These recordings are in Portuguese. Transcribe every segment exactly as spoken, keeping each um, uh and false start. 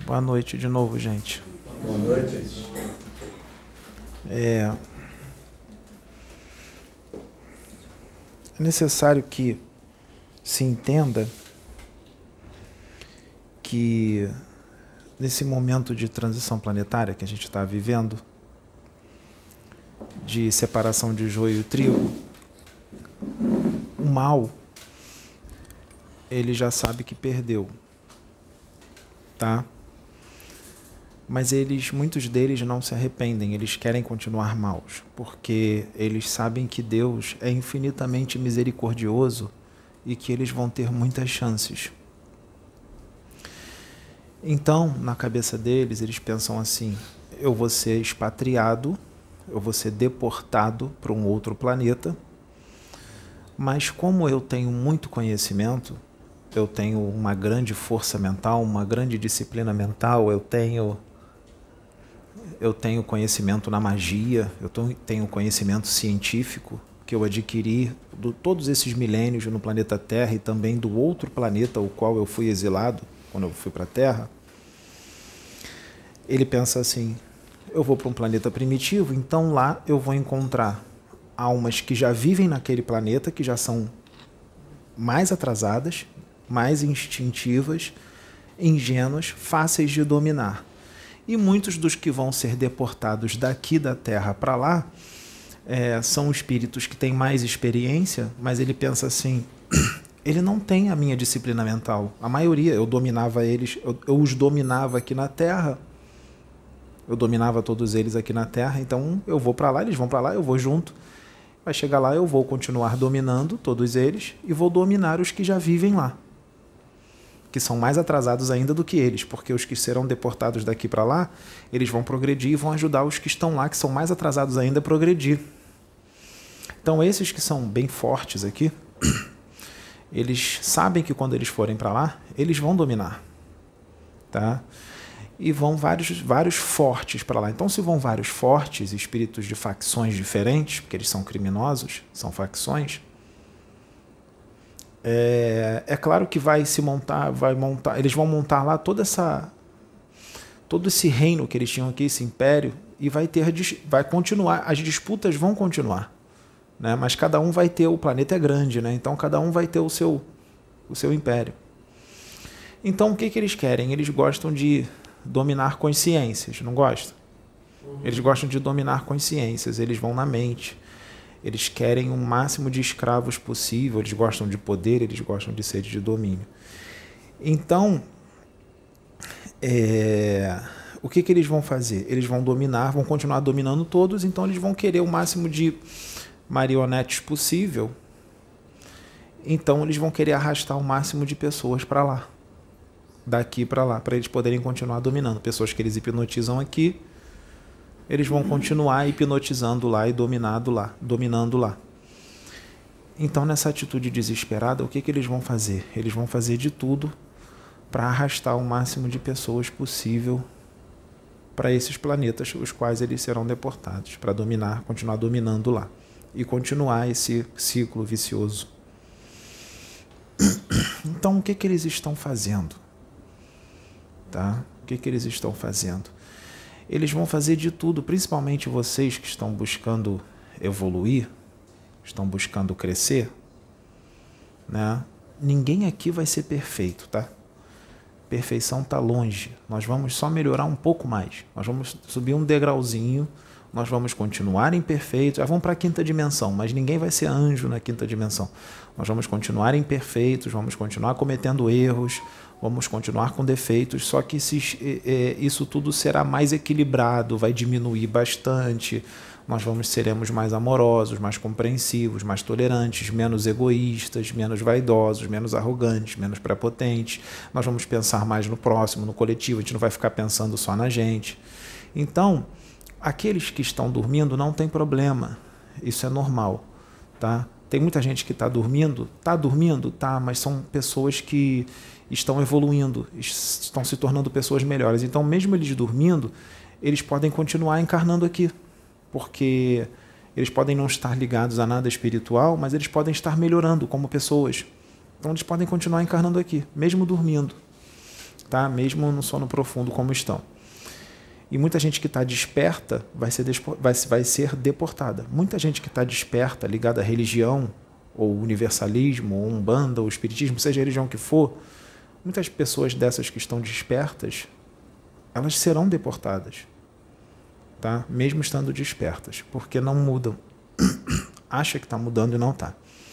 Boa noite de novo, gente. Boa noite. É, é necessário que se entenda que nesse momento de transição planetária que a gente está vivendo, de separação de joio e trigo, o mal, ele já sabe que perdeu, tá? Mas eles, muitos deles não se arrependem, eles querem continuar maus, porque eles sabem que Deus é infinitamente misericordioso e que eles vão ter muitas chances. Então, na cabeça deles, eles pensam assim: eu vou ser expatriado, eu vou ser deportado para um outro planeta, mas como eu tenho muito conhecimento, eu tenho uma grande força mental, uma grande disciplina mental, eu tenho... Eu tenho conhecimento na magia, eu tenho conhecimento científico que eu adquiri de todos esses milênios no planeta Terra e também do outro planeta, o qual eu fui exilado quando eu fui para a Terra. Ele pensa assim: eu vou para um planeta primitivo, então lá eu vou encontrar almas que já vivem naquele planeta, que já são mais atrasadas, mais instintivas, ingênuas, fáceis de dominar. E muitos dos que vão ser deportados daqui da Terra para lá é, são espíritos que têm mais experiência, mas ele pensa assim: ele não tem a minha disciplina mental. A maioria, eu dominava eles, eu, eu os dominava aqui na Terra, eu dominava todos eles aqui na Terra, então eu vou para lá, eles vão para lá, eu vou junto. Vai chegar lá, eu vou continuar dominando todos eles e vou dominar os que já vivem lá, que são mais atrasados ainda do que eles, porque os que serão deportados daqui para lá, eles vão progredir e vão ajudar os que estão lá, que são mais atrasados ainda, a progredir. Então, esses que são bem fortes aqui, eles sabem que quando eles forem para lá, eles vão dominar, tá? E vão vários, vários fortes para lá. Então, se vão vários fortes, espíritos de facções diferentes, porque eles são criminosos, são facções, É, é claro que vai se montar, vai montar, eles vão montar lá toda essa, todo esse reino que eles tinham aqui, esse império, e vai ter, vai continuar, as disputas vão continuar, né? Mas cada um vai ter, o planeta é grande, né? Então cada um vai ter o seu, o seu império. Então o que que eles querem? Eles gostam de dominar consciências, não gostam? Eles gostam de dominar consciências, eles vão na mente. Eles querem o máximo de escravos possível, eles gostam de poder, eles gostam de sede de domínio. Então, é, o que que eles vão fazer? Eles vão dominar, vão continuar dominando todos, então eles vão querer o máximo de marionetes possível, então eles vão querer arrastar o máximo de pessoas para lá, daqui para lá, para eles poderem continuar dominando. Pessoas que eles hipnotizam aqui, eles vão continuar hipnotizando lá e dominando lá, dominando lá. Então, nessa atitude desesperada, o que que eles vão fazer? Eles vão fazer de tudo para arrastar o máximo de pessoas possível para esses planetas, os quais eles serão deportados, para dominar, continuar dominando lá e continuar esse ciclo vicioso. Então, o que que eles estão fazendo? Tá? O que que eles estão fazendo? Eles vão fazer de tudo, principalmente vocês que estão buscando evoluir, estão buscando crescer, né? Ninguém aqui vai ser perfeito, tá? Perfeição está longe. Nós vamos só melhorar um pouco mais. Nós vamos subir um degrauzinho, nós vamos continuar imperfeitos. Já vamos para a quinta dimensão, mas ninguém vai ser anjo na quinta dimensão. Nós vamos continuar imperfeitos, vamos continuar cometendo erros, vamos continuar com defeitos, só que se, é, isso tudo será mais equilibrado, vai diminuir bastante, nós vamos, seremos mais amorosos, mais compreensivos, mais tolerantes, menos egoístas, menos vaidosos, menos arrogantes, menos prepotentes, nós vamos pensar mais no próximo, no coletivo, a gente não vai ficar pensando só na gente. Então, aqueles que estão dormindo não tem problema, isso é normal, tá? Tem muita gente que está dormindo, está dormindo, tá, mas são pessoas que estão evoluindo, estão se tornando pessoas melhores. Então, mesmo eles dormindo, eles podem continuar encarnando aqui, porque eles podem não estar ligados a nada espiritual, mas eles podem estar melhorando como pessoas. Então, eles podem continuar encarnando aqui, mesmo dormindo. tá? Mesmo no sono profundo como estão. E muita gente que está desperta vai ser, vai, vai ser deportada. Muita gente que está desperta, ligada à religião, ou universalismo, ou umbanda, ou espiritismo, seja a religião que for, muitas pessoas dessas que estão despertas, elas serão deportadas, tá? Mesmo estando despertas, porque não mudam. Acha que está mudando e não está.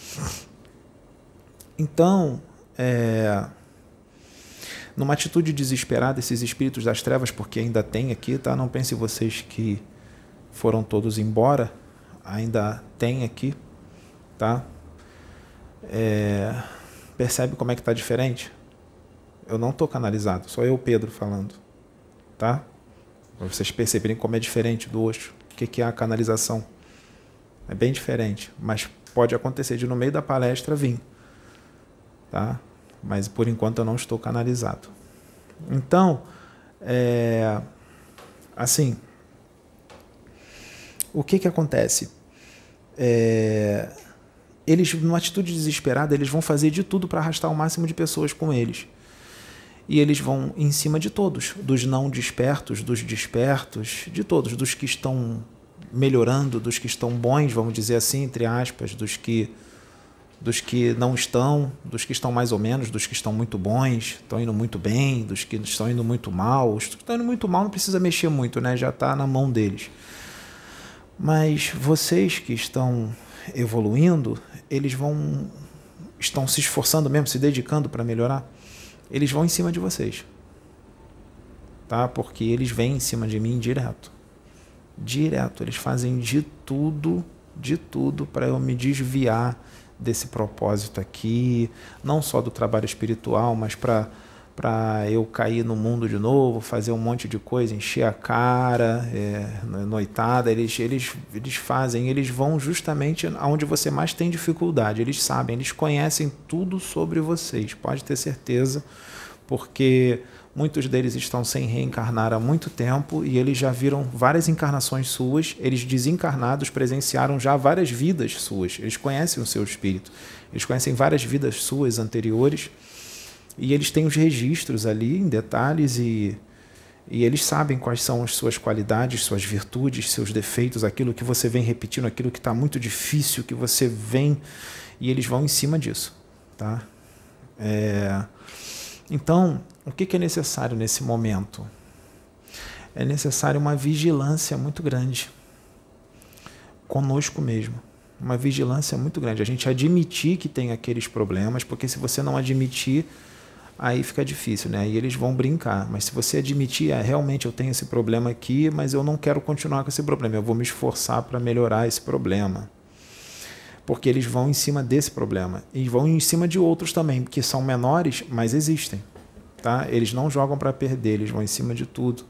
Então, é, numa atitude desesperada, esses espíritos das trevas, porque ainda tem aqui, tá? Não pense vocês que foram todos embora, ainda tem aqui, tá? É, percebe como é que está diferente? Eu não estou canalizado, só eu, Pedro, falando, tá? Para vocês perceberem como é diferente do Osho. O que, que é a canalização? É bem diferente, mas pode acontecer de no meio da palestra vir, tá? Mas por enquanto eu não estou canalizado. Então, é, assim, o que que acontece? É, eles, numa atitude desesperada, eles vão fazer de tudo para arrastar o máximo de pessoas com eles. E eles vão em cima de todos, dos não despertos, dos despertos, de todos, dos que estão melhorando, dos que estão bons, vamos dizer assim, entre aspas, dos que, dos que não estão, dos que estão mais ou menos, dos que estão muito bons, estão indo muito bem, dos que estão indo muito mal. Os que estão indo muito mal não precisa mexer muito, né? Já está na mão deles. Mas vocês que estão evoluindo, eles vão, estão se esforçando mesmo, se dedicando para melhorar, eles vão em cima de vocês, tá? Porque eles vêm em cima de mim direto. Direto, eles fazem de tudo, de tudo para eu me desviar desse propósito aqui, não só do trabalho espiritual, mas para para eu cair no mundo de novo, fazer um monte de coisa, encher a cara, é, noitada. Eles, eles, eles fazem, eles vão justamente aonde você mais tem dificuldade. Eles sabem, eles conhecem tudo sobre vocês, pode ter certeza, porque muitos deles estão sem reencarnar há muito tempo e eles já viram várias encarnações suas, eles desencarnados presenciaram já várias vidas suas, eles conhecem o seu espírito, eles conhecem várias vidas suas anteriores e eles têm os registros ali em detalhes e, e eles sabem quais são as suas qualidades, suas virtudes, seus defeitos, aquilo que você vem repetindo, aquilo que está muito difícil, que você vem, e eles vão em cima disso, tá? É... Então, o que é necessário nesse momento? É necessário uma vigilância muito grande, conosco mesmo, uma vigilância muito grande. A gente admitir que tem aqueles problemas, porque se você não admitir, aí fica difícil, né? Aí eles vão brincar. Mas se você admitir, ah, realmente eu tenho esse problema aqui, mas eu não quero continuar com esse problema, eu vou me esforçar para melhorar esse problema. Porque eles vão em cima desse problema. E vão em cima de outros também, que são menores, mas existem. Tá? Eles não jogam para perder, eles vão em cima de tudo.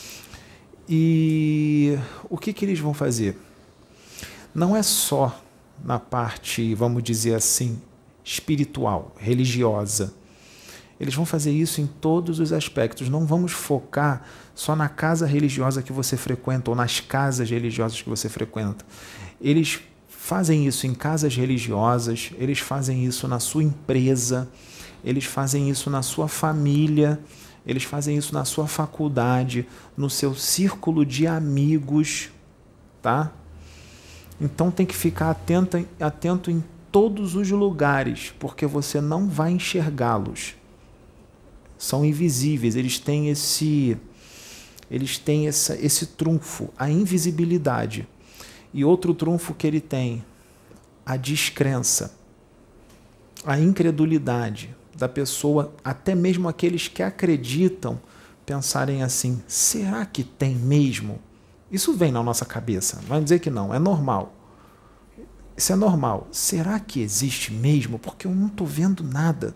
E o que, que eles vão fazer? Não é só na parte, vamos dizer assim, espiritual, religiosa. Eles vão fazer isso em todos os aspectos. Não vamos focar só na casa religiosa que você frequenta ou nas casas religiosas que você frequenta. Eles fazem isso em casas religiosas, eles fazem isso na sua empresa, eles fazem isso na sua família, eles fazem isso na sua faculdade, no seu círculo de amigos, tá? Então tem que ficar atento, atento em todos os lugares, porque você não vai enxergá-los. São invisíveis, eles têm esse, eles têm essa, esse trunfo, a invisibilidade. E outro trunfo que ele tem, a descrença, a incredulidade da pessoa, até mesmo aqueles que acreditam, pensarem assim, será que tem mesmo? Isso vem na nossa cabeça, vai dizer que não, é normal. Isso é normal. Será que existe mesmo? Porque eu não estou vendo nada.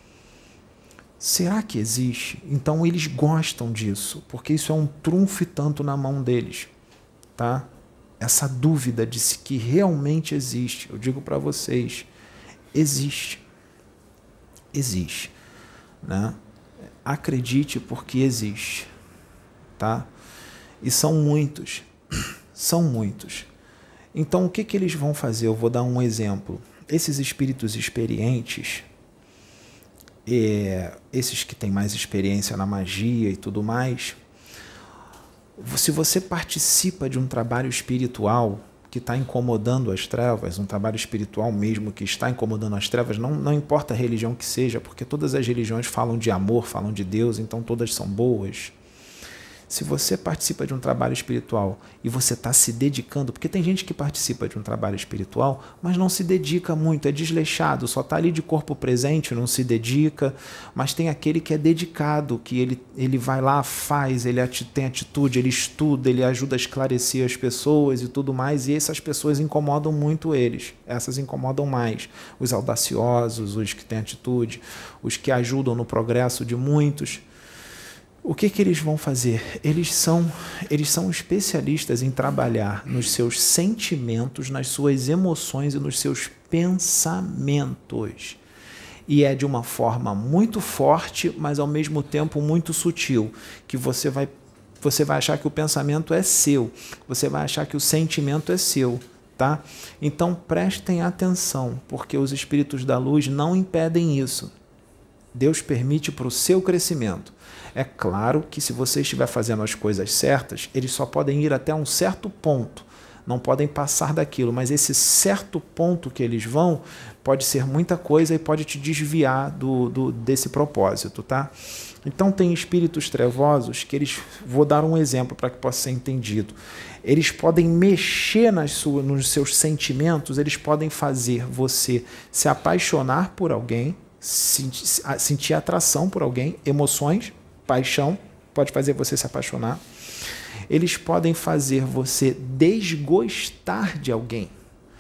Será que existe? Então eles gostam disso, porque isso é um trunfo e tanto na mão deles, tá? Essa dúvida de se que realmente existe, eu digo para vocês, existe. Existe, né? Acredite porque existe, tá? E são muitos, são muitos. Então o que que eles vão fazer? Eu vou dar um exemplo. Esses espíritos experientes, é, esses que têm mais experiência na magia e tudo mais, se você participa de um trabalho espiritual que está incomodando as trevas, um trabalho espiritual mesmo que está incomodando as trevas, não, não importa a religião que seja, porque todas as religiões falam de amor, falam de Deus, então todas são boas. Se você participa de um trabalho espiritual e você está se dedicando, porque tem gente que participa de um trabalho espiritual, mas não se dedica muito, é desleixado, só está ali de corpo presente, não se dedica, mas tem aquele que é dedicado, que ele, ele vai lá, faz, ele tem atitude, ele estuda, ele ajuda a esclarecer as pessoas e tudo mais, e essas pessoas incomodam muito eles, essas incomodam mais, os audaciosos, os que têm atitude, os que ajudam no progresso de muitos. O que que eles vão fazer? Eles são, eles são especialistas em trabalhar nos seus sentimentos, nas suas emoções e nos seus pensamentos. E é de uma forma muito forte, mas ao mesmo tempo muito sutil, que você vai, você vai achar que o pensamento é seu, você vai achar que o sentimento é seu, tá? Então prestem atenção, porque os espíritos da luz não impedem isso. Deus permite para o seu crescimento. É claro que se você estiver fazendo as coisas certas, eles só podem ir até um certo ponto, não podem passar daquilo, mas esse certo ponto que eles vão pode ser muita coisa e pode te desviar do, do, desse propósito, tá? Então tem espíritos trevosos que eles, vou dar um exemplo para que possa ser entendido, eles podem mexer nas suas, nos seus sentimentos, eles podem fazer você se apaixonar por alguém, sentir, sentir atração por alguém, emoções, paixão, pode fazer você se apaixonar. Eles podem fazer você desgostar de alguém.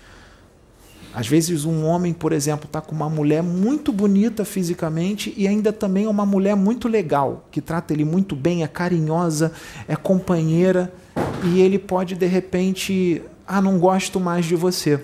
Às vezes um homem, por exemplo, está com uma mulher muito bonita fisicamente e ainda também é uma mulher muito legal, que trata ele muito bem, é carinhosa, é companheira, e ele pode, de repente, ah, não gosto mais de você.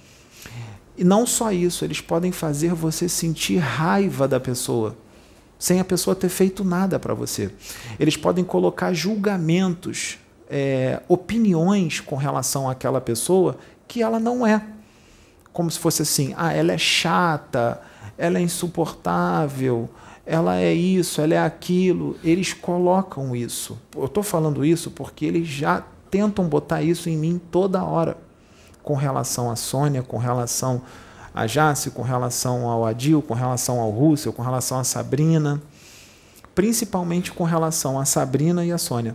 E não só isso, eles podem fazer você sentir raiva da pessoa, sem a pessoa ter feito nada para você. Eles podem colocar julgamentos, é, opiniões com relação àquela pessoa que ela não é. Como se fosse assim, ah, ela é chata, ela é insuportável, ela é isso, ela é aquilo. Eles colocam isso. Eu estou falando isso porque eles já tentam botar isso em mim toda hora. Com relação a Sônia, com relação a Jace, com relação ao Adil, com relação ao Russell, com relação a Sabrina, principalmente com relação a Sabrina e a Sônia.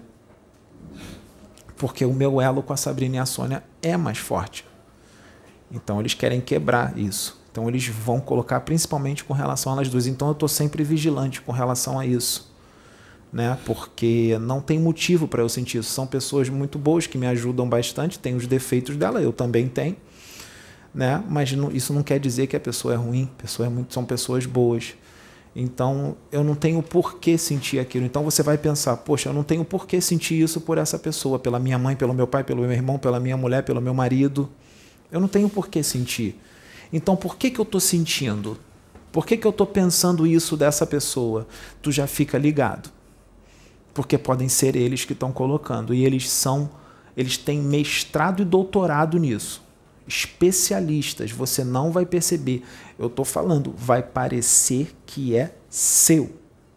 Porque o meu elo com a Sabrina e a Sônia é mais forte. Então eles querem quebrar isso. Então eles vão colocar principalmente com relação a elas duas. Então eu estou sempre vigilante com relação a isso, né? Porque não tem motivo para eu sentir isso. São pessoas muito boas que me ajudam bastante, tem os defeitos dela, eu também tenho. Né? Mas não, isso não quer dizer que a pessoa é ruim, a pessoa é muito, são pessoas boas. Então, eu não tenho por que sentir aquilo. Então, você vai pensar, poxa, eu não tenho por que sentir isso por essa pessoa, pela minha mãe, pelo meu pai, pelo meu irmão, pela minha mulher, pelo meu marido. Eu não tenho por que sentir. Então, por que que eu estou sentindo? Por que que eu estou pensando isso dessa pessoa? Tu já fica ligado. Porque podem ser eles que estão colocando. E eles são, eles têm mestrado e doutorado nisso. Especialistas, você não vai perceber. Eu estou falando, vai parecer que é seu.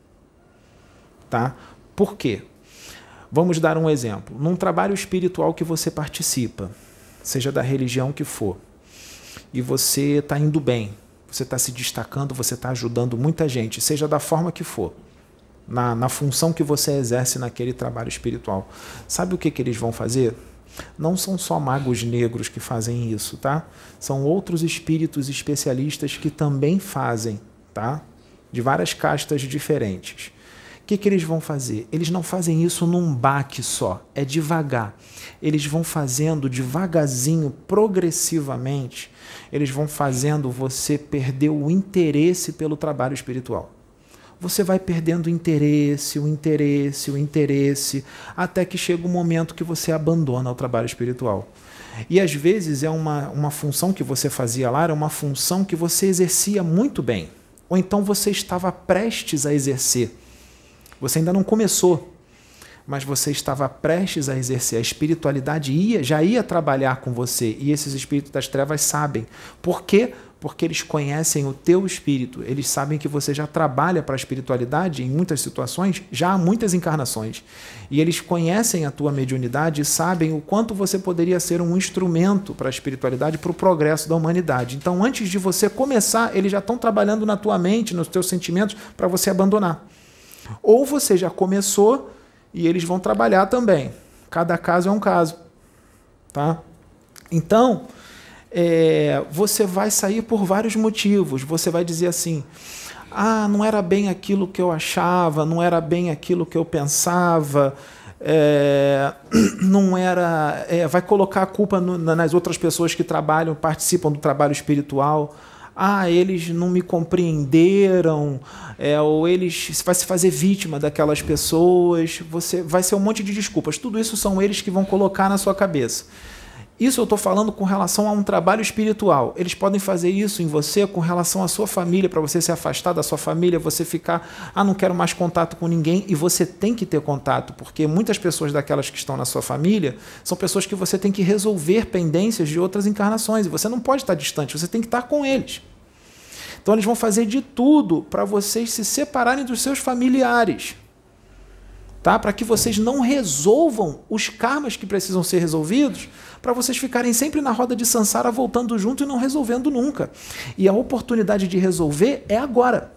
Tá? Por quê? Vamos dar um exemplo. Num trabalho espiritual que você participa, seja da religião que for, e você está indo bem, você está se destacando, você está ajudando muita gente, seja da forma que for, na, na função que você exerce naquele trabalho espiritual. Sabe o que, que eles vão fazer? Não são só magos negros que fazem isso, tá? São outros espíritos especialistas que também fazem, tá? De várias castas diferentes. O que, que eles vão fazer? Eles não fazem isso num baque só, é devagar. Eles vão fazendo devagarzinho, progressivamente, eles vão fazendo você perder o interesse pelo trabalho espiritual. Você vai perdendo o interesse, o interesse, o interesse, até que chega um momento que você abandona o trabalho espiritual. E às vezes é uma, uma função que você fazia lá, era uma função que você exercia muito bem. Ou então você estava prestes a exercer. Você ainda não começou, mas você estava prestes a exercer. A espiritualidade ia, já ia trabalhar com você. E esses espíritos das trevas sabem. Por quê? Porque eles conhecem o teu espírito, eles sabem que você já trabalha para a espiritualidade em muitas situações, já há muitas encarnações. E eles conhecem a tua mediunidade e sabem o quanto você poderia ser um instrumento para a espiritualidade, para o progresso da humanidade. Então, antes de você começar, eles já estão trabalhando na tua mente, nos teus sentimentos, para você abandonar. Ou você já começou e eles vão trabalhar também. Cada caso é um caso. Tá? Então... É, você vai sair por vários motivos. Você vai dizer assim, ah, não era bem aquilo que eu achava, não era bem aquilo que eu pensava, é, não era, é, vai colocar a culpa no, nas outras pessoas que trabalham, participam do trabalho espiritual. Ah, eles não me compreenderam, é, ou eles vai se fazer vítima daquelas pessoas. Você vai ser um monte de desculpas. Tudo isso são eles que vão colocar na sua cabeça. Isso eu estou falando com relação a um trabalho espiritual. Eles podem fazer isso em você com relação à sua família, para você se afastar da sua família, você ficar, ah, não quero mais contato com ninguém, e você tem que ter contato, porque muitas pessoas daquelas que estão na sua família são pessoas que você tem que resolver pendências de outras encarnações, e você não pode estar distante, você tem que estar com eles. Então eles vão fazer de tudo para vocês se separarem dos seus familiares. Tá? Para que vocês não resolvam os karmas que precisam ser resolvidos, para vocês ficarem sempre na roda de Sansara voltando junto e não resolvendo nunca. E a oportunidade de resolver é agora,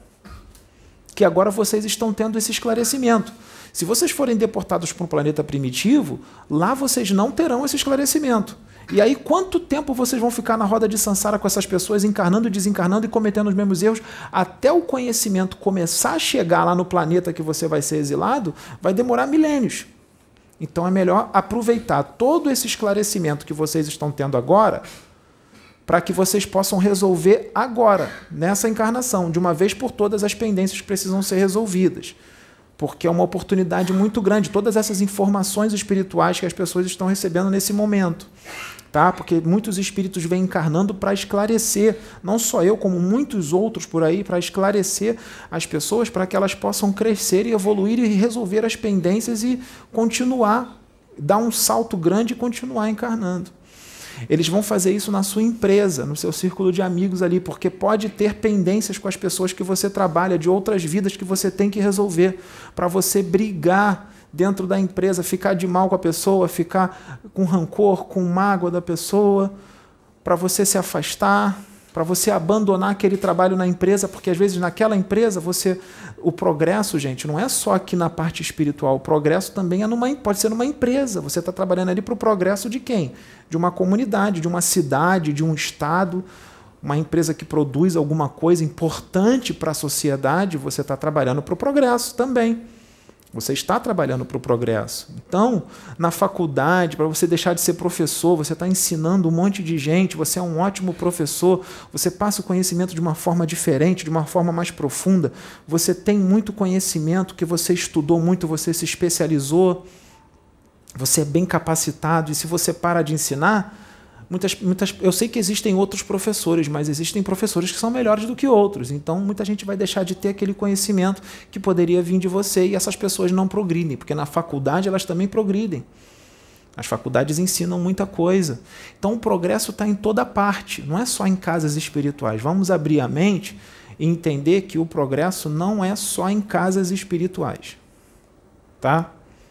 que agora vocês estão tendo esse esclarecimento. Se vocês forem deportados para um planeta primitivo, lá vocês não terão esse esclarecimento. E aí, quanto tempo vocês vão ficar na roda de Sansara com essas pessoas, encarnando e desencarnando e cometendo os mesmos erros, até o conhecimento começar a chegar lá no planeta que você vai ser exilado, vai demorar milênios. Então é melhor aproveitar todo esse esclarecimento que vocês estão tendo agora, para que vocês possam resolver agora, nessa encarnação, de uma vez por todas, as pendências que precisam ser resolvidas. Porque é uma oportunidade muito grande, todas essas informações espirituais que as pessoas estão recebendo nesse momento. Tá? Porque muitos espíritos vêm encarnando para esclarecer, não só eu, como muitos outros por aí, para esclarecer as pessoas, para que elas possam crescer e evoluir e resolver as pendências e continuar, dar um salto grande e continuar encarnando. Eles vão fazer isso na sua empresa, no seu círculo de amigos ali, porque pode ter pendências com as pessoas que você trabalha, de outras vidas que você tem que resolver, para você brigar dentro da empresa, ficar de mal com a pessoa, ficar com rancor, com mágoa da pessoa, para você se afastar, para você abandonar aquele trabalho na empresa, porque às vezes naquela empresa você, o progresso, gente, não é só aqui na parte espiritual, o progresso também é numa, pode ser numa empresa, você está trabalhando ali para o progresso de quem? De uma comunidade, de uma cidade, de um estado, uma empresa que produz alguma coisa importante para a sociedade, você está trabalhando para o progresso também. Você está trabalhando para o progresso. Então, na faculdade, para você deixar de ser professor, você está ensinando um monte de gente, você é um ótimo professor, você passa o conhecimento de uma forma diferente, de uma forma mais profunda, você tem muito conhecimento, que você estudou muito, você se especializou, você é bem capacitado, e se você para de ensinar, Muitas, muitas, eu sei que existem outros professores, mas existem professores que são melhores do que outros. Então, muita gente vai deixar de ter aquele conhecimento que poderia vir de você, e essas pessoas não progridem, porque na faculdade elas também progridem. As faculdades ensinam muita coisa. Então, o progresso está em toda parte, não é só em casas espirituais. Vamos abrir a mente e entender que o progresso não é só em casas espirituais. Tá?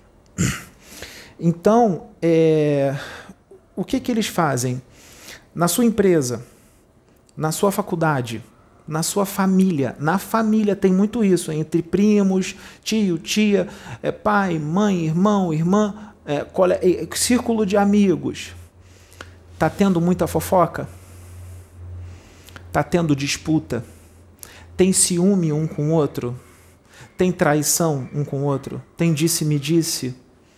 Então, é... o que, que eles fazem? Na sua empresa, na sua faculdade, na sua família. Na família tem muito isso, entre primos, tio, tia, é, pai, mãe, irmão, irmã, é, cole... círculo de amigos. Está tendo muita fofoca? Está tendo disputa? Tem ciúme um com o outro? Tem traição um com o outro? Tem disse-me-disse?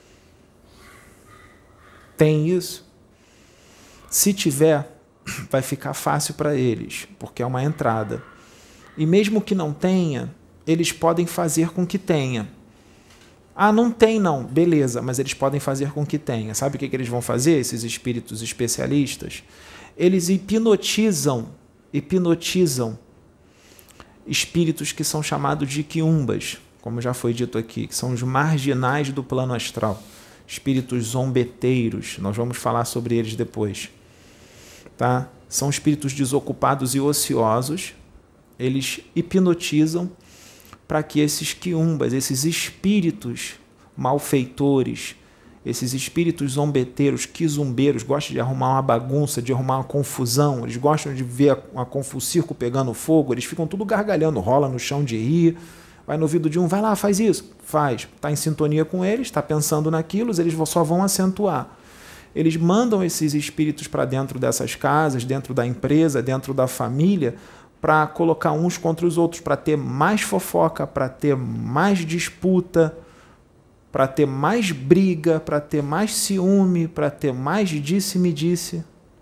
Tem isso? Se tiver, vai ficar fácil para eles, porque é uma entrada. E mesmo que não tenha, eles podem fazer com que tenha. Ah, não tem não, beleza, mas eles podem fazer com que tenha. Sabe o que, que eles vão fazer, esses espíritos especialistas? Eles hipnotizam, hipnotizam espíritos que são chamados de quiumbas, como já foi dito aqui, que são os marginais do plano astral. Espíritos zombeteiros, nós vamos falar sobre eles depois. Tá? são espíritos desocupados e ociosos. Eles hipnotizam para que esses quiumbas, esses espíritos malfeitores, esses espíritos zombeteiros, quizumbeiros, gostam de arrumar uma bagunça, de arrumar uma confusão, eles gostam de ver uma, o circo pegando fogo, eles ficam tudo gargalhando, rola no chão de rir, vai no ouvido de um, vai lá, faz isso, faz, está em sintonia com eles, está pensando naquilo, eles só vão acentuar. Eles mandam esses espíritos para dentro dessas casas, dentro da empresa, dentro da família, para colocar uns contra os outros, para ter mais fofoca, para ter mais disputa, para ter mais briga, para ter mais ciúme, para ter mais disse-me-disse.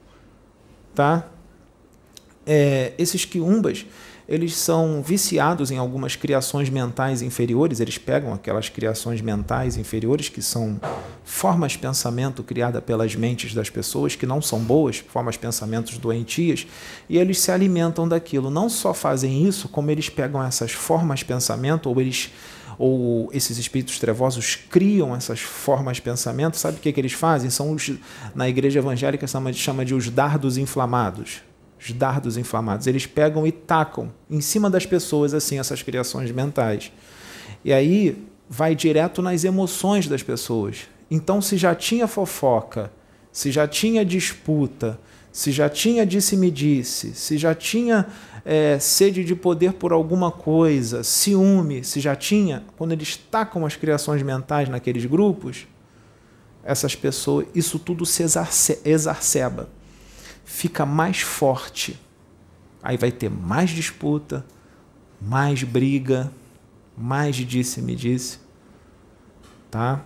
Tá? É, esses quiumbas, eles são viciados em algumas criações mentais inferiores, eles pegam aquelas criações mentais inferiores, que são formas de pensamento criadas pelas mentes das pessoas, que não são boas, formas de pensamentos doentias, e eles se alimentam daquilo. Não só fazem isso, como eles pegam essas formas de pensamento, ou eles ou esses espíritos trevosos criam essas formas de pensamento. Sabe o que, que eles fazem? São os, na igreja evangélica chama, chama de os dardos inflamados. Os dardos inflamados. Eles pegam e tacam em cima das pessoas assim essas criações mentais. E aí vai direto nas emoções das pessoas. Então, se já tinha fofoca, se já tinha disputa, se já tinha disse-me-disse, se já tinha é, sede de poder por alguma coisa, ciúme, se já tinha, quando eles tacam as criações mentais naqueles grupos, essas pessoas, isso tudo se exarce, exacerba, fica mais forte. Aí vai ter mais disputa, mais briga, mais disse-me-disse, tá?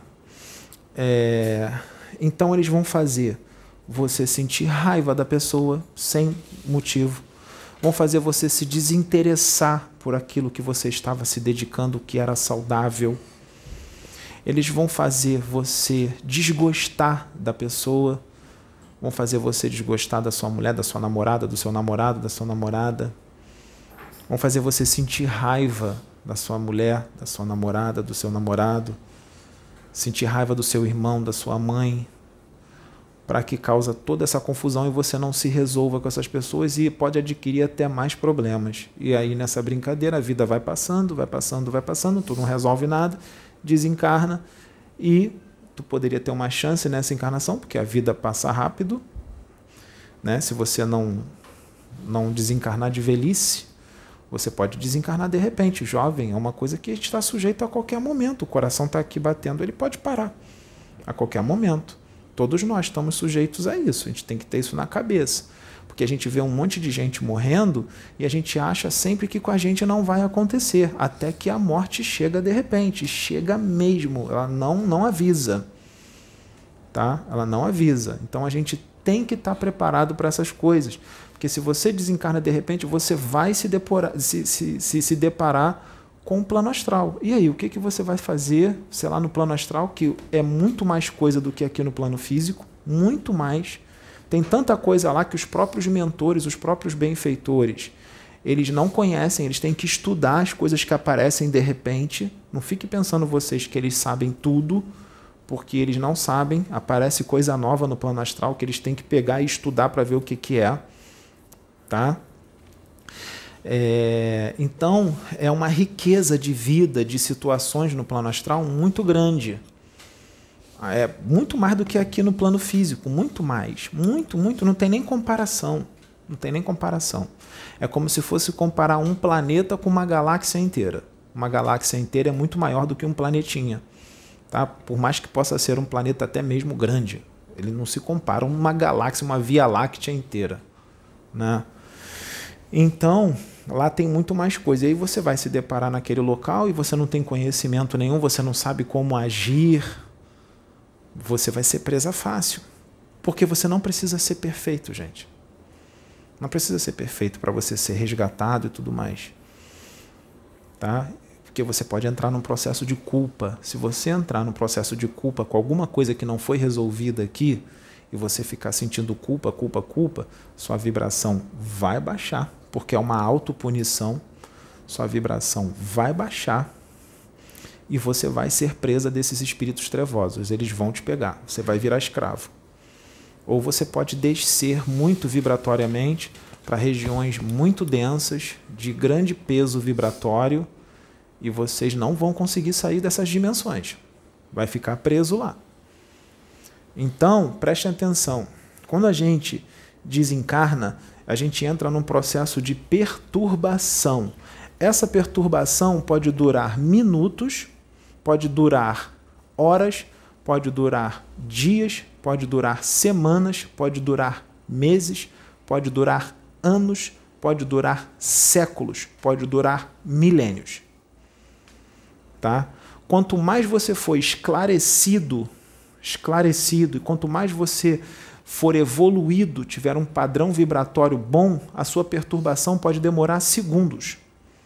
É, então eles vão fazer você sentir raiva da pessoa sem motivo. Vão fazer você se desinteressar por aquilo que você estava se dedicando, que era saudável. Eles vão fazer você desgostar da pessoa, vão fazer você desgostar da sua mulher, da sua namorada, do seu namorado, da sua namorada. Vão fazer você sentir raiva da sua mulher, da sua namorada, do seu namorado. Sentir raiva do seu irmão, da sua mãe, para que causa toda essa confusão e você não se resolva com essas pessoas e pode adquirir até mais problemas. E aí nessa brincadeira a vida vai passando, vai passando, vai passando, tu não resolve nada, desencarna e tu poderia ter uma chance nessa encarnação, porque a vida passa rápido, né? Se você não, não desencarnar de velhice, você pode desencarnar de repente. Jovem é uma coisa que está sujeito a qualquer momento. O coração está aqui batendo, ele pode parar a qualquer momento. Todos nós estamos sujeitos a isso. A gente tem que ter isso na cabeça. Porque a gente vê um monte de gente morrendo e a gente acha sempre que com a gente não vai acontecer. Até que a morte chega de repente. Chega mesmo. Ela não, não avisa. Tá? Ela não avisa. Então a gente tem que estar preparado para essas coisas. Porque se você desencarna de repente, você vai se, deporar, se, se, se, se deparar com o plano astral. E aí, o que, que você vai fazer, sei lá, no plano astral, que é muito mais coisa do que aqui no plano físico, muito mais. Tem tanta coisa lá que os próprios mentores, os próprios benfeitores, eles não conhecem, eles têm que estudar as coisas que aparecem de repente. Não fique pensando vocês que eles sabem tudo, porque eles não sabem. Aparece coisa nova no plano astral que eles têm que pegar e estudar para ver o que, que é. Tá? É, então, é uma riqueza de vida, de situações no plano astral muito grande. É muito mais do que aqui no plano físico, muito mais. Muito, muito, não tem nem comparação. Não tem nem comparação. É como se fosse comparar um planeta com uma galáxia inteira. Uma galáxia inteira é muito maior do que um planetinha. Tá? Por mais que possa ser um planeta até mesmo grande. Ele não se compara a uma galáxia, uma Via Láctea inteira. Né? Então, lá tem muito mais coisa. E aí você vai se deparar naquele local e você não tem conhecimento nenhum, você não sabe como agir. Você vai ser presa fácil. Porque você não precisa ser perfeito, gente. Não precisa ser perfeito para você ser resgatado e tudo mais. Tá? Porque você pode entrar num processo de culpa. Se você entrar num processo de culpa com alguma coisa que não foi resolvida aqui, e você ficar sentindo culpa, culpa, culpa, sua vibração vai baixar, porque é uma autopunição, sua vibração vai baixar e você vai ser presa desses espíritos trevosos, eles vão te pegar, você vai virar escravo. ou você pode descer muito vibratoriamente para regiões muito densas, de grande peso vibratório, e vocês não vão conseguir sair dessas dimensões. Vai ficar preso lá. Então, prestem atenção. Quando a gente desencarna, a gente entra num processo de perturbação. Essa perturbação pode durar minutos, pode durar horas, pode durar dias, pode durar semanas, pode durar meses, pode durar anos, pode durar séculos, pode durar milênios. Tá? Quanto mais você for esclarecido, esclarecido, e quanto mais você for evoluído, tiver um padrão vibratório bom, a sua perturbação pode demorar segundos.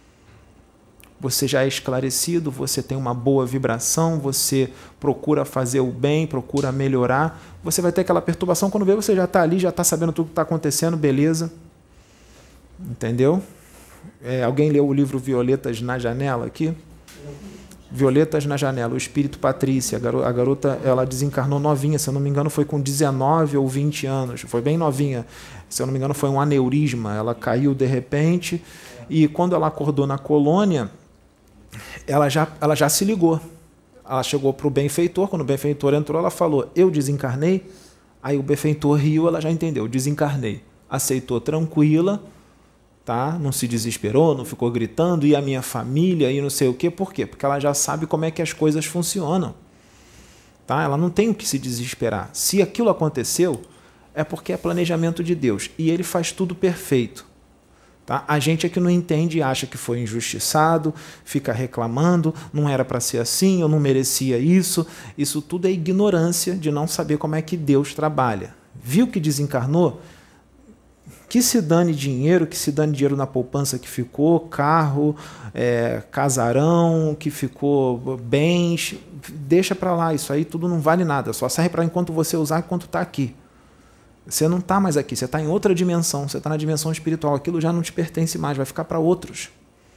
Você já é esclarecido, você tem uma boa vibração, você procura fazer o bem, procura melhorar, você vai ter aquela perturbação, quando vê você já está ali, já está sabendo tudo que está acontecendo, beleza. Entendeu? É, alguém leu o livro Violetas na Janela aqui? Violetas na Janela, o espírito Patrícia, a garota, a garota ela desencarnou novinha, se eu não me engano foi com dezenove ou vinte anos, foi bem novinha, se eu não me engano foi um aneurisma, ela caiu de repente, e quando ela acordou na colônia, ela já, ela já se ligou, ela chegou para o benfeitor, quando o benfeitor entrou, ela falou, eu desencarnei, aí o benfeitor riu, ela já entendeu, desencarnei, aceitou tranquila, tá? Não se desesperou, não ficou gritando, e a minha família, e não sei o quê. Por quê? Porque ela já sabe como é que as coisas funcionam. Tá? Ela não tem o que se desesperar. Se aquilo aconteceu, é porque é planejamento de Deus. E Ele faz tudo perfeito. Tá? A gente é que não entende e acha que foi injustiçado, fica reclamando, não era para ser assim, eu não merecia isso. Isso tudo é ignorância de não saber como é que Deus trabalha. Viu que desencarnou? Que se dane dinheiro, que se dane dinheiro na poupança que ficou, carro, é, casarão, que ficou bens, deixa para lá, isso aí tudo não vale nada, só serve para enquanto você usar, enquanto está aqui. Você não está mais aqui, você está em outra dimensão, você está na dimensão espiritual, aquilo já não te pertence mais, vai ficar para outros.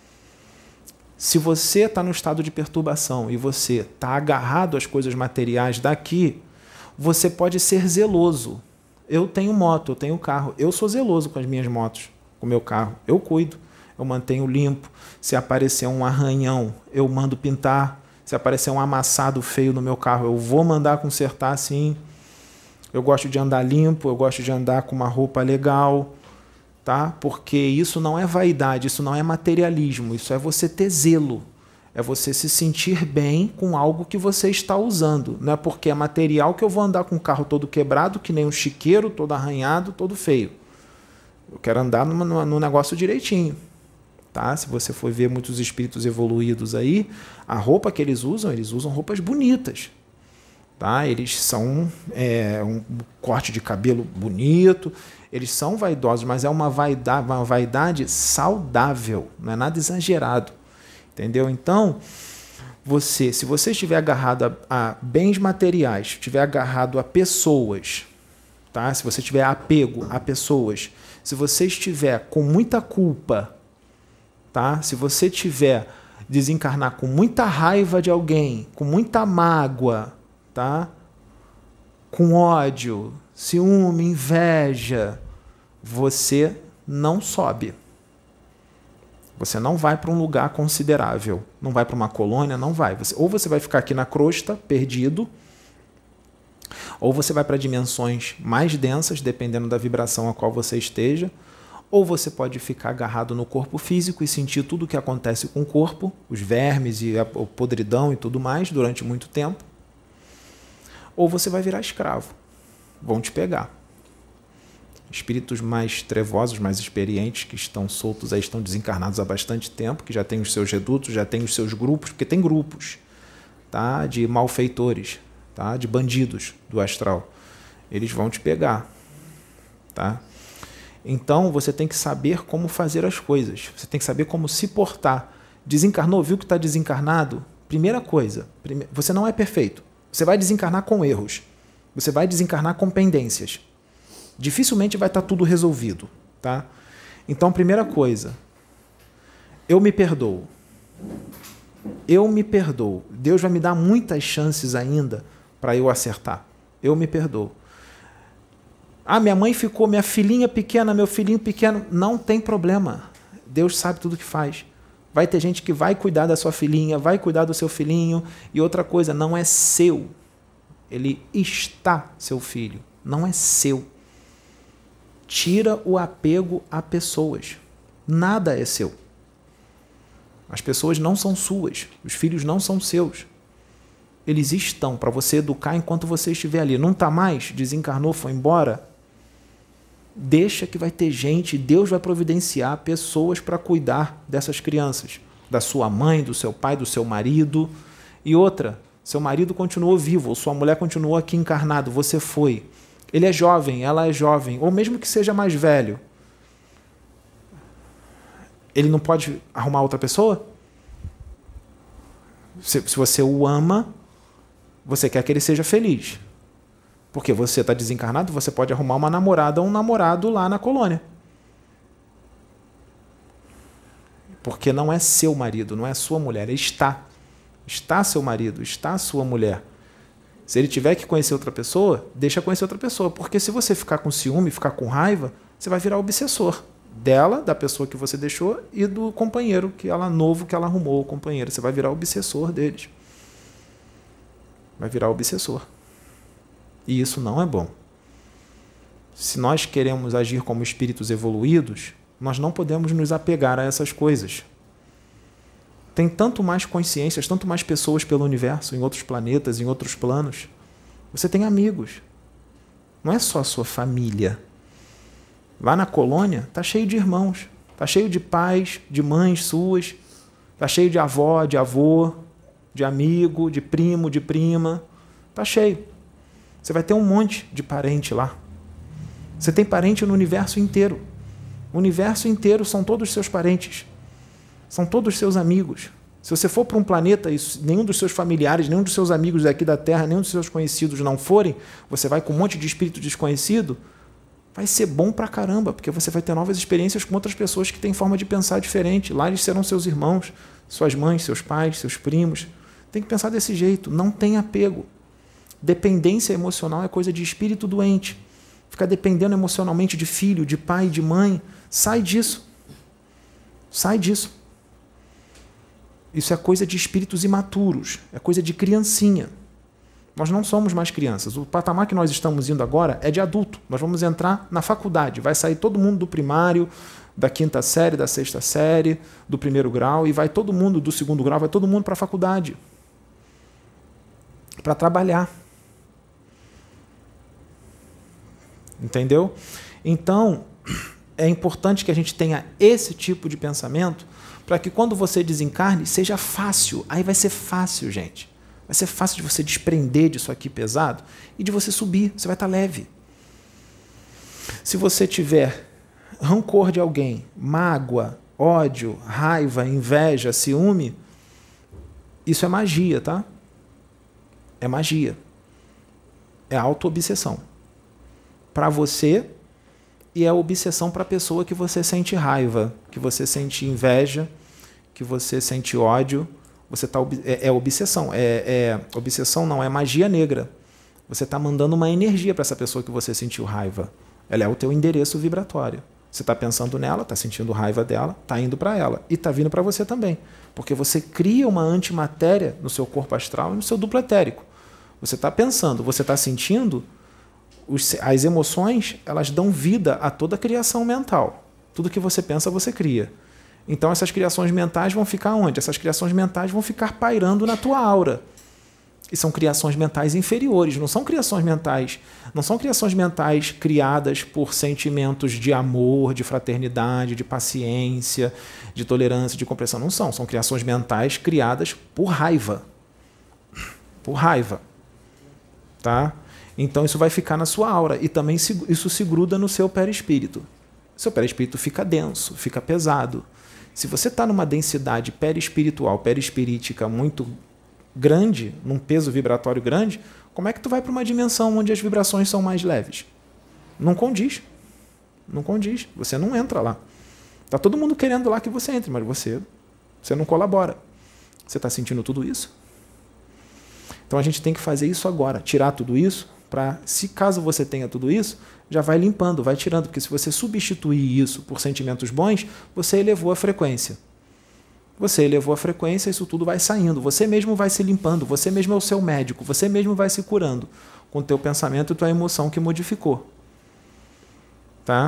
Se você está no estado de perturbação e você está agarrado às coisas materiais daqui, você pode ser zeloso. Eu tenho moto, eu tenho carro, eu sou zeloso com as minhas motos, com o meu carro, eu cuido, eu mantenho limpo, se aparecer um arranhão, eu mando pintar, se aparecer um amassado feio no meu carro, eu vou mandar consertar sim, eu gosto de andar limpo, eu gosto de andar com uma roupa legal, tá? Porque isso não é vaidade, isso não é materialismo, isso é você ter zelo. É você se sentir bem com algo que você está usando. Não é porque é material que eu vou andar com o carro todo quebrado, que nem um chiqueiro, todo arranhado, todo feio. Eu quero andar no, no, no negócio direitinho. Tá? Se você for ver muitos espíritos evoluídos aí, a roupa que eles usam, eles usam roupas bonitas. Tá? Eles são é, um corte de cabelo bonito, eles são vaidosos, mas é uma vaidade, uma vaidade saudável, não é nada exagerado. Entendeu? Então, você, se você estiver agarrado a, a bens materiais, estiver agarrado a pessoas, tá? Se você tiver apego a pessoas, se você estiver com muita culpa, tá? Se você tiver desencarnar com muita raiva de alguém, com muita mágoa, tá? Com ódio, ciúme, inveja, você não sobe. Você não vai para um lugar considerável, não vai para uma colônia, não vai. Você, ou você vai ficar aqui na crosta, perdido, ou você vai para dimensões mais densas, dependendo da vibração a qual você esteja, ou você pode ficar agarrado no corpo físico e sentir tudo o que acontece com o corpo, os vermes e a podridão e tudo mais, durante muito tempo, ou você vai virar escravo, vão te pegar. Espíritos mais trevosos, mais experientes, que estão soltos, aí estão desencarnados há bastante tempo, que já têm os seus redutos, já têm os seus grupos, porque tem grupos, tá? De malfeitores, tá? De bandidos do astral. Eles vão te pegar. Tá? Então, você tem que saber como fazer as coisas. Você tem que saber como se portar. Desencarnou, viu que está desencarnado? Primeira coisa, prime... você não é perfeito. Você vai desencarnar com erros. Você vai desencarnar com pendências. Dificilmente vai estar tudo resolvido, tá? Então, primeira coisa, eu me perdoo. Eu me perdoo. Deus vai me dar muitas chances ainda para eu acertar. Eu me perdoo. Ah, minha mãe ficou, minha filhinha pequena, meu filhinho pequeno. Não tem problema. Deus sabe tudo o que faz. Vai ter gente que vai cuidar da sua filhinha, vai cuidar do seu filhinho. E outra coisa, não é seu. Ele está seu filho, não é seu. Tira o apego a pessoas. Nada é seu. As pessoas não são suas. Os filhos não são seus. Eles estão para você educar enquanto você estiver ali. Não está mais? Desencarnou, foi embora? Deixa que vai ter gente, Deus vai providenciar pessoas para cuidar dessas crianças. Da sua mãe, do seu pai, do seu marido. E outra, seu marido continuou vivo, ou sua mulher continuou aqui encarnado, você foi. Ele é jovem, ela é jovem, ou mesmo que seja mais velho. Ele não pode arrumar outra pessoa? Se, se você o ama, você quer que ele seja feliz. Porque você está desencarnado, você pode arrumar uma namorada ou um namorado lá na colônia. Porque não é seu marido, não é sua mulher, ele está. Está seu marido, está sua mulher. Se ele tiver que conhecer outra pessoa, deixa conhecer outra pessoa. Porque se você ficar com ciúme, ficar com raiva, você vai virar obsessor dela, da pessoa que você deixou, e do companheiro que ela novo que ela arrumou, o companheiro. Você vai virar obsessor deles. Vai virar obsessor. E isso não é bom. Se nós queremos agir como espíritos evoluídos, nós não podemos nos apegar a essas coisas. Tem tanto mais consciências, tanto mais pessoas pelo universo, em outros planetas, em outros planos. Você tem amigos. Não é só a sua família. Lá na colônia, está cheio de irmãos. Está cheio de pais, de mães suas. Está cheio de avó, de avô, de amigo, de primo, de prima. Está cheio. Você vai ter um monte de parente lá. Você tem parente no universo inteiro. O universo inteiro são todos seus parentes. São todos seus amigos. Se você for para um planeta e nenhum dos seus familiares, nenhum dos seus amigos daqui da Terra, nenhum dos seus conhecidos não forem, você vai com um monte de espírito desconhecido, vai ser bom pra caramba, porque você vai ter novas experiências com outras pessoas que têm forma de pensar diferente. Lá eles serão seus irmãos, suas mães, seus pais, seus primos. Tem que pensar desse jeito. Não tem apego. Dependência emocional é coisa de espírito doente. Ficar dependendo emocionalmente de filho, de pai, de mãe. Sai disso. Sai disso. Isso é coisa de espíritos imaturos. É coisa de criancinha. Nós não somos mais crianças. O patamar que nós estamos indo agora é de adulto. Nós vamos entrar na faculdade. Vai sair todo mundo do primário, da quinta série, da sexta série, do primeiro grau, e vai todo mundo do segundo grau, vai todo mundo para a faculdade. Para trabalhar. Entendeu? Então, é importante que a gente tenha esse tipo de pensamento para que quando você desencarne, seja fácil. Aí vai ser fácil, gente. Vai ser fácil de você desprender disso aqui pesado e de você subir. Você vai estar leve. Se você tiver rancor de alguém, mágoa, ódio, raiva, inveja, ciúme, isso é magia, tá? É magia. É auto-obsessão. Para você, e é obsessão para a pessoa que você sente raiva, que você sente inveja, que você sente ódio. Você tá, é, é obsessão. É, é, obsessão não, é magia negra. Você está mandando uma energia para essa pessoa que você sentiu raiva. Ela é o teu endereço vibratório. Você está pensando nela, está sentindo raiva dela, está indo para ela. E está vindo para você também. Porque você cria uma antimatéria no seu corpo astral e no seu duplo etérico. Você está pensando, você está sentindo... Os, as emoções, elas dão vida a toda a criação mental. Tudo que você pensa, você cria. Então, essas criações mentais vão ficar onde? Essas criações mentais vão ficar pairando na tua aura. E são criações mentais inferiores, não são criações mentais, não são criações mentais criadas por sentimentos de amor, de fraternidade, de paciência, de tolerância, de compreensão. Não são, são criações mentais criadas por raiva. Por raiva. Tá? Então isso vai ficar na sua aura e também isso se gruda no seu perispírito. Seu perispírito fica denso, fica pesado. Se você está numa densidade perispiritual, perispirítica muito grande, num peso vibratório grande, como é que tu vai para uma dimensão onde as vibrações são mais leves? Não condiz. Não condiz. Você não entra lá. Está todo mundo querendo lá que você entre, mas você, você não colabora. Você está sentindo tudo isso? Então a gente tem que fazer isso agora, tirar tudo isso, para, se caso você tenha tudo isso, já vai limpando, vai tirando, porque se você substituir isso por sentimentos bons, você elevou a frequência. Você elevou a frequência, isso tudo vai saindo, você mesmo vai se limpando, você mesmo é o seu médico, você mesmo vai se curando com o teu pensamento e tua emoção que modificou. Tá?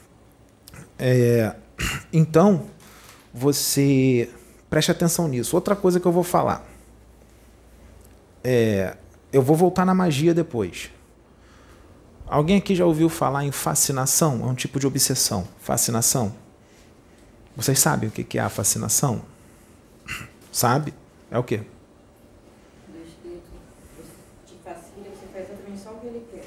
É, então, você preste atenção nisso. Outra coisa que eu vou falar. É, eu vou voltar na magia depois. Alguém aqui já ouviu falar em fascinação? É um tipo de obsessão. Fascinação. Vocês sabem o que é a fascinação? Sabe? É o quê? O espírito te fascina, você faz exatamente só o que ele quer.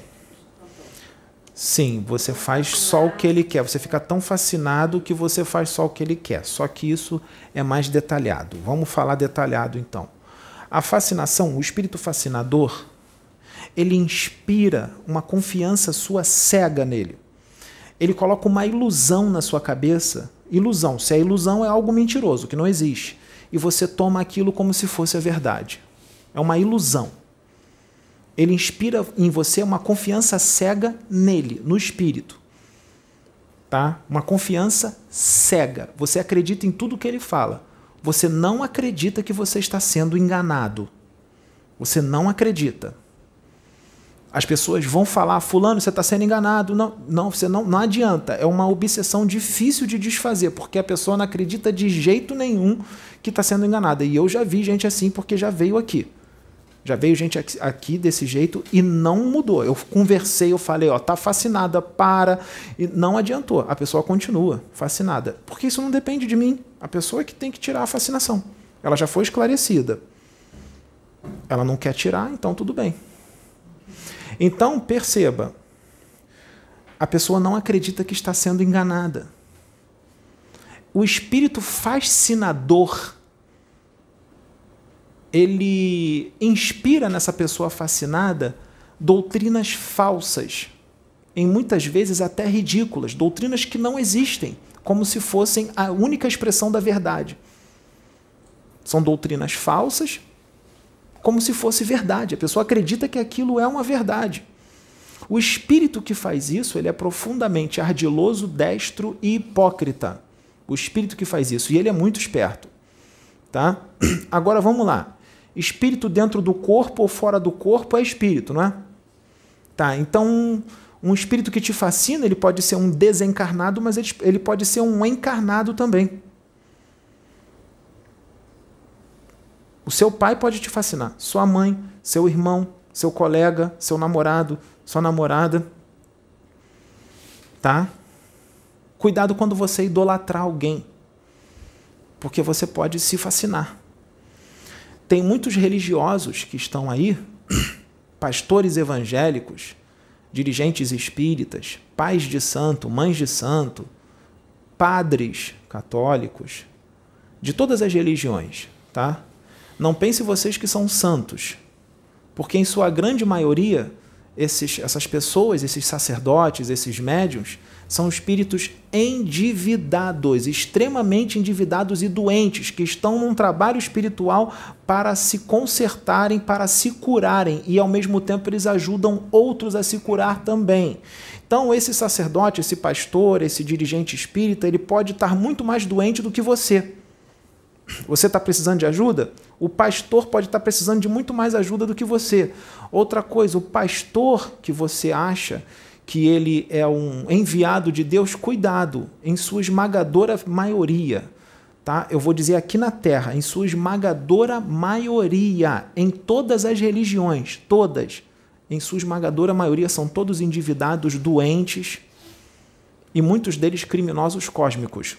Sim, você faz só o que ele quer. Você fica tão fascinado que você faz só o que ele quer. Só que isso é mais detalhado. Vamos falar detalhado então. A fascinação, o espírito fascinador, ele inspira uma confiança sua cega nele. Ele coloca uma ilusão na sua cabeça. Ilusão. Se a ilusão é algo mentiroso, que não existe. E você toma aquilo como se fosse a verdade. É uma ilusão. Ele inspira em você uma confiança cega nele, no espírito. Tá? Uma confiança cega. Você acredita em tudo que ele fala. Você não acredita que você está sendo enganado. Você não acredita. As pessoas vão falar, fulano, você está sendo enganado. Não, não, você não, não adianta. É uma obsessão difícil de desfazer, porque a pessoa não acredita de jeito nenhum que está sendo enganada. E eu já vi gente assim, porque já veio aqui. Já veio gente aqui desse jeito e não mudou. Eu conversei, eu falei, ó, tá fascinada, para. E não adiantou. A pessoa continua fascinada. Porque isso não depende de mim. A pessoa é que tem que tirar a fascinação. Ela já foi esclarecida. Ela não quer tirar, então tudo bem. Então, perceba. A pessoa não acredita que está sendo enganada. O espírito fascinador, ele inspira nessa pessoa fascinada doutrinas falsas, em muitas vezes até ridículas, doutrinas que não existem, como se fossem a única expressão da verdade. São doutrinas falsas, como se fosse verdade. A pessoa acredita que aquilo é uma verdade. O espírito que faz isso, ele é profundamente ardiloso, destro e hipócrita. O espírito que faz isso, e ele é muito esperto. Tá? Agora vamos lá. Espírito dentro do corpo ou fora do corpo é espírito, não é? Tá, então um, um espírito que te fascina, ele pode ser um desencarnado, mas ele, ele pode ser um encarnado também. O seu pai pode te fascinar, sua mãe, seu irmão, seu colega, seu namorado, sua namorada. Tá? Cuidado quando você idolatrar alguém, porque você pode se fascinar. Tem muitos religiosos que estão aí, pastores evangélicos, dirigentes espíritas, pais de santo, mães de santo, padres católicos, de todas as religiões, tá? Não pense vocês que são santos, porque em sua grande maioria, esses, essas pessoas, esses sacerdotes, esses médiuns, são espíritos endividados, extremamente endividados e doentes, que estão num trabalho espiritual para se consertarem, para se curarem, e ao mesmo tempo eles ajudam outros a se curar também. Então esse sacerdote, esse pastor, esse dirigente espírita, ele pode estar muito mais doente do que você. Você está precisando de ajuda? O pastor pode estar precisando de muito mais ajuda do que você. Outra coisa, o pastor que você acha que ele é um enviado de Deus, cuidado, em sua esmagadora maioria, tá? Eu vou dizer aqui na Terra, em sua esmagadora maioria, em todas as religiões, todas, em sua esmagadora maioria são todos endividados, doentes e muitos deles criminosos cósmicos.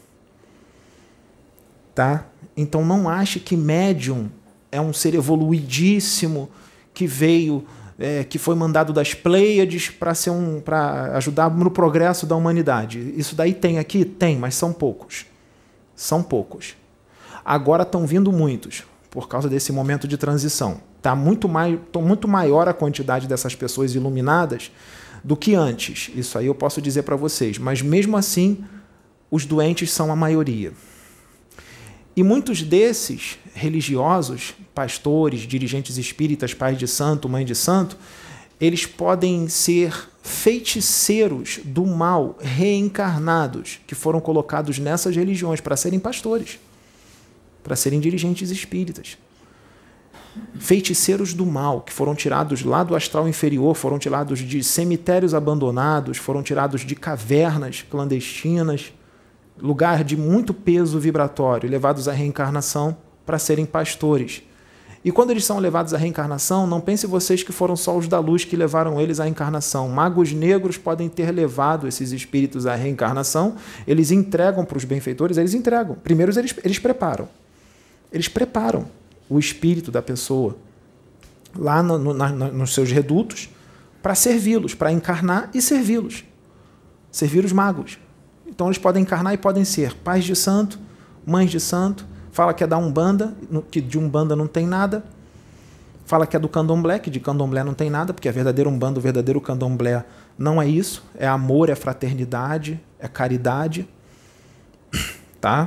Tá? Então não ache que médium é um ser evoluidíssimo que veio, é, que foi mandado das Pleiades para ser um, para ajudar no progresso da humanidade. Isso daí tem aqui? Tem, mas são poucos. São poucos. Agora estão vindo muitos, por causa desse momento de transição. Está muito, mai, muito maior a quantidade dessas pessoas iluminadas do que antes. Isso aí eu posso dizer para vocês. Mas mesmo assim, os doentes são a maioria. E muitos desses religiosos, pastores, dirigentes espíritas, pais de santo, mãe de santo, eles podem ser feiticeiros do mal reencarnados, que foram colocados nessas religiões para serem pastores, para serem dirigentes espíritas. Feiticeiros do mal, que foram tirados lá do astral inferior, foram tirados de cemitérios abandonados, foram tirados de cavernas clandestinas, lugar de muito peso vibratório, levados à reencarnação para serem pastores. E quando eles são levados à reencarnação, não pense vocês que foram só os da luz que levaram eles à encarnação. Magos negros podem ter levado esses espíritos à reencarnação, eles entregam para os benfeitores, eles entregam. Primeiro eles, eles preparam. Eles preparam o espírito da pessoa lá no, no, na, nos seus redutos para servi-los, para encarnar e servi-los. Servir os magos. Então eles podem encarnar e podem ser pais de santo, mães de santo, fala que é da Umbanda, que de Umbanda não tem nada, fala que é do Candomblé, que de Candomblé não tem nada, porque a verdadeira Umbanda, o verdadeiro Candomblé não é isso, é amor, é fraternidade, é caridade, tá?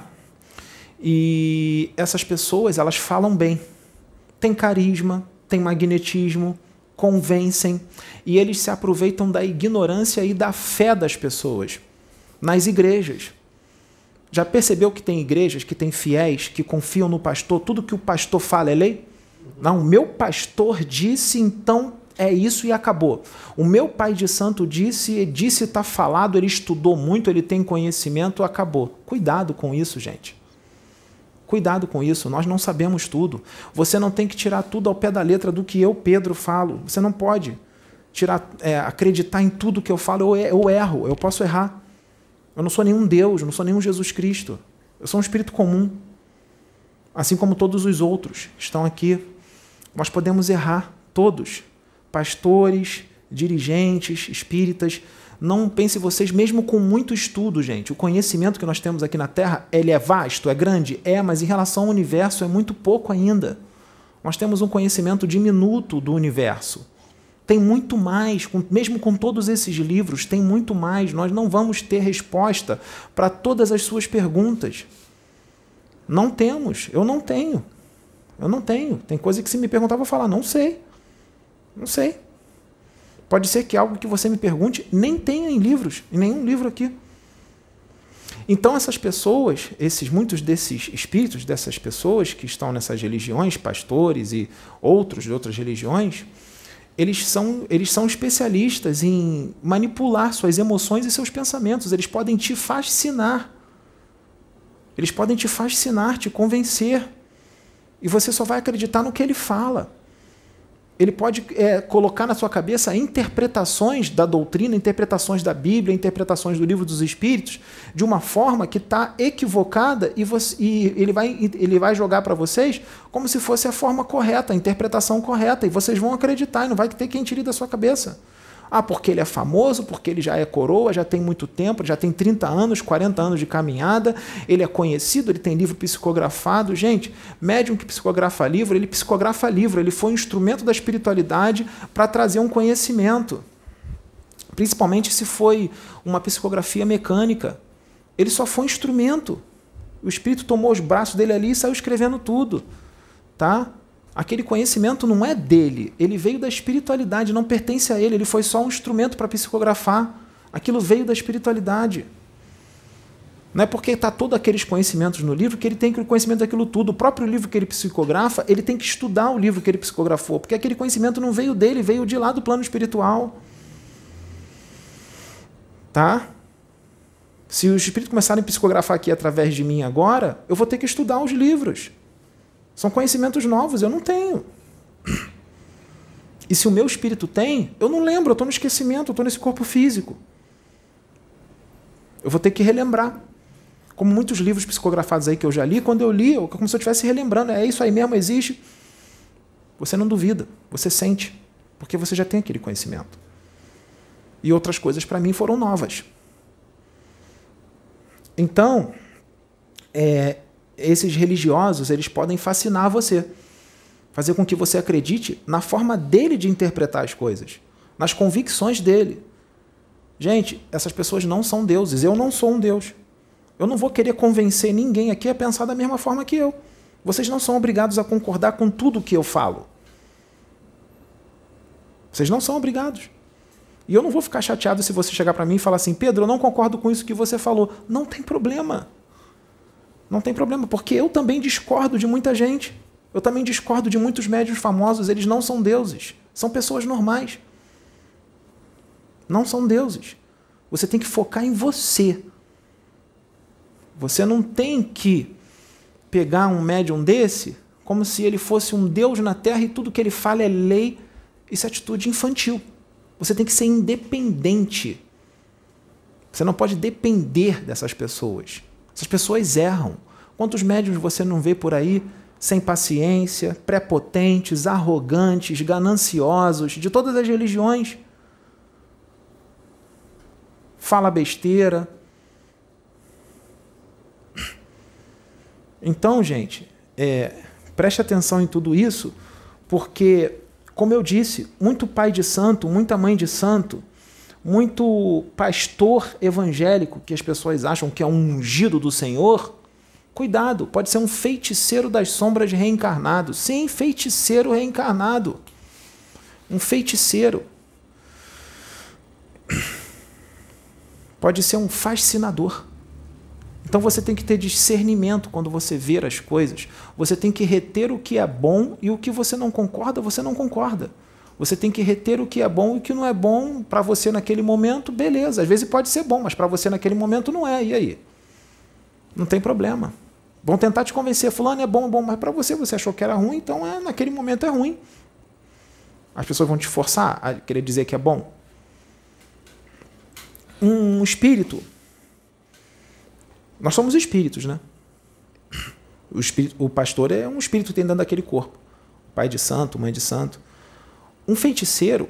E essas pessoas, elas falam bem, têm carisma, têm magnetismo, convencem, e eles se aproveitam da ignorância e da fé das pessoas nas igrejas. Já percebeu que tem igrejas, que tem fiéis, que confiam no pastor, tudo que o pastor fala é lei? Não, o meu pastor disse, então é isso e acabou. O meu pai de santo disse, disse está falado, ele estudou muito, ele tem conhecimento, acabou. Cuidado com isso, gente. Cuidado com isso, nós não sabemos tudo. Você não tem que tirar tudo ao pé da letra do que eu, Pedro, falo. Você não pode tirar, é, acreditar em tudo que eu falo, eu, eu erro, eu posso errar. Eu não sou nenhum Deus, eu não sou nenhum Jesus Cristo. Eu sou um espírito comum. Assim como todos os outros que estão aqui. Nós podemos errar, todos. Pastores, dirigentes, espíritas. Não pense vocês, mesmo com muito estudo, gente, o conhecimento que nós temos aqui na Terra, ele é vasto, é grande? É, mas em relação ao universo é muito pouco ainda. Nós temos um conhecimento diminuto do universo. Tem muito mais, com, mesmo com todos esses livros, tem muito mais. Nós não vamos ter resposta para todas as suas perguntas. Não temos, eu não tenho. Eu não tenho. Tem coisa que se me perguntar, eu vou falar, não sei. Não sei. Pode ser que algo que você me pergunte nem tenha em livros, em nenhum livro aqui. Então essas pessoas, esses muitos desses espíritos, dessas pessoas que estão nessas religiões, pastores e outros de outras religiões, Eles são, eles são especialistas em manipular suas emoções e seus pensamentos. Eles podem te fascinar. Eles podem te fascinar, te convencer. E você só vai acreditar no que ele fala. Ele pode é, colocar na sua cabeça interpretações da doutrina, interpretações da Bíblia, interpretações do Livro dos Espíritos, de uma forma que está equivocada e, você, e ele, vai, ele vai jogar para vocês como se fosse a forma correta, a interpretação correta, e vocês vão acreditar e não vai ter quem tire da sua cabeça. Ah, porque ele é famoso, porque ele já é coroa, já tem muito tempo, já tem trinta anos, quarenta anos de caminhada, ele é conhecido, ele tem livro psicografado. Gente, médium que psicografa livro, ele psicografa livro, ele foi um instrumento da espiritualidade para trazer um conhecimento. Principalmente se foi uma psicografia mecânica. Ele só foi um instrumento. O espírito tomou os braços dele ali e saiu escrevendo tudo. Tá? Aquele conhecimento não é dele, ele veio da espiritualidade, não pertence a ele, ele foi só um instrumento para psicografar. Aquilo veio da espiritualidade. Não é porque está todos aqueles conhecimentos no livro que ele tem o conhecimento daquilo tudo. O próprio livro que ele psicografa, ele tem que estudar o livro que ele psicografou, porque aquele conhecimento não veio dele, veio de lá do plano espiritual. Tá? Se os espíritos começarem a psicografar aqui através de mim agora, eu vou ter que estudar os livros. São conhecimentos novos, eu não tenho. E se o meu espírito tem, eu não lembro, eu estou no esquecimento, eu estou nesse corpo físico. Eu vou ter que relembrar. Como muitos livros psicografados aí que eu já li, quando eu li, é como se eu estivesse relembrando. É isso aí mesmo, existe. Você não duvida, você sente, porque você já tem aquele conhecimento. E outras coisas para mim foram novas. Então, é... esses religiosos, eles podem fascinar você, fazer com que você acredite na forma dele de interpretar as coisas, nas convicções dele. Gente, essas pessoas não são deuses, eu não sou um deus. Eu não vou querer convencer ninguém aqui a pensar da mesma forma que eu. Vocês não são obrigados a concordar com tudo que eu falo. Vocês não são obrigados. E eu não vou ficar chateado se você chegar para mim e falar assim, Pedro, eu não concordo com isso que você falou. Não tem problema. Não tem problema, porque eu também discordo de muita gente. Eu também discordo de muitos médiuns famosos. Eles não são deuses. São pessoas normais. Não são deuses. Você tem que focar em você. Você não tem que pegar um médium desse como se ele fosse um deus na Terra e tudo que ele fala é lei. Isso é atitude infantil. Você tem que ser independente. Você não pode depender dessas pessoas. Essas pessoas erram. Quantos médiuns você não vê por aí sem paciência, prepotentes, arrogantes, gananciosos, de todas as religiões? Fala besteira. Então, gente, é, preste atenção em tudo isso, porque, como eu disse, muito pai de santo, muita mãe de santo, muito pastor evangélico, que as pessoas acham que é um ungido do Senhor, cuidado, pode ser um feiticeiro das sombras reencarnado. Sim, feiticeiro reencarnado. Um feiticeiro. Pode ser um fascinador. Então você tem que ter discernimento quando você ver as coisas. Você tem que reter o que é bom e o que você não concorda, você não concorda. Você tem que reter o que é bom e o que não é bom para você naquele momento, beleza. Às vezes pode ser bom, mas para você naquele momento não é. E aí? Não tem problema. Vão tentar te convencer, fulano é bom, é bom, mas para você, você achou que era ruim, então é, naquele momento é ruim. As pessoas vão te forçar a querer dizer que é bom. Um espírito. Nós somos espíritos, né? O, espírito, o pastor é um espírito que tem dentro daquele corpo. Pai de santo, mãe de santo. Um feiticeiro,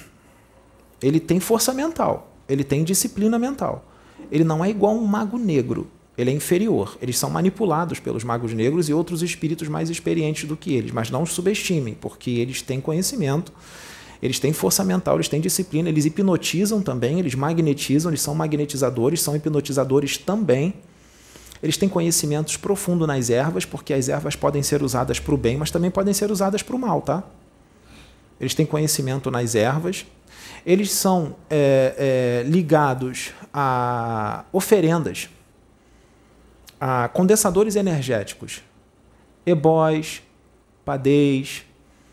ele tem força mental, ele tem disciplina mental. Ele não é igual a um mago negro, ele é inferior. Eles são manipulados pelos magos negros e outros espíritos mais experientes do que eles, mas não os subestimem, porque eles têm conhecimento, eles têm força mental, eles têm disciplina, eles hipnotizam também, eles magnetizam, eles são magnetizadores, são hipnotizadores também. Eles têm conhecimentos profundos nas ervas, porque as ervas podem ser usadas para o bem, mas também podem ser usadas para o mal, tá? Eles têm conhecimento nas ervas. Eles são é, é, ligados a oferendas, a condensadores energéticos, ebóis, padês,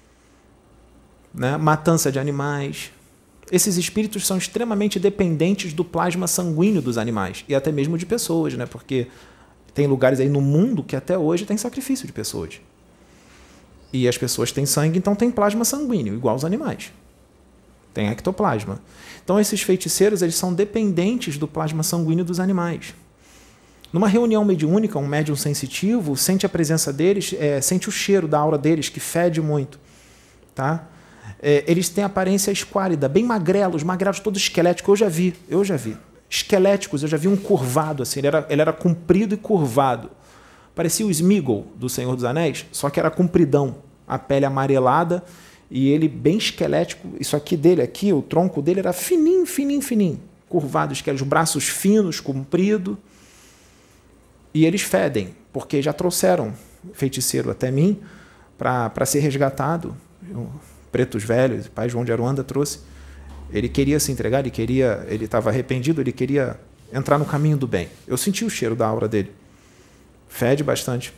né, matança de animais. Esses espíritos são extremamente dependentes do plasma sanguíneo dos animais e até mesmo de pessoas, né, porque tem lugares aí no mundo que até hoje tem sacrifício de pessoas. E as pessoas têm sangue, então tem plasma sanguíneo, igual aos animais. Tem ectoplasma. Então esses feiticeiros, eles são dependentes do plasma sanguíneo dos animais. Numa reunião mediúnica, um médium sensitivo sente a presença deles, é, sente o cheiro da aura deles, que fede muito. Tá? É, eles têm aparência esquálida, bem magrelos, magrelos todos esqueléticos. Eu já vi, eu já vi. Esqueléticos, eu já vi um curvado, assim, ele era, ele era comprido e curvado. Parecia o Sméagol do Senhor dos Anéis, só que era compridão, a pele amarelada e ele bem esquelético. Isso aqui dele, aqui, o tronco dele era fininho, fininho, fininho, curvado, os braços finos, comprido. E eles fedem, porque já trouxeram feiticeiro até mim para ser resgatado. Eu, Pretos Velhos, o pai João de Aruanda trouxe. Ele queria se entregar, ele queria, ele estava arrependido, ele queria entrar no caminho do bem. Eu senti o cheiro da aura dele. Fede bastante.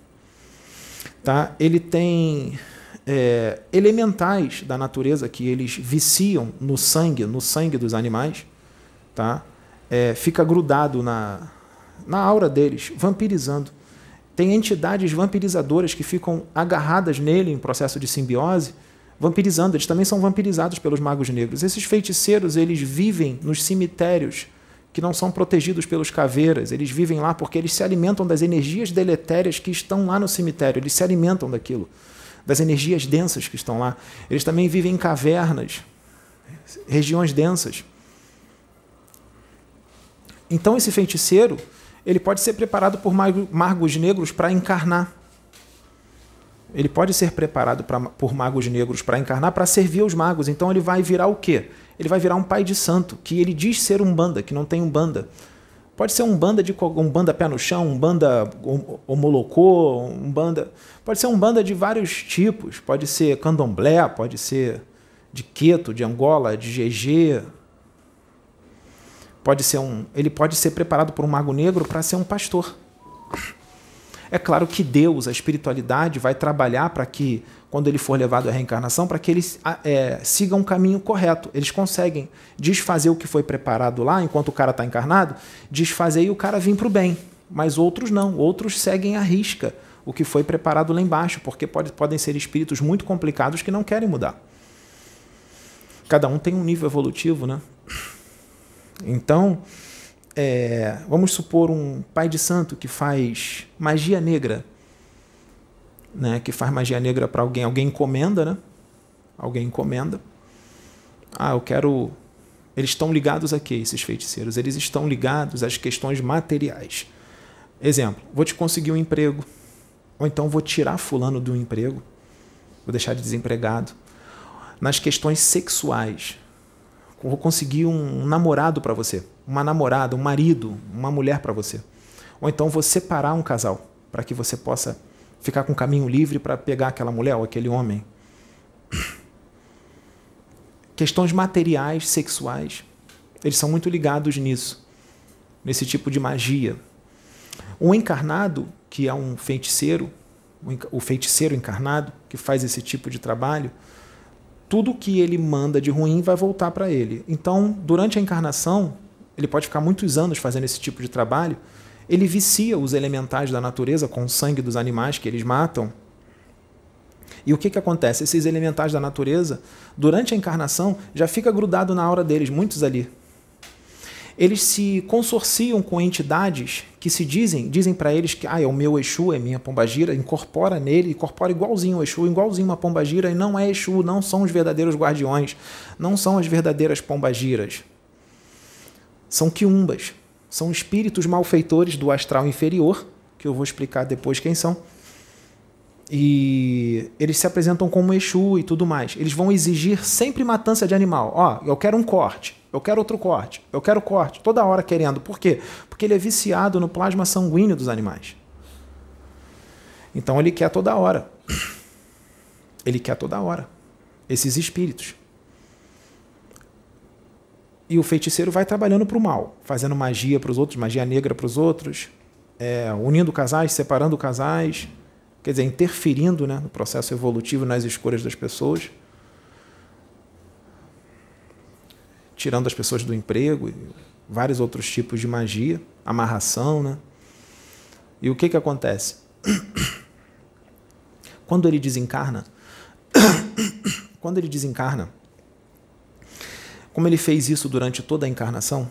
Tá? Ele tem é, elementais da natureza que eles viciam no sangue, no sangue dos animais. Tá? É, fica grudado na, na aura deles, vampirizando. Tem entidades vampirizadoras que ficam agarradas nele em processo de simbiose, vampirizando. Eles também são vampirizados pelos magos negros. Esses feiticeiros, eles vivem nos cemitérios que não são protegidos pelos caveiras. Eles vivem lá porque eles se alimentam das energias deletérias que estão lá no cemitério. Eles se alimentam daquilo, das energias densas que estão lá. Eles também vivem em cavernas, regiões densas. Então esse feiticeiro, ele pode ser preparado por magos negros para encarnar. Ele pode ser preparado pra, por magos negros para encarnar, para servir aos magos. Então ele vai virar o quê? Ele vai virar um pai de santo, que ele diz ser umbanda, que não tem umbanda. Pode ser umbanda de umbanda pé no chão, umbanda homolocô, umbanda. Pode ser umbanda de vários tipos. Pode ser candomblé, pode ser de Queto, de Angola, de G G. Pode ser um, ele pode ser preparado por um mago negro para ser um pastor. É claro que Deus, a espiritualidade, vai trabalhar para que, quando ele for levado à reencarnação, para que ele é, siga um caminho correto. Eles conseguem desfazer o que foi preparado lá, enquanto o cara está encarnado, desfazer e o cara vir para o bem. Mas outros não, outros seguem à risca o que foi preparado lá embaixo, porque pode, podem ser espíritos muito complicados que não querem mudar. Cada um tem um nível evolutivo, né? Então, é, vamos supor um pai de santo que faz magia negra, né? Que faz magia negra para alguém, alguém encomenda, né? Alguém encomenda. Ah, eu quero... Eles estão ligados a quê, esses feiticeiros? Eles estão ligados às questões materiais. Exemplo, vou te conseguir um emprego, ou então vou tirar fulano do emprego, vou deixar de desempregado. Nas questões sexuais, vou conseguir um namorado para você, uma namorada, um marido, uma mulher para você. Ou então vou separar um casal, para que você possa ficar com o caminho livre para pegar aquela mulher ou aquele homem. Questões materiais, sexuais, eles são muito ligados nisso, nesse tipo de magia. O encarnado, que é um feiticeiro, o feiticeiro encarnado, que faz esse tipo de trabalho, tudo que ele manda de ruim vai voltar para ele. Então, durante a encarnação, ele pode ficar muitos anos fazendo esse tipo de trabalho, ele vicia os elementais da natureza com o sangue dos animais que eles matam. E o que, que acontece? Esses elementais da natureza, durante a encarnação, já fica grudado na aura deles, muitos ali. Eles se consorciam com entidades que se dizem, dizem para eles que ah, é o meu Exu, é minha pombagira, incorpora nele, incorpora igualzinho o Exu, igualzinho uma pombagira, e não é Exu, não são os verdadeiros guardiões, não são as verdadeiras pombagiras. São quiumbas, são espíritos malfeitores do astral inferior, que eu vou explicar depois quem são. E eles se apresentam como Exu e tudo mais. Eles vão exigir sempre matança de animal. Ó, eu quero um corte, eu quero outro corte, eu quero corte, toda hora querendo. Por quê? Porque ele é viciado no plasma sanguíneo dos animais. Então ele quer toda hora. Ele quer toda hora. Esses espíritos. E o feiticeiro vai trabalhando para o mal, fazendo magia para os outros, magia negra para os outros, é, unindo casais, separando casais, quer dizer, interferindo, né, no processo evolutivo, nas escolhas das pessoas, tirando as pessoas do emprego, vários outros tipos de magia, amarração, né? E o que que acontece? Quando ele desencarna, quando ele desencarna, como ele fez isso durante toda a encarnação,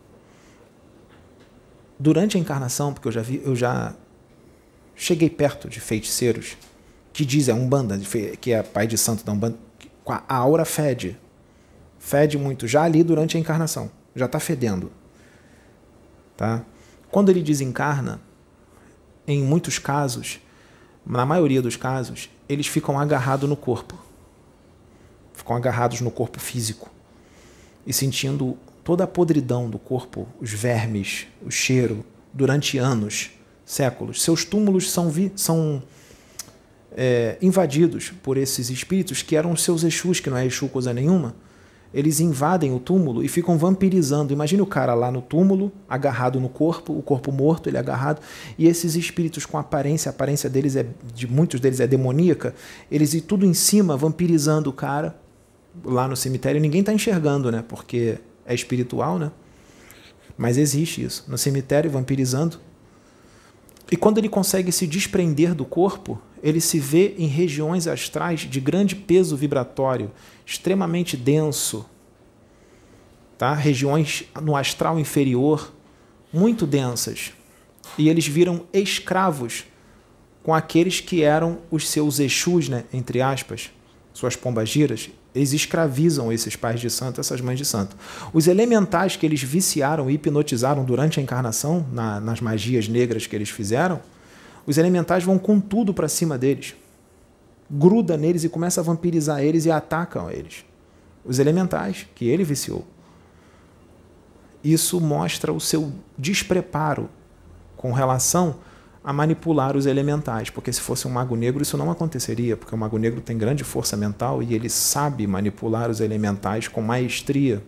durante a encarnação, porque eu já vi, eu já cheguei perto de feiticeiros que dizem a Umbanda, que é pai de santo da Umbanda, a aura fede, fede muito, já ali durante a encarnação, já está fedendo. Tá? Quando ele desencarna, em muitos casos, na maioria dos casos, eles ficam agarrados no corpo, ficam agarrados no corpo físico, e sentindo toda a podridão do corpo, os vermes, o cheiro, durante anos, séculos. Seus túmulos são, vi, são é, invadidos por esses espíritos que eram os seus Exus, que não é Exu coisa nenhuma. Eles invadem o túmulo e ficam vampirizando. Imagine o cara lá no túmulo, agarrado no corpo, o corpo morto, ele agarrado, e esses espíritos com aparência, a aparência deles é, de muitos deles é demoníaca, eles e tudo em cima, vampirizando o cara, lá no cemitério. Ninguém está enxergando, né? Porque é espiritual, né? Mas existe isso. No cemitério, vampirizando. E quando ele consegue se desprender do corpo, ele se vê em regiões astrais de grande peso vibratório, extremamente denso. Tá? Regiões no astral inferior, muito densas. E eles viram escravos com aqueles que eram os seus Exus, né? Entre aspas, suas pombagiras. Eles escravizam esses pais de santo, essas mães de santo. Os elementais que eles viciaram e hipnotizaram durante a encarnação, na, nas magias negras que eles fizeram, os elementais vão com tudo para cima deles. Gruda neles e começa a vampirizar eles e atacam eles. Os elementais que ele viciou. Isso mostra o seu despreparo com relação a manipular os elementais, porque se fosse um mago negro isso não aconteceria, porque o mago negro tem grande força mental e ele sabe manipular os elementais com maestria.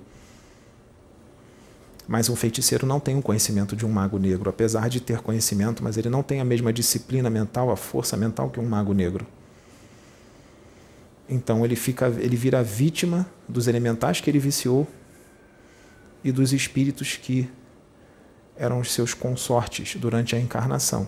Mas um feiticeiro não tem o conhecimento de um mago negro, apesar de ter conhecimento, mas ele não tem a mesma disciplina mental, a força mental que um mago negro. Então ele, fica, ele vira vítima dos elementais que ele viciou e dos espíritos que eram os seus consortes durante a encarnação.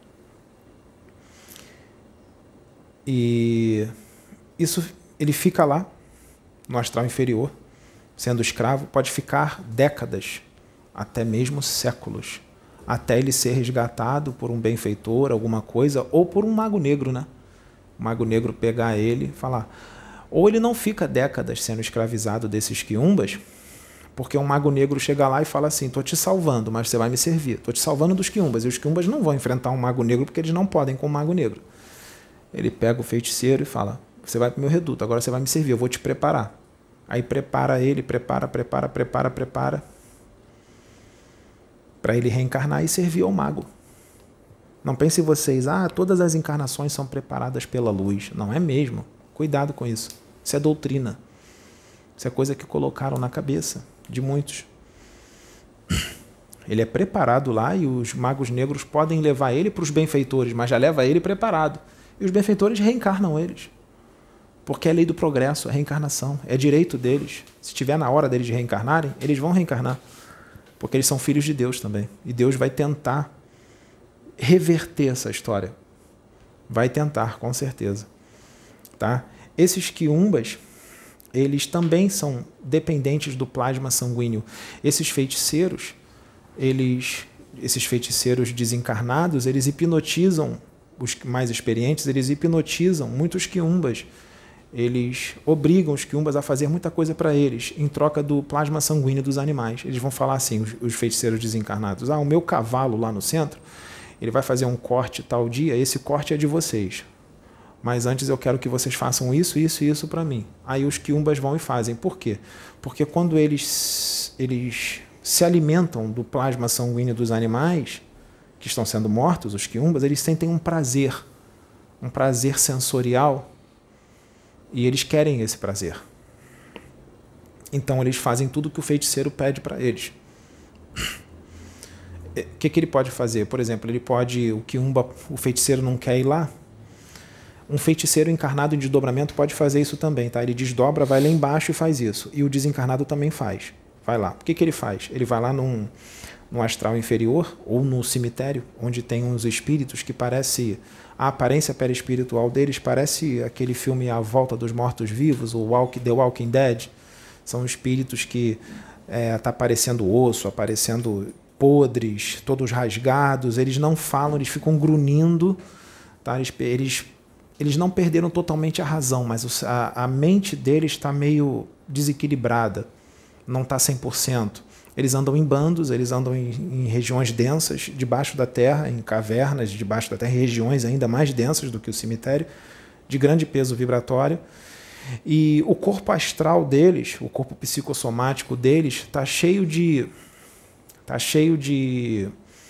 E isso, ele fica lá, no astral inferior, sendo escravo, pode ficar décadas, até mesmo séculos, até ele ser resgatado por um benfeitor, alguma coisa, ou por um mago negro, né? O mago negro pegar ele e falar. Ou ele não fica décadas sendo escravizado desses quiumbas, porque um mago negro chega lá e fala assim, estou te salvando, mas você vai me servir. Estou te salvando dos quiumbas. E os quiumbas não vão enfrentar um mago negro porque eles não podem com um mago negro. Ele pega o feiticeiro e fala, você vai para o meu reduto, agora você vai me servir, eu vou te preparar. Aí prepara ele, prepara, prepara, prepara, prepara, para ele reencarnar e servir ao mago. Não pensem vocês, ah, todas as encarnações são preparadas pela luz. Não é mesmo. Cuidado com isso. Isso é doutrina. Isso é coisa que colocaram na cabeça de muitos. Ele é preparado lá e os magos negros podem levar ele para os benfeitores, mas já leva ele preparado. E os benfeitores reencarnam eles. Porque é lei do progresso, é reencarnação, é direito deles. Se estiver na hora deles de reencarnarem, eles vão reencarnar. Porque eles são filhos de Deus também. E Deus vai tentar reverter essa história. Vai tentar, com certeza. Tá? Esses quiumbas, eles também são dependentes do plasma sanguíneo. Esses feiticeiros, eles, esses feiticeiros desencarnados, eles hipnotizam, os mais experientes, eles hipnotizam muitos quiumbas. Eles obrigam os quiumbas a fazer muita coisa para eles, em troca do plasma sanguíneo dos animais. Eles vão falar assim, os, os feiticeiros desencarnados, ah, o meu cavalo lá no centro, ele vai fazer um corte tal dia, esse corte é de vocês. Mas antes eu quero que vocês façam isso, isso e isso para mim. Aí os quiumbas vão e fazem. Por quê? Porque quando eles, eles se alimentam do plasma sanguíneo dos animais que estão sendo mortos, os quiumbas, eles sentem um prazer, um prazer sensorial, e eles querem esse prazer. Então eles fazem tudo o que o feiticeiro pede para eles. O que, que ele pode fazer? Por exemplo, ele pode, o quiumba, o feiticeiro não quer ir lá, um feiticeiro encarnado em desdobramento pode fazer isso também, tá? Ele desdobra, vai lá embaixo e faz isso. E o desencarnado também faz. Vai lá. O que, que ele faz? Ele vai lá num, num astral inferior ou no cemitério, onde tem uns espíritos que parece... A aparência perispiritual deles parece aquele filme A Volta dos Mortos-Vivos, o Walk, The Walking Dead. São espíritos que é, tá aparecendo osso, aparecendo podres, todos rasgados. Eles não falam, eles ficam grunhindo. Tá? Eles... eles Eles não perderam totalmente a razão, mas a, a mente deles está meio desequilibrada, não está cem por cento. Eles andam em bandos, eles andam em, em regiões densas, debaixo da terra, em cavernas debaixo da terra, em regiões ainda mais densas do que o cemitério, de grande peso vibratório. E o corpo astral deles, o corpo psicossomático deles, está cheio de... Tá cheio de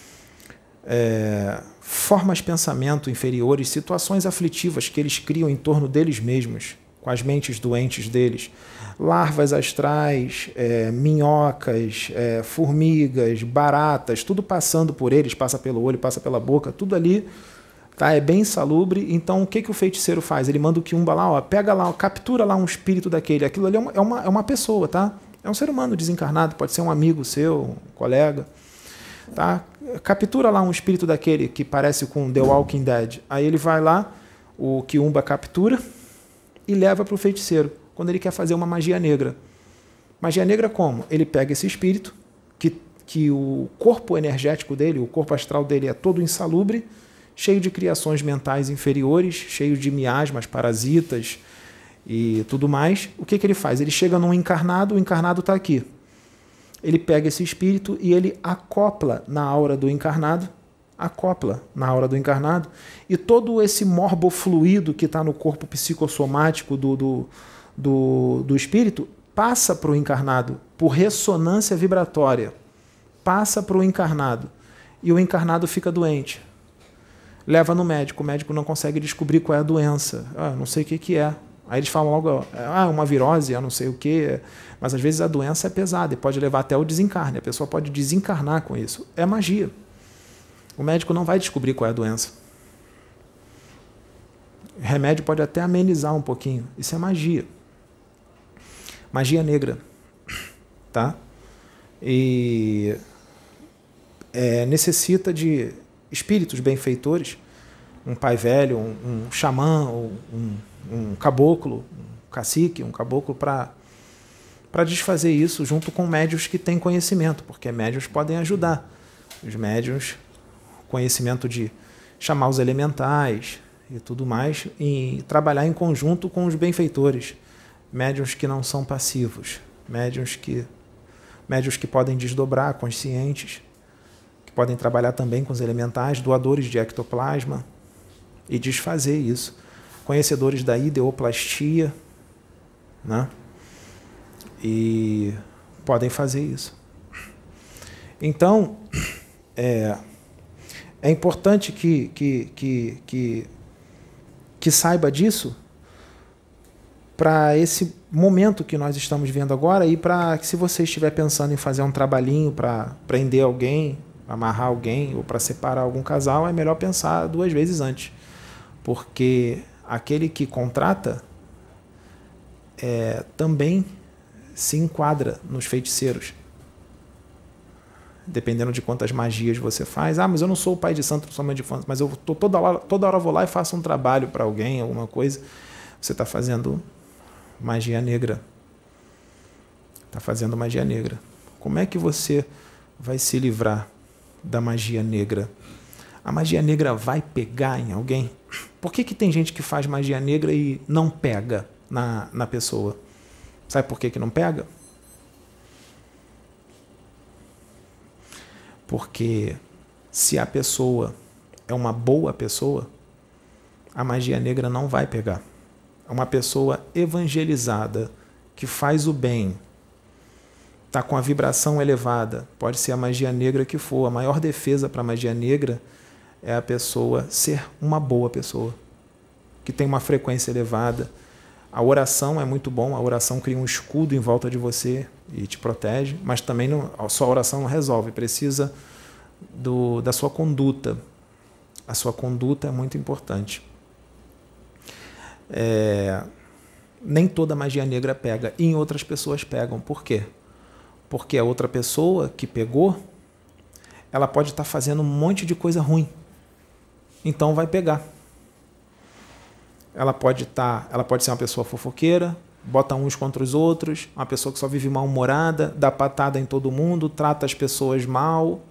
é, formas de pensamento inferiores, situações aflitivas que eles criam em torno deles mesmos, com as mentes doentes deles. Larvas astrais, é, minhocas, é, formigas, baratas, tudo passando por eles, passa pelo olho, passa pela boca, tudo ali tá, é bem insalubre. Então o que, que o feiticeiro faz? Ele manda o quiumba lá, ó, pega lá, ó, captura lá um espírito daquele. Aquilo ali é uma, é, uma, é uma pessoa, tá? É um ser humano desencarnado, pode ser um amigo seu, um colega. Tá? Captura lá um espírito daquele que parece com The Walking Dead. Aí ele vai lá, o quiumba captura e leva para o feiticeiro, quando ele quer fazer uma magia negra. Magia negra como? Ele pega esse espírito, que, que o corpo energético dele, o corpo astral dele é todo insalubre, cheio de criações mentais inferiores, cheio de miasmas, parasitas e tudo mais. O que, que ele faz? Ele chega num encarnado, o encarnado está aqui. Ele pega esse espírito e ele acopla na aura do encarnado, acopla na aura do encarnado, e todo esse morbofluido que está no corpo psicossomático do, do, do, do espírito passa para o encarnado por ressonância vibratória, passa para o encarnado, e o encarnado fica doente. leva no médico, o médico não consegue descobrir qual é a doença. Ah, não sei o que, que é. Aí eles falam logo, ah, uma virose, eu não sei o que, mas às vezes a doença é pesada e pode levar até o desencarne. A pessoa pode desencarnar com isso. É magia. O médico não vai descobrir qual é a doença. O remédio pode até amenizar um pouquinho. Isso é magia. Magia negra. Tá? E é, necessita de espíritos benfeitores, um pai velho, um, um xamã, um, um caboclo, um cacique, um caboclo, para para desfazer isso junto com médiuns que têm conhecimento, porque médiuns podem ajudar. Os médiuns, conhecimento de chamar os elementais e tudo mais, e trabalhar em conjunto com os benfeitores, médiuns que não são passivos, médiuns que, médiuns que podem desdobrar, conscientes, que podem trabalhar também com os elementais, doadores de ectoplasma, e desfazer isso. Conhecedores da ideoplastia, né? E podem fazer isso. Então, é, é importante que, que, que, que, que saiba disso para esse momento que nós estamos vendo agora e para que, se você estiver pensando em fazer um trabalhinho para prender alguém, amarrar alguém ou para separar algum casal, é melhor pensar duas vezes antes. Porque aquele que contrata é, também se enquadra nos feiticeiros. Dependendo de quantas magias você faz. Ah, mas eu não sou o pai de santo, não sou mãe de santo, mas eu tô toda hora, toda hora vou lá e faço um trabalho para alguém, alguma coisa. Você está fazendo magia negra. Está fazendo magia negra. Como é que você vai se livrar da magia negra? A magia negra vai pegar em alguém? Por que que tem gente que faz magia negra e não pega na, na pessoa? Sabe por que que não pega? Porque se a pessoa é uma boa pessoa, a magia negra não vai pegar. É uma pessoa evangelizada, que faz o bem, está com a vibração elevada, pode ser a magia negra que for. A maior defesa para a magia negra é a pessoa ser uma boa pessoa, que tem uma frequência elevada. A oração é muito bom, a oração cria um escudo em volta de você e te protege, mas também não, só a oração não resolve, precisa do, da sua conduta. A sua conduta é muito importante. É, nem toda magia negra pega, e em outras pessoas pegam. Por quê? Porque a outra pessoa que pegou, ela pode estar fazendo um monte de coisa ruim, então vai pegar. Ela pode estar, ela pode ser uma pessoa fofoqueira, bota uns contra os outros, uma pessoa que só vive mal-humorada, dá patada em todo mundo, trata as pessoas mal.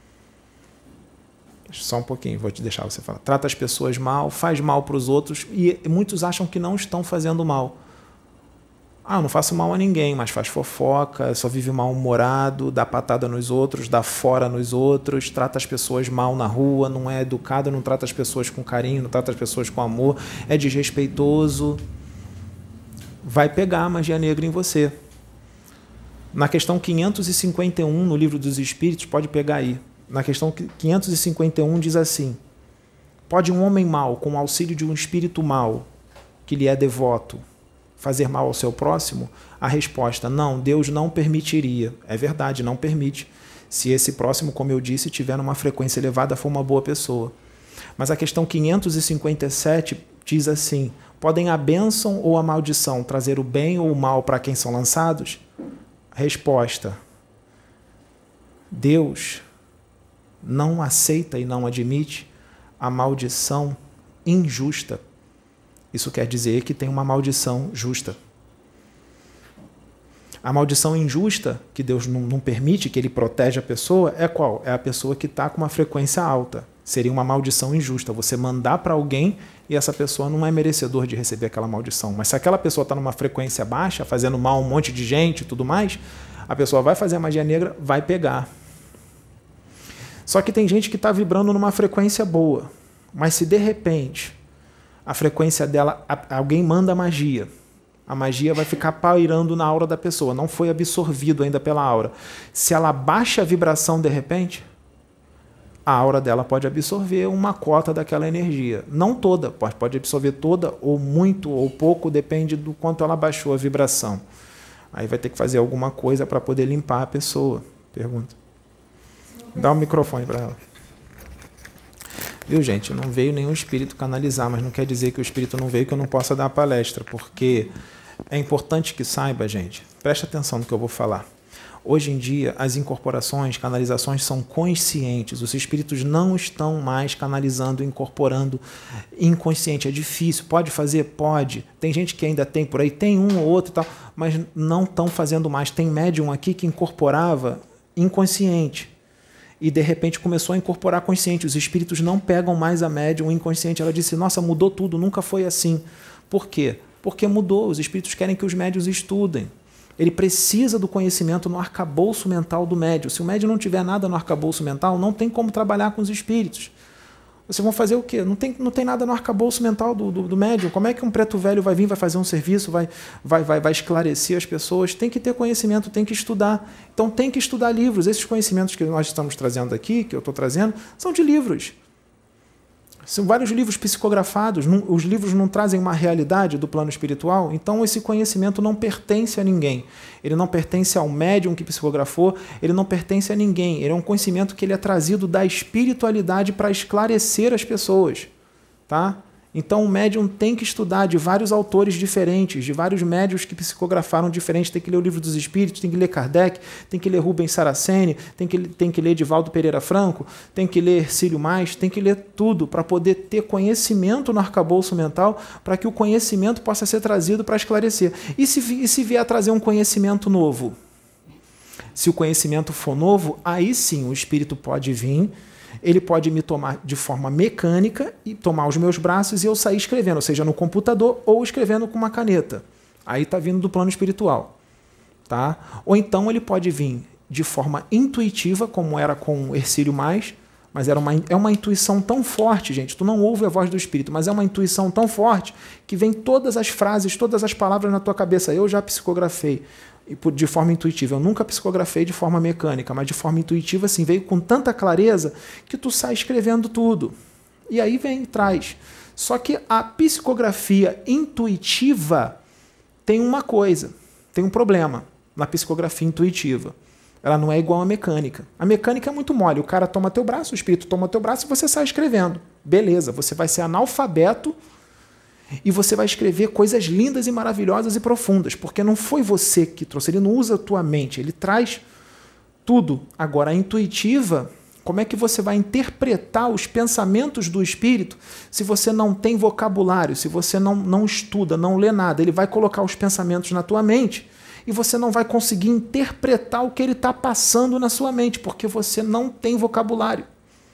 Só um pouquinho, vou te deixar você falar. Trata as pessoas mal, faz mal para os outros, e muitos acham que não estão fazendo mal. Ah, eu não faço mal a ninguém, mas faz fofoca, só vive mal-humorado, dá patada nos outros, dá fora nos outros, trata as pessoas mal na rua, não é educado, não trata as pessoas com carinho, não trata as pessoas com amor, é desrespeitoso. Vai pegar a magia negra em você. Na questão quinhentos e cinquenta e um, no Livro dos Espíritos, pode pegar aí. Na questão quinhentos e cinquenta e um diz assim: pode um homem mau, com o auxílio de um espírito mau, que lhe é devoto, fazer mal ao seu próximo? A resposta: não, Deus não permitiria. É verdade, não permite. Se esse próximo, como eu disse, tiver numa frequência elevada, for uma boa pessoa. Mas a questão quinhentos e cinquenta e sete diz assim: podem a bênção ou a maldição trazer o bem ou o mal para quem são lançados? Resposta: Deus não aceita e não admite a maldição injusta. Isso quer dizer que tem uma maldição justa. A maldição injusta, que Deus não, não permite, que Ele protege a pessoa, é qual? É a pessoa que está com uma frequência alta. Seria uma maldição injusta. Você mandar para alguém e essa pessoa não é merecedor de receber aquela maldição. Mas se aquela pessoa está numa frequência baixa, fazendo mal a um monte de gente e tudo mais, a pessoa vai fazer a magia negra, vai pegar. Só que tem gente que está vibrando numa frequência boa. Mas se de repente a frequência dela, alguém manda magia, a magia vai ficar pairando na aura da pessoa, não foi absorvido ainda pela aura. Se ela baixa a vibração de repente, a aura dela pode absorver uma cota daquela energia. Não toda, pode, pode absorver toda, ou muito, ou pouco, depende do quanto ela baixou a vibração. Aí vai ter que fazer alguma coisa para poder limpar a pessoa. Pergunta. Dá o microfone para ela. Viu, gente? Não veio nenhum espírito canalizar, mas não quer dizer que o espírito não veio que eu não possa dar a palestra, porque é importante que saiba, gente, preste atenção no que eu vou falar. Hoje em dia, as incorporações, canalizações são conscientes. Os espíritos não estão mais canalizando, incorporando inconsciente. É difícil. Pode fazer? Pode. Tem gente que ainda tem por aí, tem um ou outro e tal, mas não estão fazendo mais. Tem médium aqui que incorporava inconsciente e, de repente, começou a incorporar consciente. Os espíritos não pegam mais a médium inconsciente. Ela disse, nossa, mudou tudo, nunca foi assim. Por quê? Porque mudou. Os espíritos querem que os médiuns estudem. Ele precisa do conhecimento no arcabouço mental do médium. Se o médium não tiver nada no arcabouço mental, não tem como trabalhar com os espíritos. Vocês vão fazer o quê? Não tem, não tem nada no arcabouço mental do, do, do médium. Como é que um preto velho vai vir, vai fazer um serviço, vai, vai, vai, vai esclarecer as pessoas? Tem que ter conhecimento, tem que estudar. Então tem que estudar livros. Esses conhecimentos que nós estamos trazendo aqui, que eu estou trazendo, são de livros. São vários livros psicografados, não, os livros não trazem uma realidade do plano espiritual, então esse conhecimento não pertence a ninguém. Ele não pertence ao médium que psicografou, ele não pertence a ninguém. Ele é um conhecimento que ele é trazido da espiritualidade para esclarecer as pessoas. Tá? Então o médium tem que estudar de vários autores diferentes, de vários médiuns que psicografaram diferentes. Tem que ler o Livro dos Espíritos, tem que ler Kardec, tem que ler Rubens Saraceni, tem que, tem que ler Divaldo Pereira Franco, tem que ler Cílio Mais, tem que ler tudo para poder ter conhecimento no arcabouço mental, para que o conhecimento possa ser trazido para esclarecer. E se, e se vier a trazer um conhecimento novo? Se o conhecimento for novo, aí sim o espírito pode vir, ele pode me tomar de forma mecânica e tomar os meus braços e eu sair escrevendo, ou seja, no computador ou escrevendo com uma caneta. Aí está vindo do plano espiritual. Tá? Ou então ele pode vir de forma intuitiva, como era com Hercílio Mais, mas era uma, é uma intuição tão forte, gente, tu não ouve a voz do espírito, mas é uma intuição tão forte que vem todas as frases, todas as palavras na tua cabeça. Eu já psicografei de forma intuitiva. Eu nunca psicografei de forma mecânica, mas de forma intuitiva, assim, veio com tanta clareza que tu sai escrevendo tudo. E aí vem e traz. Só que a psicografia intuitiva tem uma coisa, tem um problema na psicografia intuitiva. Ela não é igual à mecânica. A mecânica é muito mole. O cara toma teu braço, o espírito toma teu braço e você sai escrevendo. Beleza, você vai ser analfabeto e você vai escrever coisas lindas e maravilhosas e profundas, porque não foi você que trouxe, ele não usa a tua mente, ele traz tudo. Agora, a intuitiva, como é que você vai interpretar os pensamentos do espírito se você não tem vocabulário, se você não, não estuda, não lê nada? Ele vai colocar os pensamentos na tua mente e você não vai conseguir interpretar o que ele está passando na sua mente, porque você não tem vocabulário.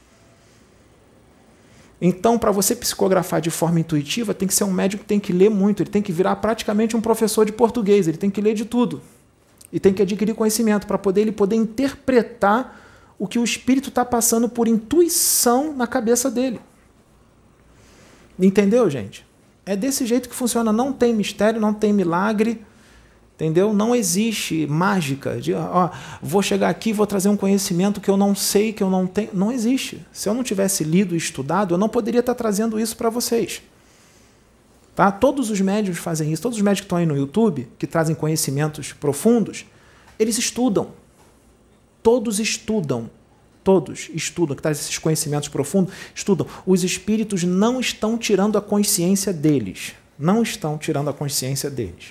Então, para você psicografar de forma intuitiva, tem que ser um médium que tem que ler muito, ele tem que virar praticamente um professor de português, ele tem que ler de tudo. E tem que adquirir conhecimento para poder ele poder interpretar o que o espírito está passando por intuição na cabeça dele. Entendeu, gente? É desse jeito que funciona, não tem mistério, não tem milagre. Entendeu? Não existe mágica de, ó, vou chegar aqui e vou trazer um conhecimento que eu não sei, que eu não tenho. Não existe. Se eu não tivesse lido e estudado, eu não poderia estar trazendo isso para vocês. Tá? Todos os médiuns fazem isso. Todos os médiuns que estão aí no YouTube, que trazem conhecimentos profundos, eles estudam. Todos estudam. Todos estudam, que trazem esses conhecimentos profundos, estudam. Os espíritos não estão tirando a consciência deles. Não estão tirando a consciência deles.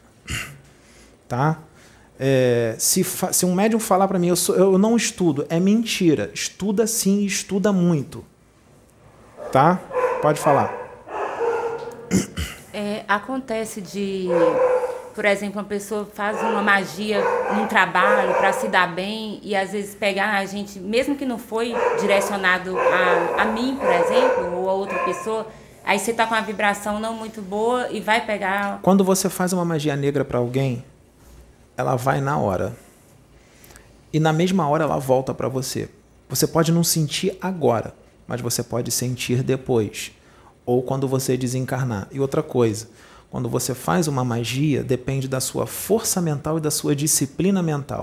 Tá? É, se, se um médium falar para mim, eu, sou, eu não estudo, é mentira. Estuda sim, estuda muito. Tá? Pode falar. É, acontece de, por exemplo, uma pessoa faz uma magia num trabalho para se dar bem e às vezes pegar a gente, mesmo que não foi direcionado a, a mim, por exemplo, ou a outra pessoa, aí você está com uma vibração não muito boa e vai pegar... Quando você faz uma magia negra para alguém, ela vai na hora. E na mesma hora ela volta para você. Você pode não sentir agora, mas você pode sentir depois. Ou quando você desencarnar. E outra coisa, quando você faz uma magia, depende da sua força mental e da sua disciplina mental.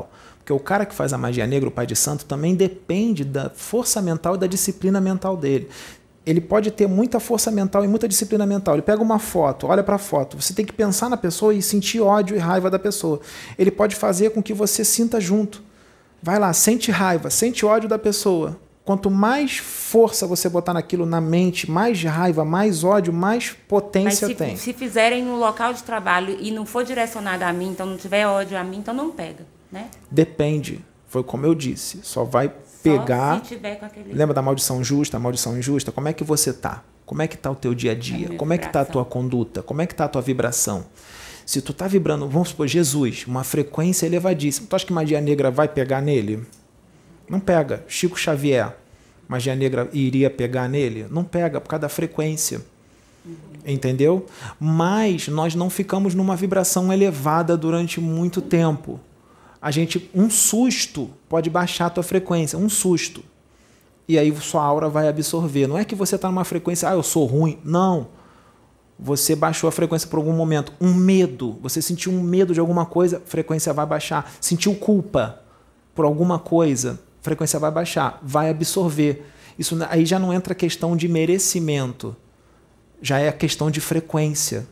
Porque o cara que faz a magia negra, o pai de santo, também depende da força mental e da disciplina mental dele. Ele pode ter muita força mental e muita disciplina mental. Ele pega uma foto, olha para a foto, você tem que pensar na pessoa e sentir ódio e raiva da pessoa. Ele pode fazer com que você sinta junto. Vai lá, sente raiva, sente ódio da pessoa. Quanto mais força você botar naquilo na mente, mais raiva, mais ódio, mais potência Mas se, tem. se fizerem no local de trabalho e não for direcionado a mim, então não tiver ódio a mim, então não pega, né? Depende. Foi como eu disse. Só vai pegar... Só se tiver com aquele... Lembra da maldição justa, a maldição injusta? Como é que você tá? Como é que tá o teu dia a dia? Como é que tá a tua conduta? Como é que tá a tua vibração? Se tu tá vibrando, vamos supor, Jesus, uma frequência elevadíssima, tu acha que magia negra vai pegar nele? Não pega. Chico Xavier, magia negra iria pegar nele? Não pega, por causa da frequência. Entendeu? Mas nós não ficamos numa vibração elevada durante muito tempo. A gente, um susto pode baixar a tua frequência, um susto. E aí sua aura vai absorver. Não é que você está numa frequência, ah, eu sou ruim. Não. Você baixou a frequência por algum momento. Um medo. Você sentiu um medo de alguma coisa, a frequência vai baixar. Sentiu culpa por alguma coisa, a frequência vai baixar. Vai absorver. Isso aí já não entra a questão de merecimento. Já é a questão de frequência.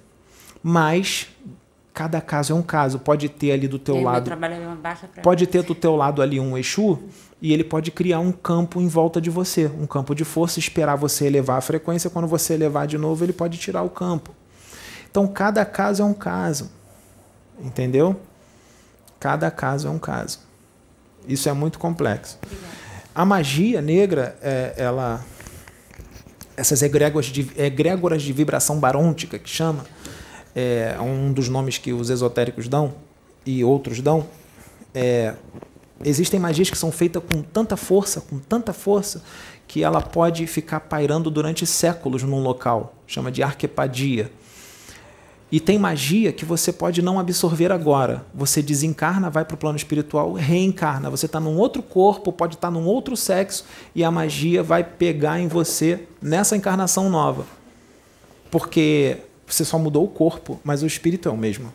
Mas cada caso é um caso. Pode ter ali do teu Eu lado... trabalho em uma baixa pra... Pode ter do teu lado ali um Exu e ele pode criar um campo em volta de você. Um campo de força, esperar você elevar a frequência. Quando você elevar de novo, ele pode tirar o campo. Então, cada caso é um caso. Entendeu? Cada caso é um caso. Isso é muito complexo. Obrigada. A magia negra, é, ela... essas egrégoras de, egrégoras de vibração barôntica, que chama, é um dos nomes que os esotéricos dão e outros dão. É, existem magias que são feitas com tanta força, com tanta força, que ela pode ficar pairando durante séculos num local. Chama de arquepadia. E tem magia que você pode não absorver agora. Você desencarna, vai para o plano espiritual, reencarna. Você está num outro corpo, pode estar num outro sexo, e a magia vai pegar em você nessa encarnação nova. Porque você só mudou o corpo, mas o espírito é o mesmo.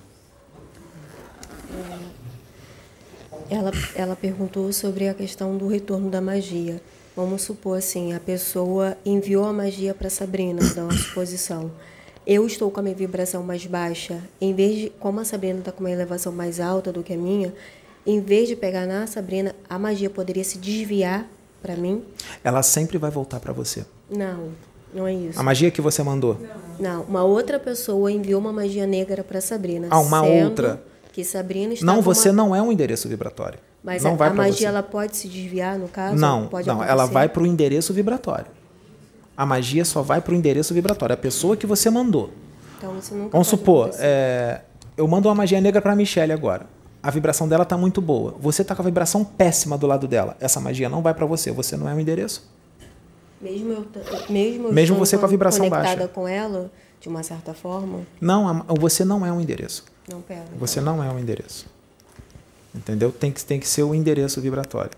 Ela, ela perguntou sobre a questão do retorno da magia. Vamos supor assim, a pessoa enviou a magia para Sabrina, dá uma suposição. Eu estou com a minha vibração mais baixa, em vez de, como a Sabrina está com uma elevação mais alta do que a minha, em vez de pegar na Sabrina, a magia poderia se desviar para mim? Ela sempre vai voltar para você. Não, não é isso. A magia que você mandou? Não, uma outra pessoa enviou uma magia negra para Sabrina. Ah, uma sendo outra? Que Sabrina está Não, você uma... não é um endereço vibratório. Mas não a, vai a pra magia você. ela pode se desviar, no caso? Não, pode não, acontecer? ela vai para o endereço vibratório. A magia só vai para o endereço vibratório, a pessoa que você mandou. Então, isso nunca Vamos pode supor, acontecer. é, eu mando uma magia negra para a Michelle agora. A vibração dela está muito boa. Você está com a vibração péssima do lado dela. Essa magia não vai para você. Você não é um endereço. Mesmo eu, mesmo eu Mesmo estando você com a vibração conectada baixa. com ela, de uma certa forma, Não, a- você não é um endereço. não pega. Você não é um endereço. Entendeu? Tem que, tem que ser o endereço vibratório.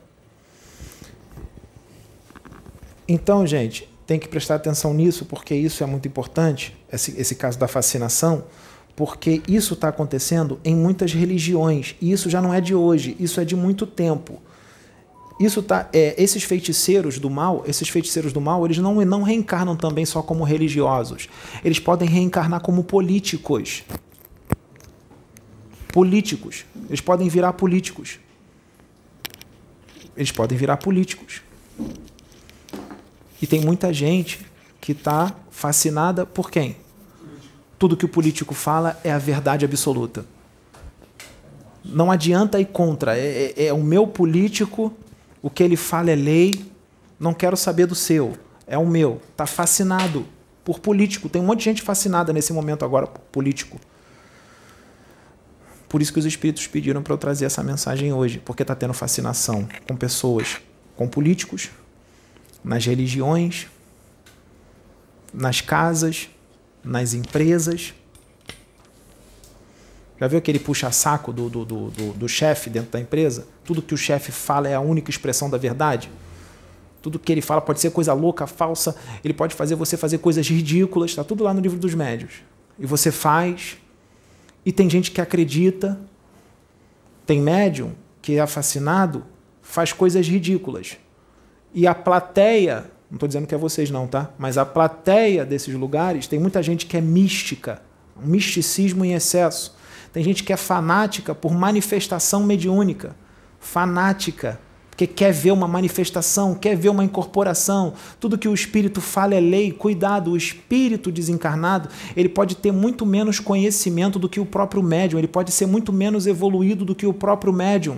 Então, gente, tem que prestar atenção nisso, porque isso é muito importante, esse, esse caso da fascinação, porque isso está acontecendo em muitas religiões, e isso já não é de hoje, isso é de muito tempo. Isso tá, é, esses feiticeiros do mal, esses feiticeiros do mal, eles não, não reencarnam também só como religiosos. Eles podem reencarnar como políticos. Políticos. Eles podem virar políticos. Eles podem virar políticos. E tem muita gente que está fascinada por quem? Tudo que o político fala é a verdade absoluta. Não adianta ir contra. É, é, é o meu político, o que ele fala é lei, não quero saber do seu. É o meu. Está fascinado por político. Tem um monte de gente fascinada nesse momento agora por político. Por isso que os espíritos pediram para eu trazer essa mensagem hoje, porque está tendo fascinação com pessoas, com políticos, nas religiões, nas casas, nas empresas. Já viu aquele puxa-saco do, do, do, do, do chefe dentro da empresa? Tudo que o chefe fala é a única expressão da verdade? Tudo que ele fala pode ser coisa louca, falsa, ele pode fazer você fazer coisas ridículas, está tudo lá no livro dos médiuns. E você faz, e tem gente que acredita. Tem médium que é fascinado faz coisas ridículas. E a plateia, não estou dizendo que é vocês não, tá? Mas a plateia desses lugares, tem muita gente que é mística, um misticismo em excesso. Tem gente que é fanática por manifestação mediúnica, fanática, porque quer ver uma manifestação, quer ver uma incorporação. Tudo que o espírito fala é lei. Cuidado, o espírito desencarnado, ele pode ter muito menos conhecimento do que o próprio médium, ele pode ser muito menos evoluído do que o próprio médium.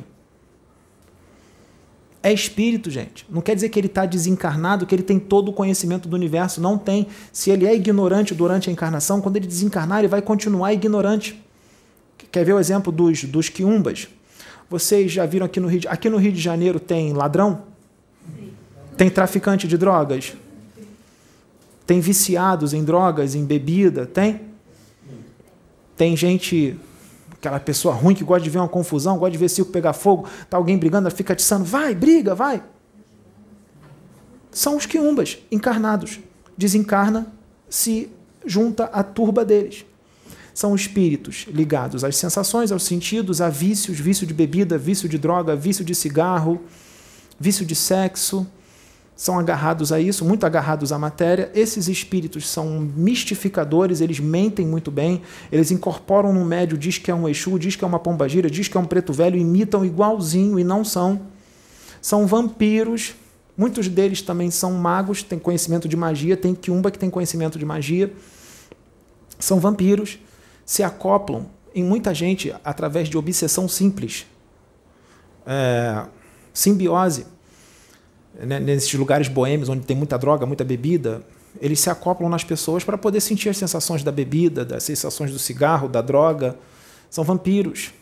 É espírito, gente. Não quer dizer que ele está desencarnado, que ele tem todo o conhecimento do universo. Não tem. Se ele é ignorante durante a encarnação, quando ele desencarnar, ele vai continuar ignorante. Quer ver o exemplo dos, dos quiumbas? Vocês já viram aqui no Rio de, aqui no Rio de Janeiro tem ladrão? Tem traficante de drogas? Tem viciados em drogas, em bebida? Tem? Tem gente... Aquela pessoa ruim que gosta de ver uma confusão, gosta de ver circo pegar fogo, tá alguém brigando, ela fica atiçando, vai, briga, vai. São os quiumbas encarnados. Desencarna, se junta à turba deles. São espíritos ligados às sensações, aos sentidos, a vícios, vício de bebida, vício de droga, vício de cigarro, vício de sexo. São agarrados a isso, muito agarrados à matéria. Esses espíritos são mistificadores, eles mentem muito bem, eles incorporam no médio, diz que é um Exu, diz que é uma pombagira, diz que é um preto velho, imitam igualzinho e não são. São vampiros, muitos deles também são magos, têm conhecimento de magia, tem quiumba que tem conhecimento de magia. São vampiros, se acoplam em muita gente através de obsessão simples, é, simbiose. Nesses lugares boêmios, onde tem muita droga, muita bebida, eles se acoplam nas pessoas para poder sentir as sensações da bebida, das sensações do cigarro, da droga. São vampiros.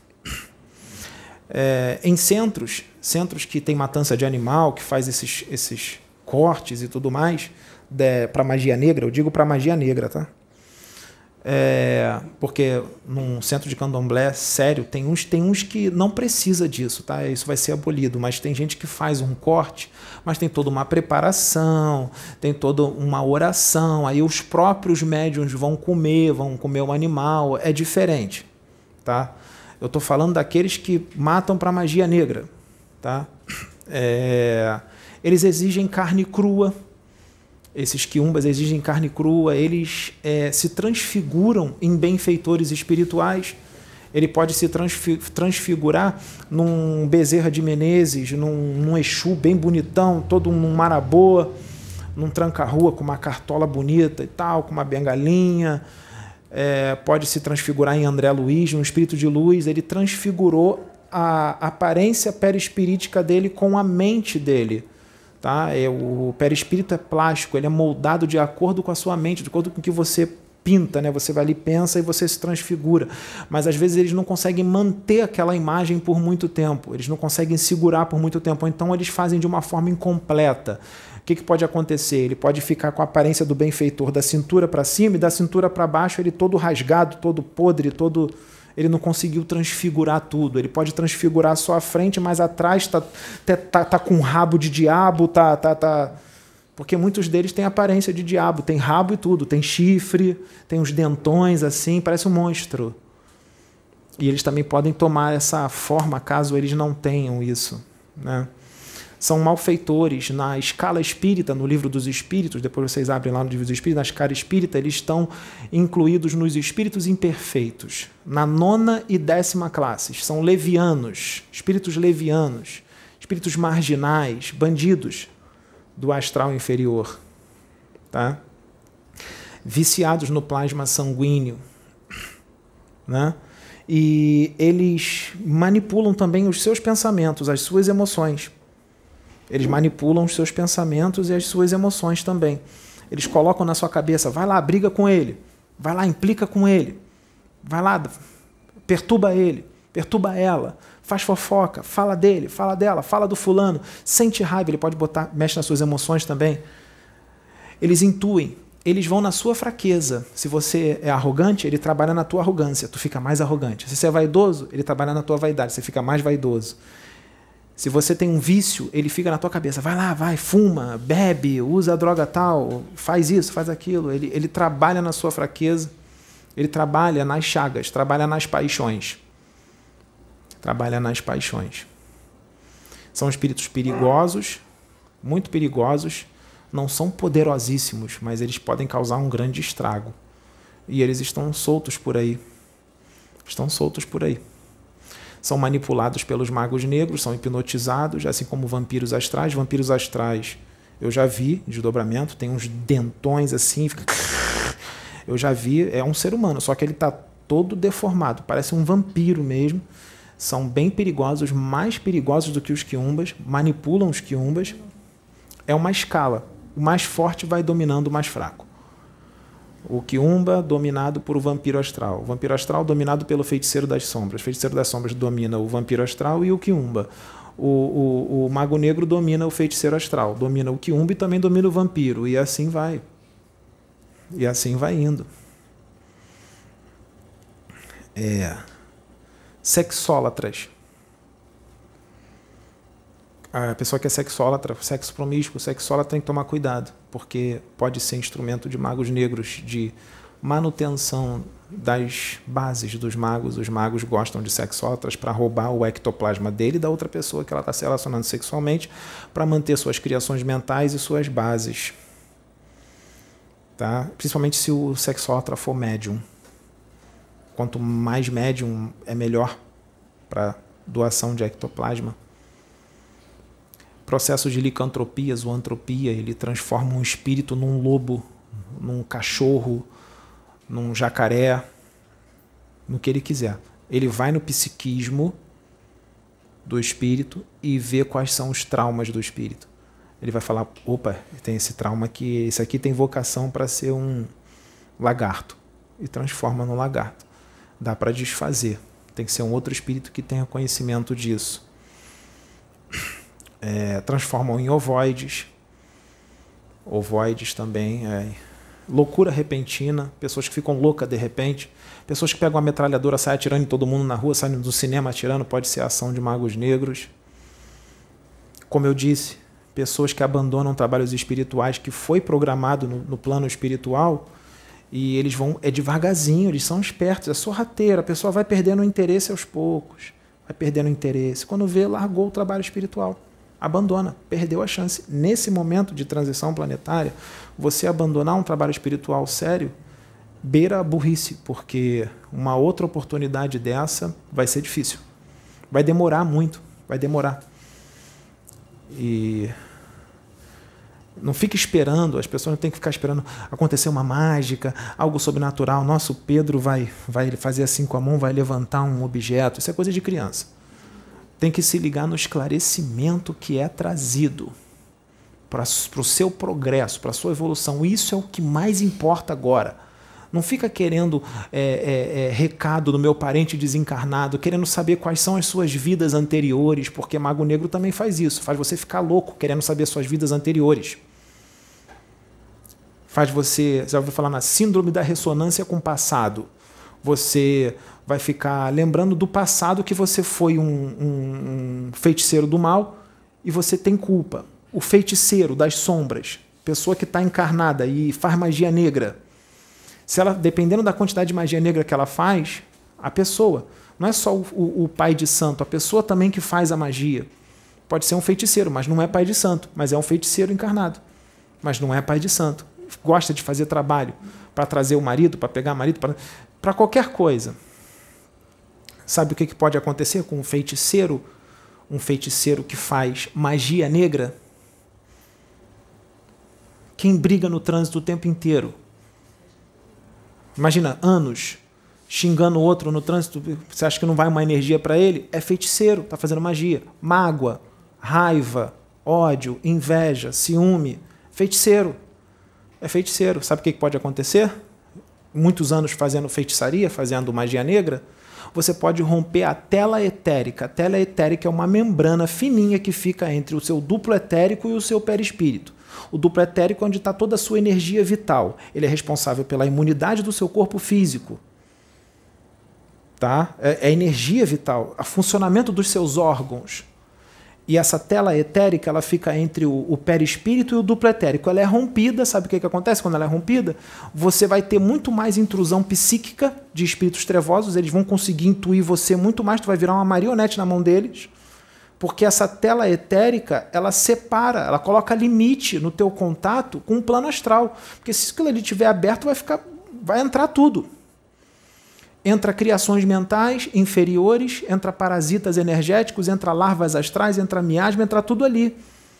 É, em centros, centros que tem matança de animal, que faz esses, esses cortes e tudo mais, para magia negra, eu digo para magia negra, tá? É, porque num centro de candomblé sério, tem uns, tem uns que não precisa disso, tá? Isso vai ser abolido, mas tem gente que faz um corte, mas tem toda uma preparação, tem toda uma oração, aí os próprios médiuns vão comer, vão comer o animal, é diferente, tá? Eu estou falando daqueles que matam para magia negra, tá? É, eles exigem carne crua. Esses quiumbas exigem carne crua, eles é, se transfiguram em benfeitores espirituais. Ele pode se transfigurar num Bezerra de Menezes, num, num Exu bem bonitão, todo num maraboa, num tranca-rua com uma cartola bonita e tal, com uma bengalinha. É, pode se transfigurar em André Luiz, num espírito de luz. Ele transfigurou a aparência perispirítica dele com a mente dele. Tá? É, o perispírito é plástico, ele é moldado de acordo com a sua mente, de acordo com o que você pinta, né? Você vai ali, pensa e você se transfigura. Mas às vezes eles não conseguem manter aquela imagem por muito tempo, eles não conseguem segurar por muito tempo, então eles fazem de uma forma incompleta. O que, que pode acontecer? Ele pode ficar com a aparência do benfeitor da cintura para cima e da cintura para baixo ele todo rasgado, todo podre, todo... Ele não conseguiu transfigurar tudo. Ele pode transfigurar só a frente, mas atrás está tá, tá com rabo de diabo, tá, tá, tá... porque muitos deles têm aparência de diabo, tem rabo e tudo, tem chifre, tem uns dentões assim, parece um monstro. E eles também podem tomar essa forma caso eles não tenham isso, né? São malfeitores. Na escala espírita, no livro dos espíritos, depois vocês abrem lá no livro dos espíritos, na escala espírita, eles estão incluídos nos espíritos imperfeitos, na nona e décima classes. São levianos, espíritos levianos, espíritos marginais, bandidos do astral inferior, tá? Viciados no plasma sanguíneo, né? E eles manipulam também os seus pensamentos, as suas emoções. Eles manipulam os seus pensamentos e as suas emoções também. Eles colocam na sua cabeça, vai lá, briga com ele, vai lá, implica com ele, vai lá, perturba ele, perturba ela, faz fofoca, fala dele, fala dela, fala do fulano, sente raiva, ele pode botar, mexe nas suas emoções também. Eles intuem, eles vão na sua fraqueza. Se você é arrogante, ele trabalha na tua arrogância, tu fica mais arrogante. Se você é vaidoso, ele trabalha na tua vaidade, você fica mais vaidoso. Se você tem um vício, ele fica na tua cabeça, vai lá, vai, fuma, bebe, usa a droga tal, faz isso, faz aquilo. Ele, ele trabalha na sua fraqueza, ele trabalha nas chagas, trabalha nas paixões. trabalha nas paixões. São espíritos perigosos, muito perigosos, não são poderosíssimos, mas eles podem causar um grande estrago. E eles estão soltos por aí. Estão soltos por aí. São manipulados pelos magos negros, são hipnotizados, assim como vampiros astrais. Vampiros astrais, eu já vi, desdobramento, tem uns dentões assim, fica... eu já vi, é um ser humano, só que ele está todo deformado, parece um vampiro mesmo. São bem perigosos, mais perigosos do que os quiumbas, manipulam os quiumbas. É uma escala, o mais forte vai dominando o mais fraco. O quiumba dominado por o vampiro astral. O vampiro astral dominado pelo feiticeiro das sombras. O feiticeiro das sombras domina o vampiro astral e o quiumba. O, o, o mago negro domina o feiticeiro astral. Domina o quiumba e também domina o vampiro. E assim vai. E assim vai indo. É. Sexólatras. A pessoa que é sexólatra, sexo promíscuo, sexólatra tem que tomar cuidado, porque pode ser instrumento de magos negros, de manutenção das bases dos magos. Os magos gostam de sexólatras para roubar o ectoplasma dele e da outra pessoa que ela está se relacionando sexualmente, para manter suas criações mentais e suas bases. Tá? Principalmente se o sexólatra for médium. Quanto mais médium, é melhor para doação de ectoplasma. Processo de licantropia, zoantropia, ele transforma um espírito num lobo, num cachorro, num jacaré, no que ele quiser. Ele vai no psiquismo do espírito e vê quais são os traumas do espírito. Ele vai falar, opa, tem esse trauma aqui, esse aqui tem vocação para ser um lagarto, e transforma no lagarto. Dá para desfazer. Tem que ser um outro espírito que tenha conhecimento disso. É, transformam em ovoides. Ovoides também. É, loucura repentina. Pessoas que ficam loucas de repente. Pessoas que pegam uma metralhadora, saem atirando em todo mundo na rua, saem do cinema atirando. Pode ser a ação de magos negros. Como eu disse, pessoas que abandonam trabalhos espirituais que foi programado no, no plano espiritual, e eles vão, é devagarzinho, eles são espertos, é sorrateiro, a pessoa vai perdendo o interesse aos poucos, vai perdendo o interesse. Quando vê, largou o trabalho espiritual, abandona, perdeu a chance. Nesse momento de transição planetária, você abandonar um trabalho espiritual sério, beira a burrice, porque uma outra oportunidade dessa vai ser difícil. Vai demorar muito, vai demorar. E não fique esperando, as pessoas não têm que ficar esperando acontecer uma mágica, algo sobrenatural. Nossa, o Pedro vai, vai fazer assim com a mão, vai levantar um objeto. Isso é coisa de criança. Tem que se ligar no esclarecimento que é trazido para o seu progresso, para a sua evolução. Isso é o que mais importa agora. Não fica querendo é, é, é, recado do meu parente desencarnado, querendo saber quais são as suas vidas anteriores, porque Mago Negro também faz isso, faz você ficar louco querendo saber suas vidas anteriores. Faz você, você já ouviu falar na síndrome da ressonância com o passado. Você vai ficar lembrando do passado que você foi um, um, um feiticeiro do mal e você tem culpa. O feiticeiro das sombras, pessoa que está encarnada e faz magia negra. Se ela, dependendo da quantidade de magia negra que ela faz, a pessoa, não é só o, o, o pai de santo, a pessoa também que faz a magia. Pode ser um feiticeiro, mas não é pai de santo, mas é um feiticeiro encarnado, mas não é pai de santo. Gosta de fazer trabalho para trazer o marido, para pegar o marido, para qualquer coisa. Sabe o que, que pode acontecer com um feiticeiro? Um feiticeiro que faz magia negra? Quem briga no trânsito o tempo inteiro? Imagina, anos, xingando o outro no trânsito, você acha que não vai uma energia para ele? É feiticeiro, está fazendo magia. Mágoa, raiva, ódio, inveja, ciúme. Feiticeiro. É feiticeiro. Sabe o que pode acontecer? Muitos anos fazendo feitiçaria, fazendo magia negra, você pode romper a tela etérica. A tela etérica é uma membrana fininha que fica entre o seu duplo etérico e o seu perispírito. O duplo etérico é onde está toda a sua energia vital. Ele é responsável pela imunidade do seu corpo físico. Tá? É a energia vital, o funcionamento dos seus órgãos. E essa tela etérica, ela fica entre o, o perispírito e o duplo etérico. Ela é rompida, sabe o que, que acontece quando ela é rompida? Você vai ter muito mais intrusão psíquica de espíritos trevosos, eles vão conseguir intuir você muito mais, tu vai virar uma marionete na mão deles, porque essa tela etérica, ela separa, ela coloca limite no teu contato com o plano astral. Porque se aquilo ali estiver aberto, vai, ficar, vai entrar tudo. Entra criações mentais inferiores, entra parasitas energéticos, entra larvas astrais, entra miasma, entra tudo ali.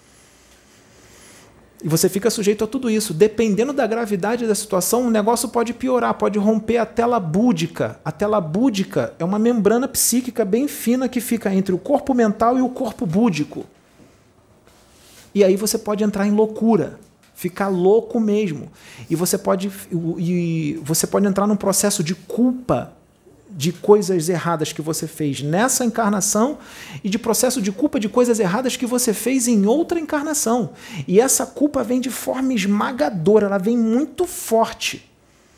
E você fica sujeito a tudo isso. Dependendo da gravidade da situação, o negócio pode piorar, pode romper a tela búdica. A tela búdica é uma membrana psíquica bem fina que fica entre o corpo mental e o corpo búdico. E aí você pode entrar em loucura, ficar louco mesmo. E você pode, e você pode entrar num processo de culpa de coisas erradas que você fez nessa encarnação e de processo de culpa de coisas erradas que você fez em outra encarnação. E essa culpa vem de forma esmagadora, ela vem muito forte.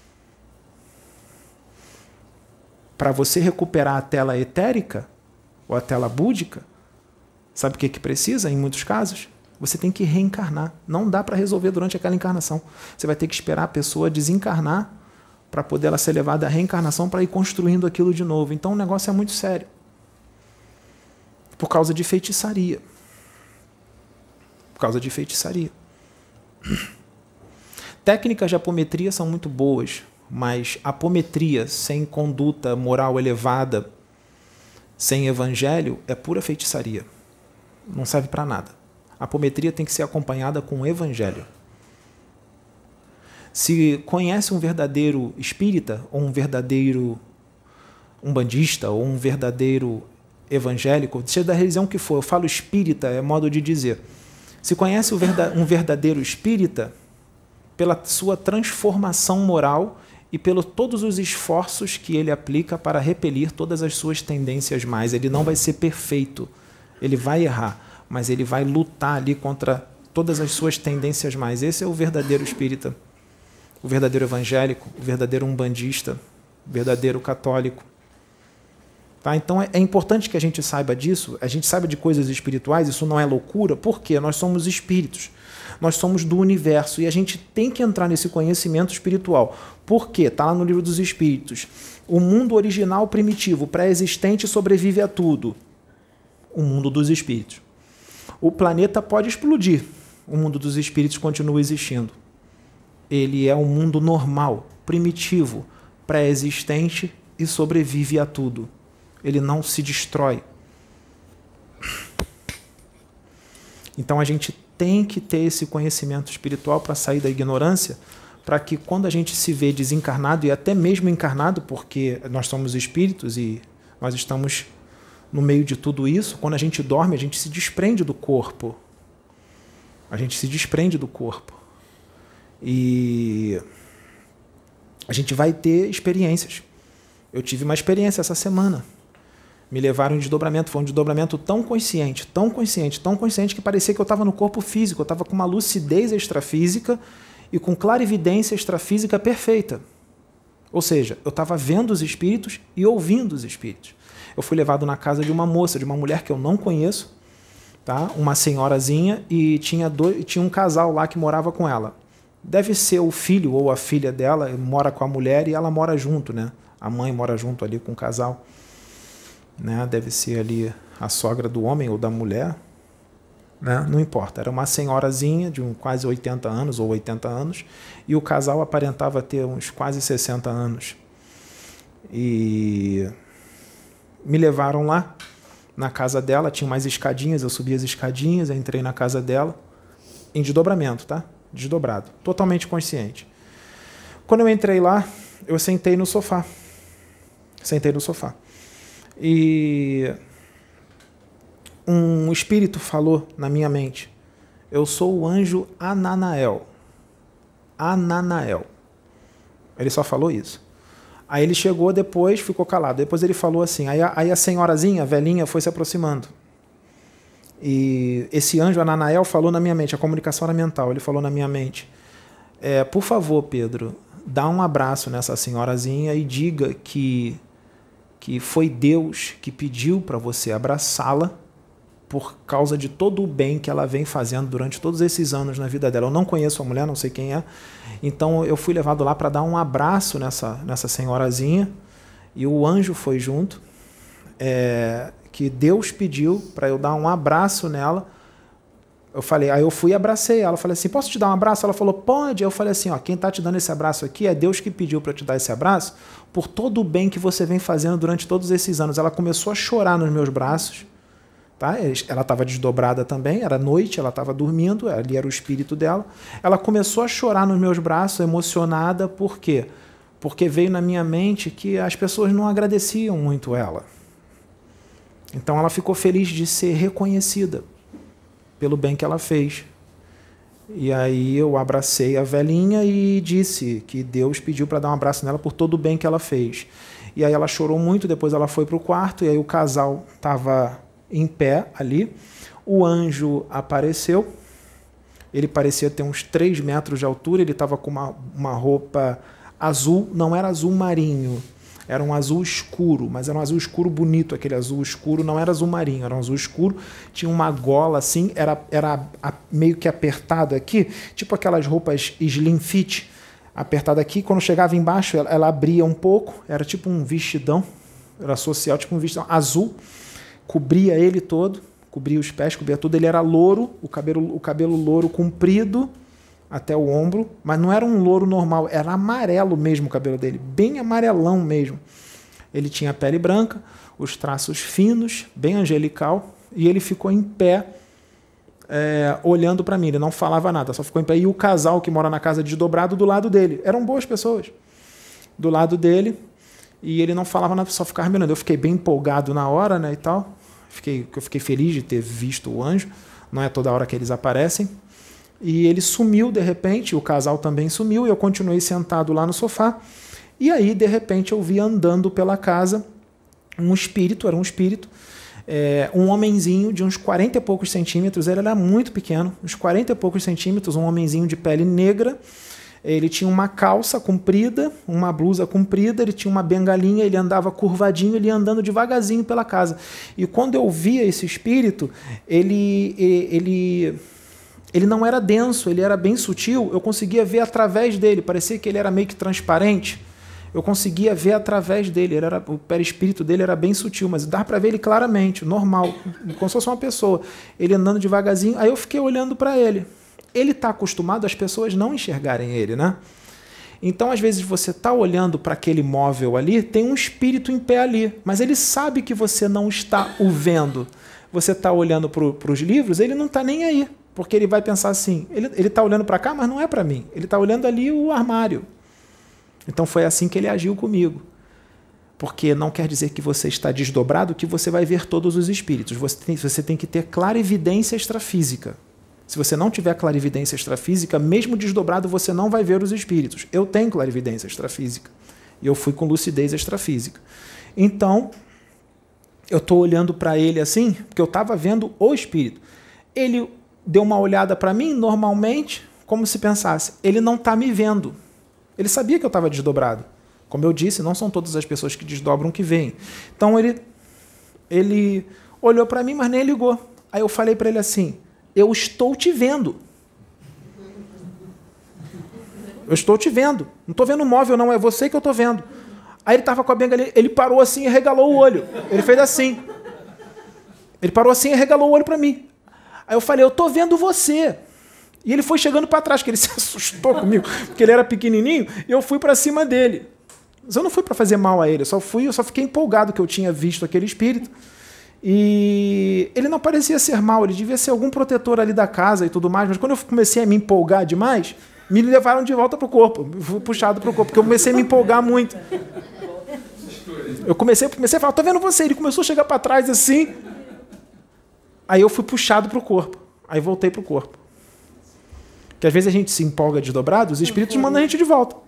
Para você recuperar a tela etérica ou a tela búdica, sabe o que, que precisa em muitos casos? Você tem que reencarnar. Não dá para resolver durante aquela encarnação. Você vai ter que esperar a pessoa desencarnar para poder ela ser levada à reencarnação para ir construindo aquilo de novo. Então o negócio é muito sério. Por causa de feitiçaria. Por causa de feitiçaria. Técnicas de apometria são muito boas, mas apometria sem conduta moral elevada, sem evangelho, é pura feitiçaria. Não serve para nada. A apometria tem que ser acompanhada com o evangelho. Se conhece um verdadeiro espírita, ou um verdadeiro umbandista, ou um verdadeiro evangélico, seja da religião que for, eu falo espírita, é modo de dizer. Se conhece um verdadeiro espírita, pela sua transformação moral e pelos todos os esforços que ele aplica para repelir todas as suas tendências mais. Ele não vai ser perfeito, ele vai errar, mas ele vai lutar ali contra todas as suas tendências mais. Esse é o verdadeiro espírita. O verdadeiro evangélico, o verdadeiro umbandista, o verdadeiro católico. Tá? Então é, é importante que a gente saiba disso, a gente saiba de coisas espirituais, isso não é loucura, porque nós somos espíritos, nós somos do universo e a gente tem que entrar nesse conhecimento espiritual. Por quê? Está lá no livro dos Espíritos. O mundo original primitivo, pré-existente, sobrevive a tudo. O mundo dos espíritos. O planeta pode explodir, o mundo dos espíritos continua existindo. Ele é um mundo normal, primitivo, pré-existente e sobrevive a tudo. Ele não se destrói. Então a gente tem que ter esse conhecimento espiritual para sair da ignorância, para que quando a gente se vê desencarnado e até mesmo encarnado, porque nós somos espíritos e nós estamos no meio de tudo isso, quando a gente dorme, a gente se desprende do corpo. A gente se desprende do corpo. E a gente vai ter experiências. Eu tive uma experiência essa semana. Me levaram em desdobramento. Foi um desdobramento tão consciente, tão consciente, tão consciente que parecia que eu estava no corpo físico. Eu estava com uma lucidez extrafísica e com clarividência extrafísica perfeita. Ou seja, eu estava vendo os espíritos e ouvindo os espíritos. Eu fui levado na casa de uma moça, de uma mulher que eu não conheço, tá? Uma senhorazinha, e tinha, dois, tinha um casal lá que morava com ela. Deve ser o filho ou a filha dela, mora com a mulher e ela mora junto, né? A mãe mora junto ali com o casal. Né? Deve ser ali a sogra do homem ou da mulher. Né? Não importa. Era uma senhorazinha de um, quase oitenta anos ou oitenta anos e o casal aparentava ter uns quase sessenta anos. E me levaram lá na casa dela, tinha mais escadinhas, eu subi as escadinhas, entrei na casa dela, em desdobramento, tá? Desdobrado, totalmente consciente. Quando eu entrei lá, eu sentei no sofá. Sentei no sofá. E um espírito falou na minha mente: eu sou o anjo Ananael. Ananael. Ele só falou isso. Aí ele chegou depois, ficou calado. Depois ele falou assim, aí a, aí a senhorazinha, a velhinha, foi se aproximando. E esse anjo Ananael falou na minha mente, a comunicação era mental, ele falou na minha mente, é, por favor, Pedro, dá um abraço nessa senhorazinha e diga que, que foi Deus que pediu para você abraçá-la por causa de todo o bem que ela vem fazendo durante todos esses anos na vida dela. Eu não conheço a mulher, não sei quem é. Então eu fui levado lá para dar um abraço nessa, nessa senhorazinha, e o anjo foi junto, é, que Deus pediu para eu dar um abraço nela. Eu falei, aí eu fui e abracei ela. Eu falei assim, posso te dar um abraço? Ela falou, pode. Eu falei assim, ó, quem está te dando esse abraço aqui é Deus que pediu para eu te dar esse abraço por todo o bem que você vem fazendo durante todos esses anos. Ela começou a chorar nos meus braços. Tá? Ela estava desdobrada também, era noite, ela estava dormindo, ali era o espírito dela. Ela começou a chorar nos meus braços, emocionada, por quê? Porque veio na minha mente que as pessoas não agradeciam muito ela. Então ela ficou feliz de ser reconhecida pelo bem que ela fez. E aí eu abracei a velhinha e disse que Deus pediu para dar um abraço nela por todo o bem que ela fez. E aí ela chorou muito, depois ela foi para o quarto, e aí o casal estava em pé ali. O anjo apareceu, ele parecia ter uns três metros de altura, ele estava com uma, uma roupa azul, não era azul marinho, era um azul escuro, mas era um azul escuro bonito, aquele azul escuro, não era azul marinho, era um azul escuro, tinha uma gola assim, era, era meio que apertado aqui, tipo aquelas roupas slim fit, apertada aqui, quando chegava embaixo ela, ela abria um pouco, era tipo um vestidão, era social, tipo um vestidão azul, cobria ele todo, cobria os pés, cobria tudo, ele era louro, o cabelo, o cabelo louro comprido até o ombro, mas não era um louro normal, era amarelo mesmo o cabelo dele, bem amarelão mesmo. Ele tinha a pele branca, os traços finos, bem angelical, e ele ficou em pé, é, olhando para mim, ele não falava nada, só ficou em pé, e o casal que mora na casa desdobrado do lado dele, eram boas pessoas, do lado dele, e ele não falava nada, só ficava mirando. Eu fiquei bem empolgado na hora, né, e tal, fiquei, eu fiquei feliz de ter visto o anjo, não é toda hora que eles aparecem. E ele sumiu de repente, o casal também sumiu, e eu continuei sentado lá no sofá. E aí, de repente, eu vi andando pela casa um espírito, era um espírito, é, um homenzinho de uns quarenta e poucos centímetros, ele era muito pequeno, uns quarenta e poucos centímetros, um homenzinho de pele negra. Ele tinha uma calça comprida, uma blusa comprida, ele tinha uma bengalinha, ele andava curvadinho, ele ia andando devagarzinho pela casa. E quando eu via esse espírito, ele... ele Ele não era denso, ele era bem sutil, eu conseguia ver através dele, parecia que ele era meio que transparente, eu conseguia ver através dele, ele era, o perispírito dele era bem sutil, mas dava para ver ele claramente, normal, como se fosse uma pessoa, ele andando devagarzinho, aí eu fiquei olhando para ele. Ele está acostumado às pessoas não enxergarem ele, né? Então, às vezes, você está olhando para aquele móvel ali, tem um espírito em pé ali, mas ele sabe que você não está o vendo. Você está olhando para os livros, ele não está nem aí. Porque ele vai pensar assim, ele está olhando para cá, mas não é para mim. Ele está olhando ali o armário. Então foi assim que ele agiu comigo. Porque não quer dizer que você está desdobrado, que você vai ver todos os espíritos. Você tem, você tem que ter clarividência extrafísica. Se você não tiver clarividência extrafísica, mesmo desdobrado, você não vai ver os espíritos. Eu tenho clarividência extrafísica. E eu fui com lucidez extrafísica. Então, eu estou olhando para ele assim, porque eu estava vendo o espírito. Ele deu uma olhada para mim, normalmente, como se pensasse, ele não está me vendo. Ele sabia que eu estava desdobrado. Como eu disse, não são todas as pessoas que desdobram que veem. Então ele, ele olhou para mim, mas nem ligou. Aí eu falei para ele assim, eu estou te vendo. Eu estou te vendo. Não estou vendo o móvel, não, é você que eu estou vendo. Aí ele estava com a bengalinha, ele parou assim e regalou o olho. Ele fez assim. Ele parou assim e regalou o olho para mim. Aí eu falei, eu tô vendo você. E ele foi chegando para trás, que ele se assustou comigo, porque ele era pequenininho, e eu fui para cima dele. Mas eu não fui para fazer mal a ele, eu só, fui, eu só fiquei empolgado que eu tinha visto aquele espírito. E ele não parecia ser mal, ele devia ser algum protetor ali da casa e tudo mais, mas quando eu comecei a me empolgar demais, me levaram de volta para o corpo, fui puxado para o corpo, porque eu comecei a me empolgar muito. Eu comecei, comecei a falar, tô vendo você. Ele começou a chegar para trás assim. Aí eu fui puxado para o corpo. Aí voltei para o corpo. Porque às vezes a gente se empolga desdobrado, os espíritos mandam a gente de volta.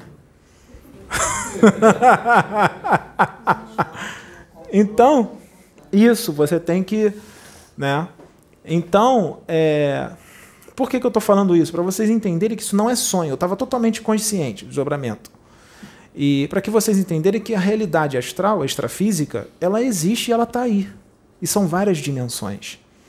Então, isso, você tem que... né? Então, é... por que, que eu estou falando isso? Para vocês entenderem que isso não é sonho. Eu estava totalmente consciente do desdobramento. E para que vocês entenderem que a realidade astral, a extrafísica, ela existe e ela está aí. E são várias dimensões.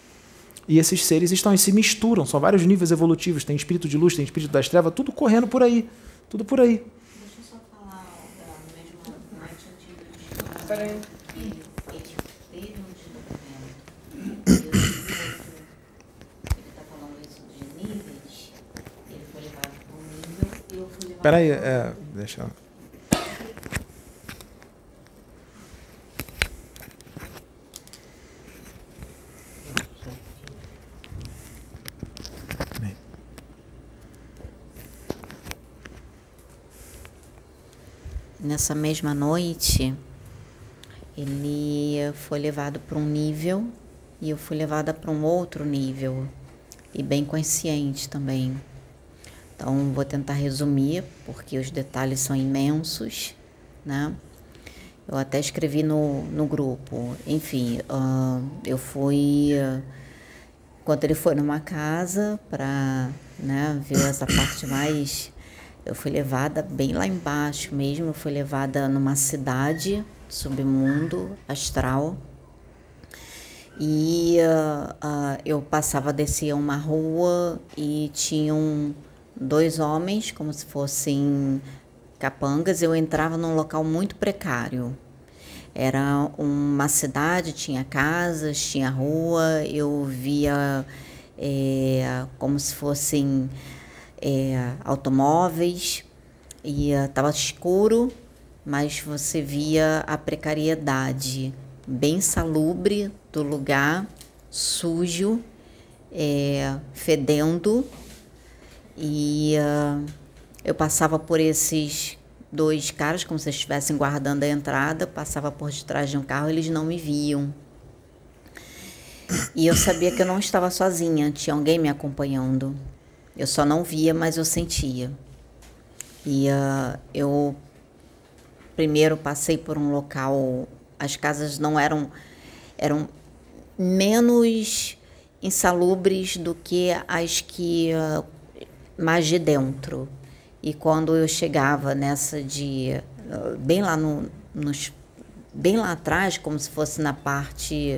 E esses seres estão e se misturam, são vários níveis evolutivos, tem espírito de luz, tem espírito das trevas, tudo correndo por aí, tudo por aí. Deixa eu só falar da mesma noite antiga de Peraí. Ele, ele teve um desdobramento. Ele está falando isso de níveis. Ele foi levado para um nível e eu fui levado Espera aí, para outro. é, deixa eu... Nessa mesma noite, ele foi levado para um nível e eu fui levada para um outro nível, e bem consciente também. Então, vou tentar resumir, porque os detalhes são imensos, né? Eu até escrevi no, no grupo. Enfim, uh, eu fui... Uh, enquanto ele foi numa casa para, né, ver essa parte mais... Eu fui levada bem lá embaixo mesmo, eu fui levada numa cidade, submundo, astral. E uh, uh, eu passava, descia uma rua e tinham dois homens, como se fossem capangas. Eu entrava num local muito precário. Era uma cidade, tinha casas, tinha rua, eu via é, como se fossem... É, automóveis, e estava escuro, mas você via a precariedade bem salubre do lugar, sujo, é, fedendo, e uh, eu passava por esses dois caras como se estivessem guardando a entrada, passava por detrás de um carro, eles não me viam. E eu sabia que eu não estava sozinha, tinha alguém me acompanhando. Eu só não via, mas eu sentia. E uh, eu primeiro passei por um local, as casas não eram, eram menos insalubres do que as que uh, mais de dentro. E quando eu chegava nessa de, uh, bem lá no, nos, bem lá atrás, como se fosse na parte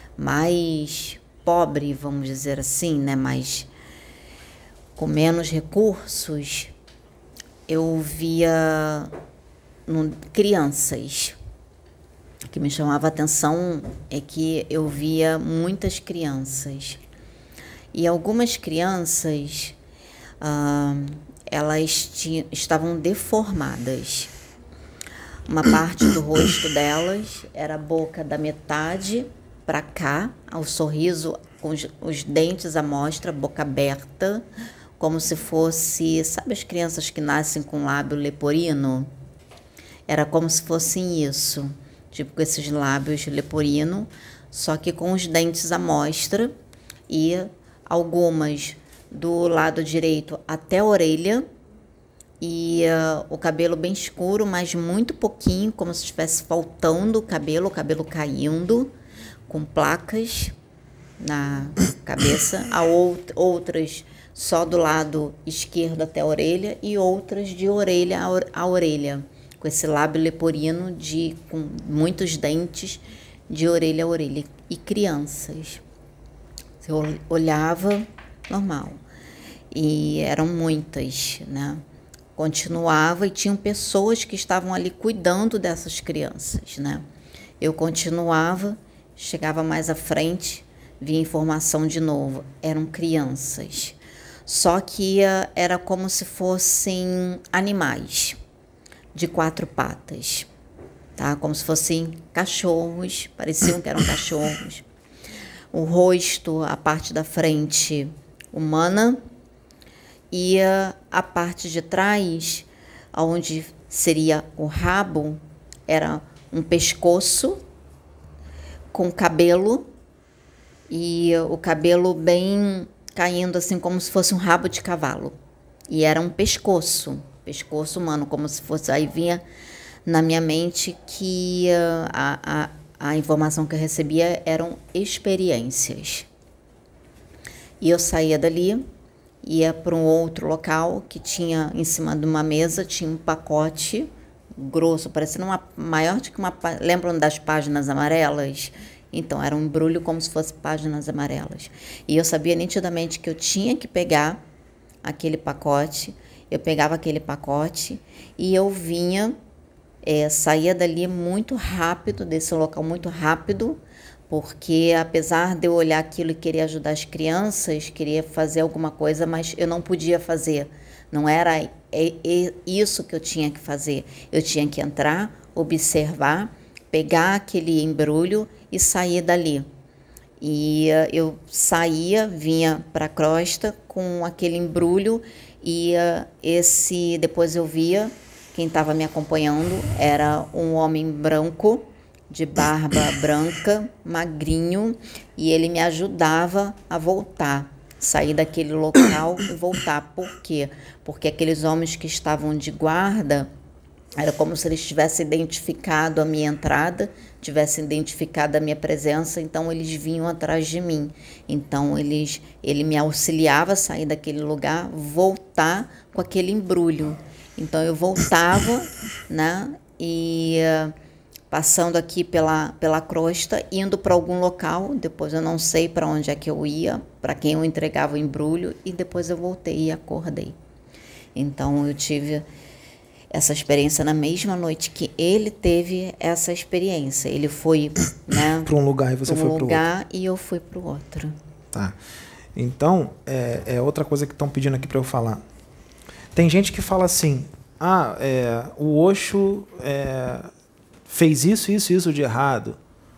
mais pobre, vamos dizer assim, né, mais com menos recursos, eu via no, crianças. O que me chamava a atenção é que eu via muitas crianças. E algumas crianças, ah, elas tinham, estavam deformadas. Uma parte do rosto delas era a boca da metade para cá, ao sorriso, com os, os dentes à mostra, boca aberta, como se fosse, sabe as crianças que nascem com lábio leporino? Era como se fossem isso, tipo com esses lábios leporino, só que com os dentes à mostra, e algumas do lado direito até a orelha, e uh, o cabelo bem escuro, mas muito pouquinho, como se estivesse faltando o cabelo, o cabelo caindo, com placas na cabeça, a out- outras só do lado esquerdo até a orelha e outras de orelha a, or- a orelha, com esse lábio leporino de, com muitos dentes de orelha a orelha. E crianças. Eu olhava, normal. E eram muitas, né? Continuava e tinham pessoas que estavam ali cuidando dessas crianças, né? Eu continuava, chegava mais à frente, via informação de novo. Eram crianças. Só que era como se fossem animais de quatro patas, tá? Como se fossem cachorros, pareciam que eram cachorros. O rosto, a parte da frente humana, e a parte de trás, onde seria o rabo, era um pescoço com cabelo, e o cabelo bem caindo assim como se fosse um rabo de cavalo. E era um pescoço, pescoço humano, como se fosse... Aí vinha na minha mente que uh, a, a, a informação que eu recebia eram experiências. E eu saía dali, ia para um outro local que tinha em cima de uma mesa, tinha um pacote grosso, parecendo uma, maior do que uma... Lembram das páginas amarelas? Então, era um embrulho como se fosse páginas amarelas. E eu sabia nitidamente que eu tinha que pegar aquele pacote, eu pegava aquele pacote e eu vinha, é, saía dali muito rápido, desse local muito rápido, porque apesar de eu olhar aquilo e querer ajudar as crianças, queria fazer alguma coisa, mas eu não podia fazer. Não era é, é isso que eu tinha que fazer. Eu tinha que entrar, observar, pegar aquele embrulho e sair dali. E uh, eu saía, vinha para a crosta com aquele embrulho e uh, esse, depois eu via, quem estava me acompanhando era um homem branco, de barba branca, magrinho, e ele me ajudava a voltar, sair daquele local e voltar. Por quê? Porque aqueles homens que estavam de guarda, era como se eles tivessem identificado a minha entrada, tivessem identificado a minha presença, então eles vinham atrás de mim. Então eles, ele me auxiliava a sair daquele lugar, voltar com aquele embrulho. Então eu voltava, né, e uh, passando aqui pela, pela crosta, indo para algum local, depois eu não sei para onde é que eu ia, para quem eu entregava o embrulho, e depois eu voltei e acordei. Então eu tive essa experiência na mesma noite que ele teve essa experiência. Ele foi, né, para um lugar e você foi para o lugar outro. E eu fui para o outro. Tá. Então, é, é outra coisa que estão pedindo aqui para eu falar. Tem gente que fala assim, ah, é, o Osho é, fez isso, isso, isso de errado.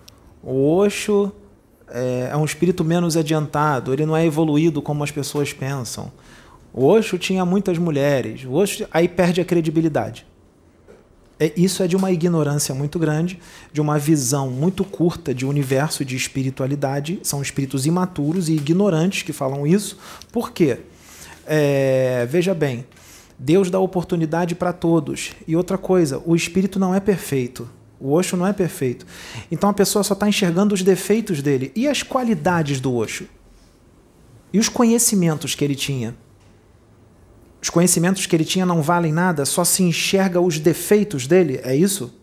O Osho é, é um espírito menos adiantado, ele não é evoluído como as pessoas pensam. O Osho tinha muitas mulheres, o Osho, aí perde a credibilidade. É, isso é de uma ignorância muito grande, de uma visão muito curta de universo, de espiritualidade. São espíritos imaturos e ignorantes que falam isso. Por quê? É, veja bem, Deus dá oportunidade para todos. E outra coisa, o espírito não é perfeito. O Osho não é perfeito. Então a pessoa só está enxergando os defeitos dele. E as qualidades do Osho? E os conhecimentos que ele tinha? Os conhecimentos que ele tinha não valem nada, só se enxerga os defeitos dele, é isso?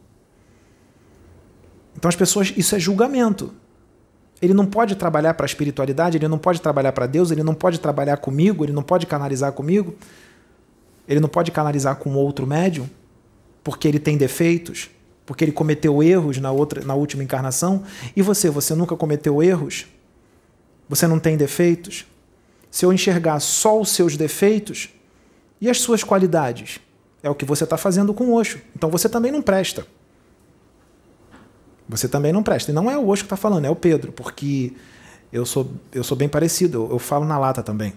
Então as pessoas, isso é julgamento. Ele não pode trabalhar para a espiritualidade, ele não pode trabalhar para Deus, ele não pode trabalhar comigo, ele não pode canalizar comigo, ele não pode canalizar com outro médium, porque ele tem defeitos, porque ele cometeu erros na, outra, na última encarnação. E você, você nunca cometeu erros? Você não tem defeitos? Se eu enxergar só os seus defeitos, e as suas qualidades? É o que você está fazendo com o Osho. Então você também não presta. Você também não presta. E não é o Osho que está falando, é o Pedro, porque eu sou, eu sou bem parecido, eu, eu falo na lata também.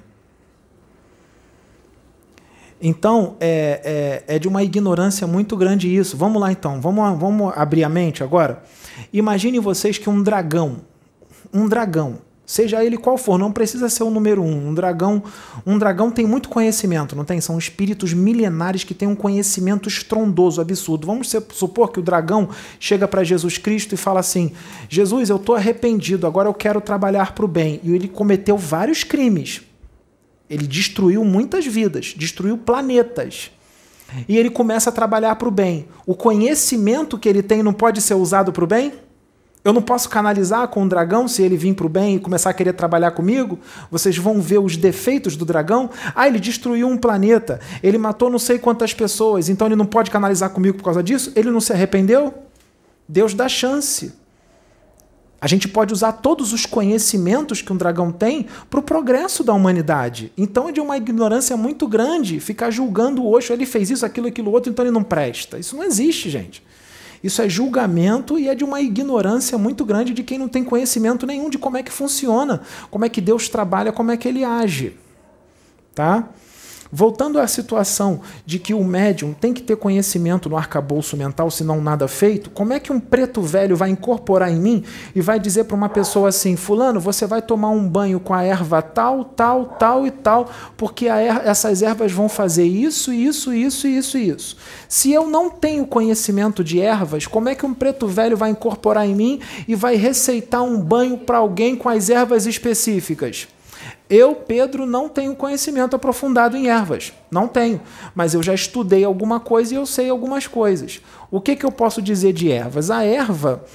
Então, é, é, é de uma ignorância muito grande isso. Vamos lá então, vamos, vamos abrir a mente agora. Imagine vocês que um dragão, um dragão, seja ele qual for, não precisa ser o número um. Um dragão, um dragão tem muito conhecimento, não tem? São espíritos milenares que têm um conhecimento estrondoso, absurdo. Vamos supor que o dragão chega para Jesus Cristo e fala assim, Jesus, eu estou arrependido, agora eu quero trabalhar para o bem. E ele cometeu vários crimes. Ele destruiu muitas vidas, destruiu planetas. E ele começa a trabalhar para o bem. O conhecimento que ele tem não pode ser usado para o bem? Eu não posso canalizar com o dragão se ele vir para o bem e começar a querer trabalhar comigo? Vocês vão ver os defeitos do dragão? Ah, ele destruiu um planeta, ele matou não sei quantas pessoas, então ele não pode canalizar comigo por causa disso? Ele não se arrependeu? Deus dá chance. A gente pode usar todos os conhecimentos que um dragão tem para o progresso da humanidade. Então é de uma ignorância muito grande ficar julgando o Osho, ele fez isso, aquilo, aquilo outro, então ele não presta. Isso não existe, gente. Isso é julgamento e é de uma ignorância muito grande de quem não tem conhecimento nenhum de como é que funciona, como é que Deus trabalha, como é que ele age. Tá? Voltando à situação de que o médium tem que ter conhecimento no arcabouço mental, senão nada feito, como é que um preto velho vai incorporar em mim e vai dizer para uma pessoa assim, fulano, você vai tomar um banho com a erva tal, tal, tal e tal, porque a er- essas ervas vão fazer isso, isso, isso, isso e isso. Se eu não tenho conhecimento de ervas, como é que um preto velho vai incorporar em mim e vai receitar um banho para alguém com as ervas específicas? Eu, Pedro, não tenho conhecimento aprofundado em ervas. Não tenho. Mas eu já estudei alguma coisa e eu sei algumas coisas. O que, que eu posso dizer de ervas? A erva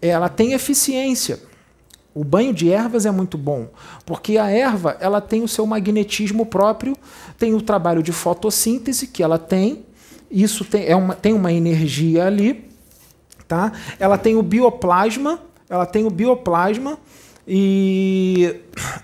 ela tem eficiência. O banho de ervas é muito bom, porque a erva ela tem o seu magnetismo próprio, tem o trabalho de fotossíntese que ela tem, isso tem, é uma, tem uma energia ali, tá? Ela tem o bioplasma, ela tem o bioplasma e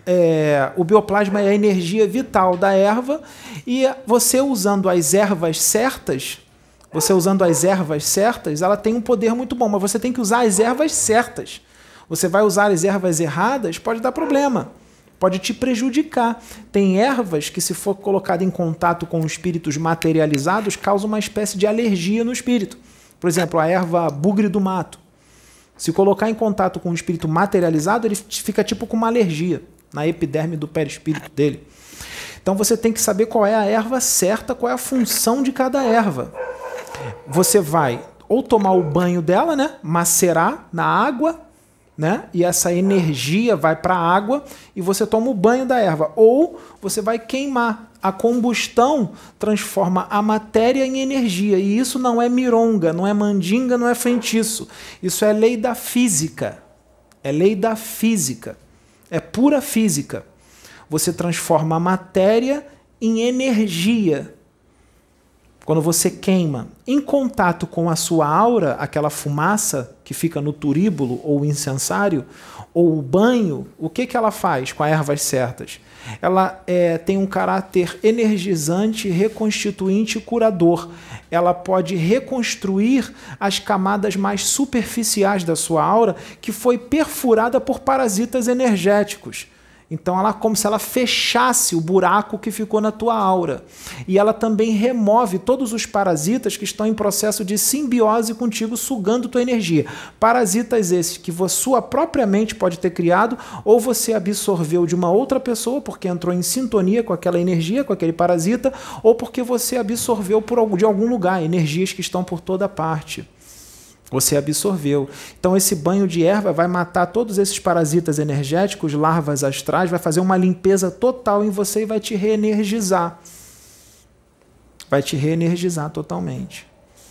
é, o bioplasma é a energia vital da erva e você usando as ervas certas, você usando as ervas certas, ela tem um poder muito bom, mas você tem que usar as ervas certas. Você vai usar as ervas erradas, pode dar problema, pode te prejudicar. Tem ervas que, se for colocada em contato com espíritos materializados, causa uma espécie de alergia no espírito. Por exemplo, a erva bugre do mato. Se colocar em contato com um espírito materializado, ele fica tipo com uma alergia na epiderme do perispírito dele. Então você tem que saber qual é a erva certa, qual é a função de cada erva. Você vai ou tomar o banho dela, né, macerar na água, né? E essa energia vai para a água e você toma o banho da erva. Ou você vai queimar. A combustão transforma a matéria em energia. E isso não é mironga, não é mandinga, não é feitiço. Isso é lei da física. É lei da física. É pura física. Você transforma a matéria em energia. Quando você queima em contato com a sua aura, aquela fumaça que fica no turíbulo ou incensário, ou o banho, o que, que ela faz com as ervas certas? Ela é, tem um caráter energizante, reconstituinte e curador. Ela pode reconstruir as camadas mais superficiais da sua aura, que foi perfurada por parasitas energéticos. Então, ela é como se ela fechasse o buraco que ficou na tua aura. E ela também remove todos os parasitas que estão em processo de simbiose contigo, sugando tua energia. Parasitas esses que a sua própria mente pode ter criado, ou você absorveu de uma outra pessoa, porque entrou em sintonia com aquela energia, com aquele parasita, ou porque você absorveu por, de algum lugar, energias que estão por toda parte. Você absorveu. Então esse banho de erva vai matar todos esses parasitas energéticos, larvas astrais, vai fazer uma limpeza total em você e vai te reenergizar. Vai te reenergizar totalmente.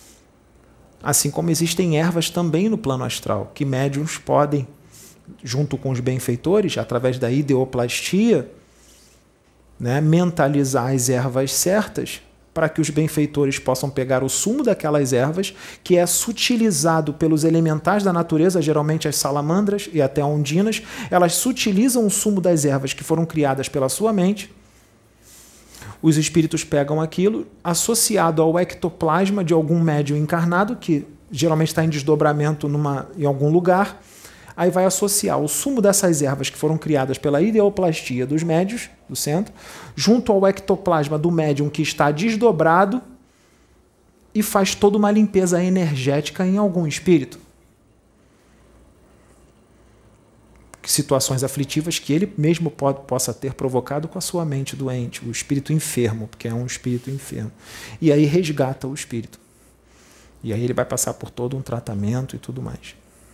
Assim como existem ervas também no plano astral, que médiuns podem, junto com os benfeitores, através da ideoplastia, né, mentalizar as ervas certas, para que os benfeitores possam pegar o sumo daquelas ervas, que é sutilizado pelos elementais da natureza, geralmente as salamandras e até ondinas, elas sutilizam o sumo das ervas que foram criadas pela sua mente. Os espíritos pegam aquilo, associado ao ectoplasma de algum médium encarnado, que geralmente está em desdobramento numa, em algum lugar, aí vai associar o sumo dessas ervas que foram criadas pela ideoplastia dos médiuns, do centro, junto ao ectoplasma do médium que está desdobrado e faz toda uma limpeza energética em algum espírito. Situações aflitivas que ele mesmo pode, possa ter provocado com a sua mente doente, o espírito enfermo, porque é um espírito enfermo. E aí resgata o espírito. E aí ele vai passar por todo um tratamento e tudo mais.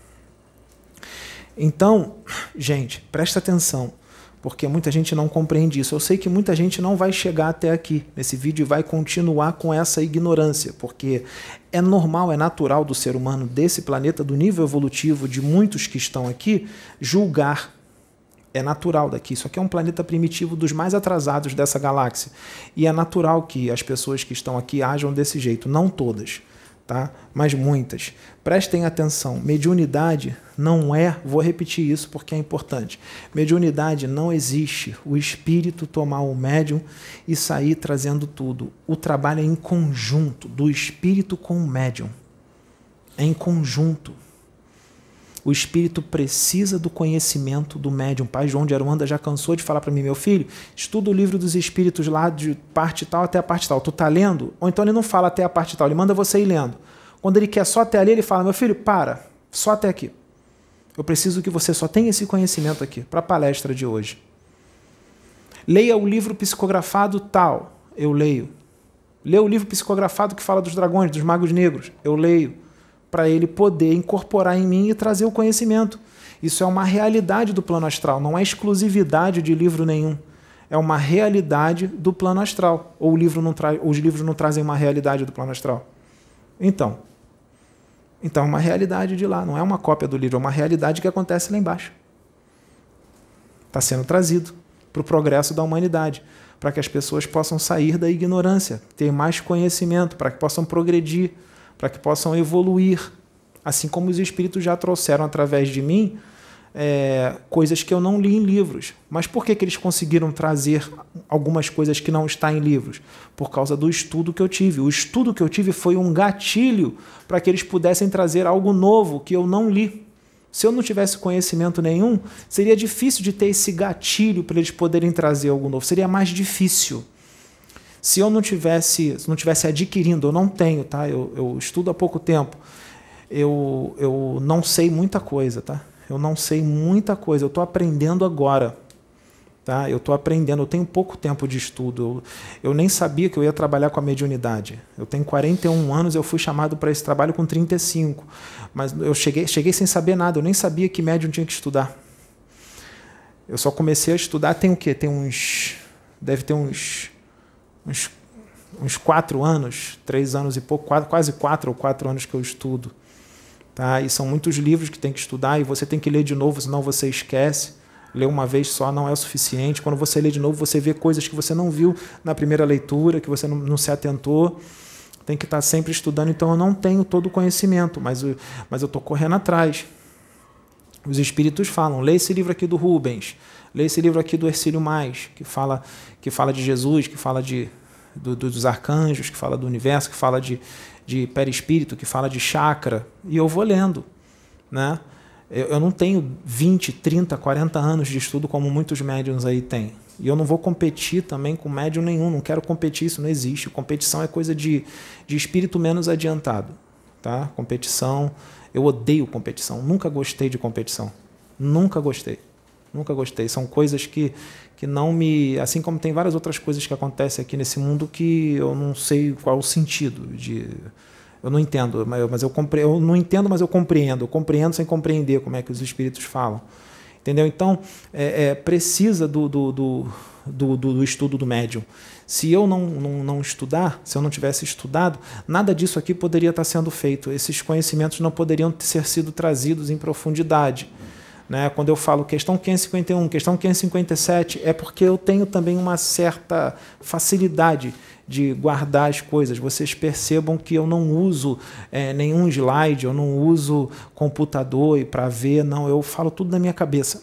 Então, gente, presta atenção, porque muita gente não compreende isso. Eu sei que muita gente não vai chegar até aqui nesse vídeo e vai continuar com essa ignorância, porque é normal, é natural do ser humano desse planeta, do nível evolutivo de muitos que estão aqui, julgar. É natural daqui. Isso aqui é um planeta primitivo dos mais atrasados dessa galáxia. E é natural que as pessoas que estão aqui ajam desse jeito, não todas. Tá? Mas muitas. Prestem atenção, mediunidade não é, vou repetir isso porque é importante, mediunidade não existe o espírito tomar o médium e sair trazendo tudo. O trabalho é em conjunto, do espírito com o médium. É em conjunto. O espírito precisa do conhecimento do médium. Pai João de Aruanda já cansou de falar para mim, meu filho, estuda o livro dos espíritos lá de parte tal até a parte tal. Tu tá lendo? Ou então ele não fala até a parte tal, ele manda você ir lendo. Quando ele quer só até ali, ele fala, meu filho, para, só até aqui. Eu preciso que você só tenha esse conhecimento aqui, para a palestra de hoje. Leia o livro psicografado tal, eu leio. Leia o livro psicografado que fala dos dragões, dos magos negros, eu leio. Para ele poder incorporar em mim e trazer o conhecimento. Isso é uma realidade do plano astral, não é exclusividade de livro nenhum. É uma realidade do plano astral. Ou o livro não tra... os livros não trazem uma realidade do plano astral. Então, Então é uma realidade de lá, não é uma cópia do livro, é uma realidade que acontece lá embaixo. Está sendo trazido para o progresso da humanidade, para que as pessoas possam sair da ignorância, ter mais conhecimento, para que possam progredir, para que possam evoluir, assim como os espíritos já trouxeram através de mim é, coisas que eu não li em livros. Mas por que, que eles conseguiram trazer algumas coisas que não estão em livros? Por causa do estudo que eu tive. O estudo que eu tive foi um gatilho para que eles pudessem trazer algo novo que eu não li. Se eu não tivesse conhecimento nenhum, seria difícil de ter esse gatilho para eles poderem trazer algo novo. Seria mais difícil. Se eu não tivesse, não tivesse adquirindo, eu não tenho, tá? Eu, eu estudo há pouco tempo. Eu, eu não sei muita coisa, tá? Eu não sei muita coisa. Eu estou aprendendo agora. Tá? Eu estou aprendendo, eu tenho pouco tempo de estudo. Eu, eu nem sabia que eu ia trabalhar com a mediunidade. Eu tenho quarenta e um anos, eu fui chamado para esse trabalho com trinta e cinco. Mas eu cheguei, cheguei sem saber nada, eu nem sabia que médium tinha que estudar. Eu só comecei a estudar, tem o quê? Tem uns. Deve ter uns. uns, uns quatro anos, três anos e pouco, quase, quase quatro ou quatro anos que eu estudo. Tá? E são muitos livros que tem que estudar e você tem que ler de novo, senão você esquece. Ler uma vez só não é o suficiente. Quando você lê de novo, você vê coisas que você não viu na primeira leitura, que você não, não se atentou. Tem que estar sempre estudando. Então, eu não tenho todo o conhecimento, mas, eu, mas eu estou correndo atrás. Os espíritos falam, lê esse livro aqui do Rubens, lê esse livro aqui do Hercílio Mais, que fala, que fala de Jesus, que fala de, do, dos arcanjos, que fala do universo, que fala de, de perispírito, que fala de chakra. E eu vou lendo, né? Eu não tenho vinte, trinta, quarenta anos de estudo como muitos médiuns aí têm. E eu não vou competir também com médium nenhum, não quero competir, isso não existe. Competição é coisa de, de espírito menos adiantado. Tá? Competição, eu odeio competição, nunca gostei de competição. Nunca gostei, nunca gostei. São coisas que, que não me... Assim como tem várias outras coisas que acontecem aqui nesse mundo que eu não sei qual é o sentido de... Eu não entendo, mas eu, compre... eu não entendo, mas eu compreendo. Eu compreendo sem compreender como é que os espíritos falam. Entendeu? Então, é, é, precisa do, do, do, do, do estudo do médium. Se eu não, não, não estudar, se eu não tivesse estudado, nada disso aqui poderia estar sendo feito. Esses conhecimentos não poderiam ter sido trazidos em profundidade. Né? Quando eu falo questão quinhentos e cinquenta e um, questão quinhentos e cinquenta e sete, é porque eu tenho também uma certa facilidade de guardar as coisas. Vocês percebam que eu não uso é, nenhum slide, eu não uso computador para ver, não, eu falo tudo na minha cabeça.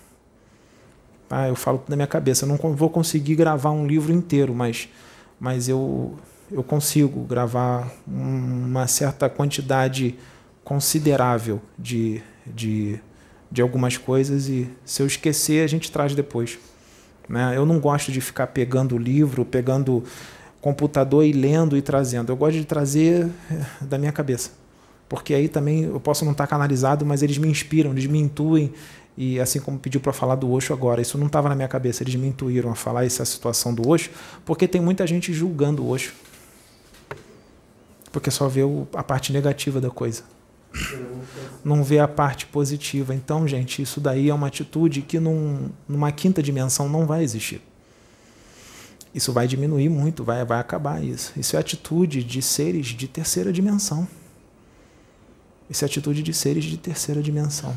Tá? Eu falo tudo na minha cabeça. Eu não vou conseguir gravar um livro inteiro, mas, mas eu, eu consigo gravar uma certa quantidade considerável de, de, de algumas coisas e se eu esquecer, a gente traz depois. Né? Eu não gosto de ficar pegando o livro, pegando computador e lendo e trazendo. Eu gosto de trazer da minha cabeça. Porque aí também eu posso não estar canalizado, mas eles me inspiram, eles me intuem. E assim como pediu para falar do Osho agora, isso não estava na minha cabeça, eles me intuíram a falar essa situação do Osho, porque tem muita gente julgando o Osho. Porque só vê a parte negativa da coisa. Não vê a parte positiva. Então, gente, isso daí é uma atitude que num, numa quinta dimensão não vai existir. Isso vai diminuir muito, vai, vai acabar isso. Isso é atitude de seres de terceira dimensão. Isso é atitude de seres de terceira dimensão.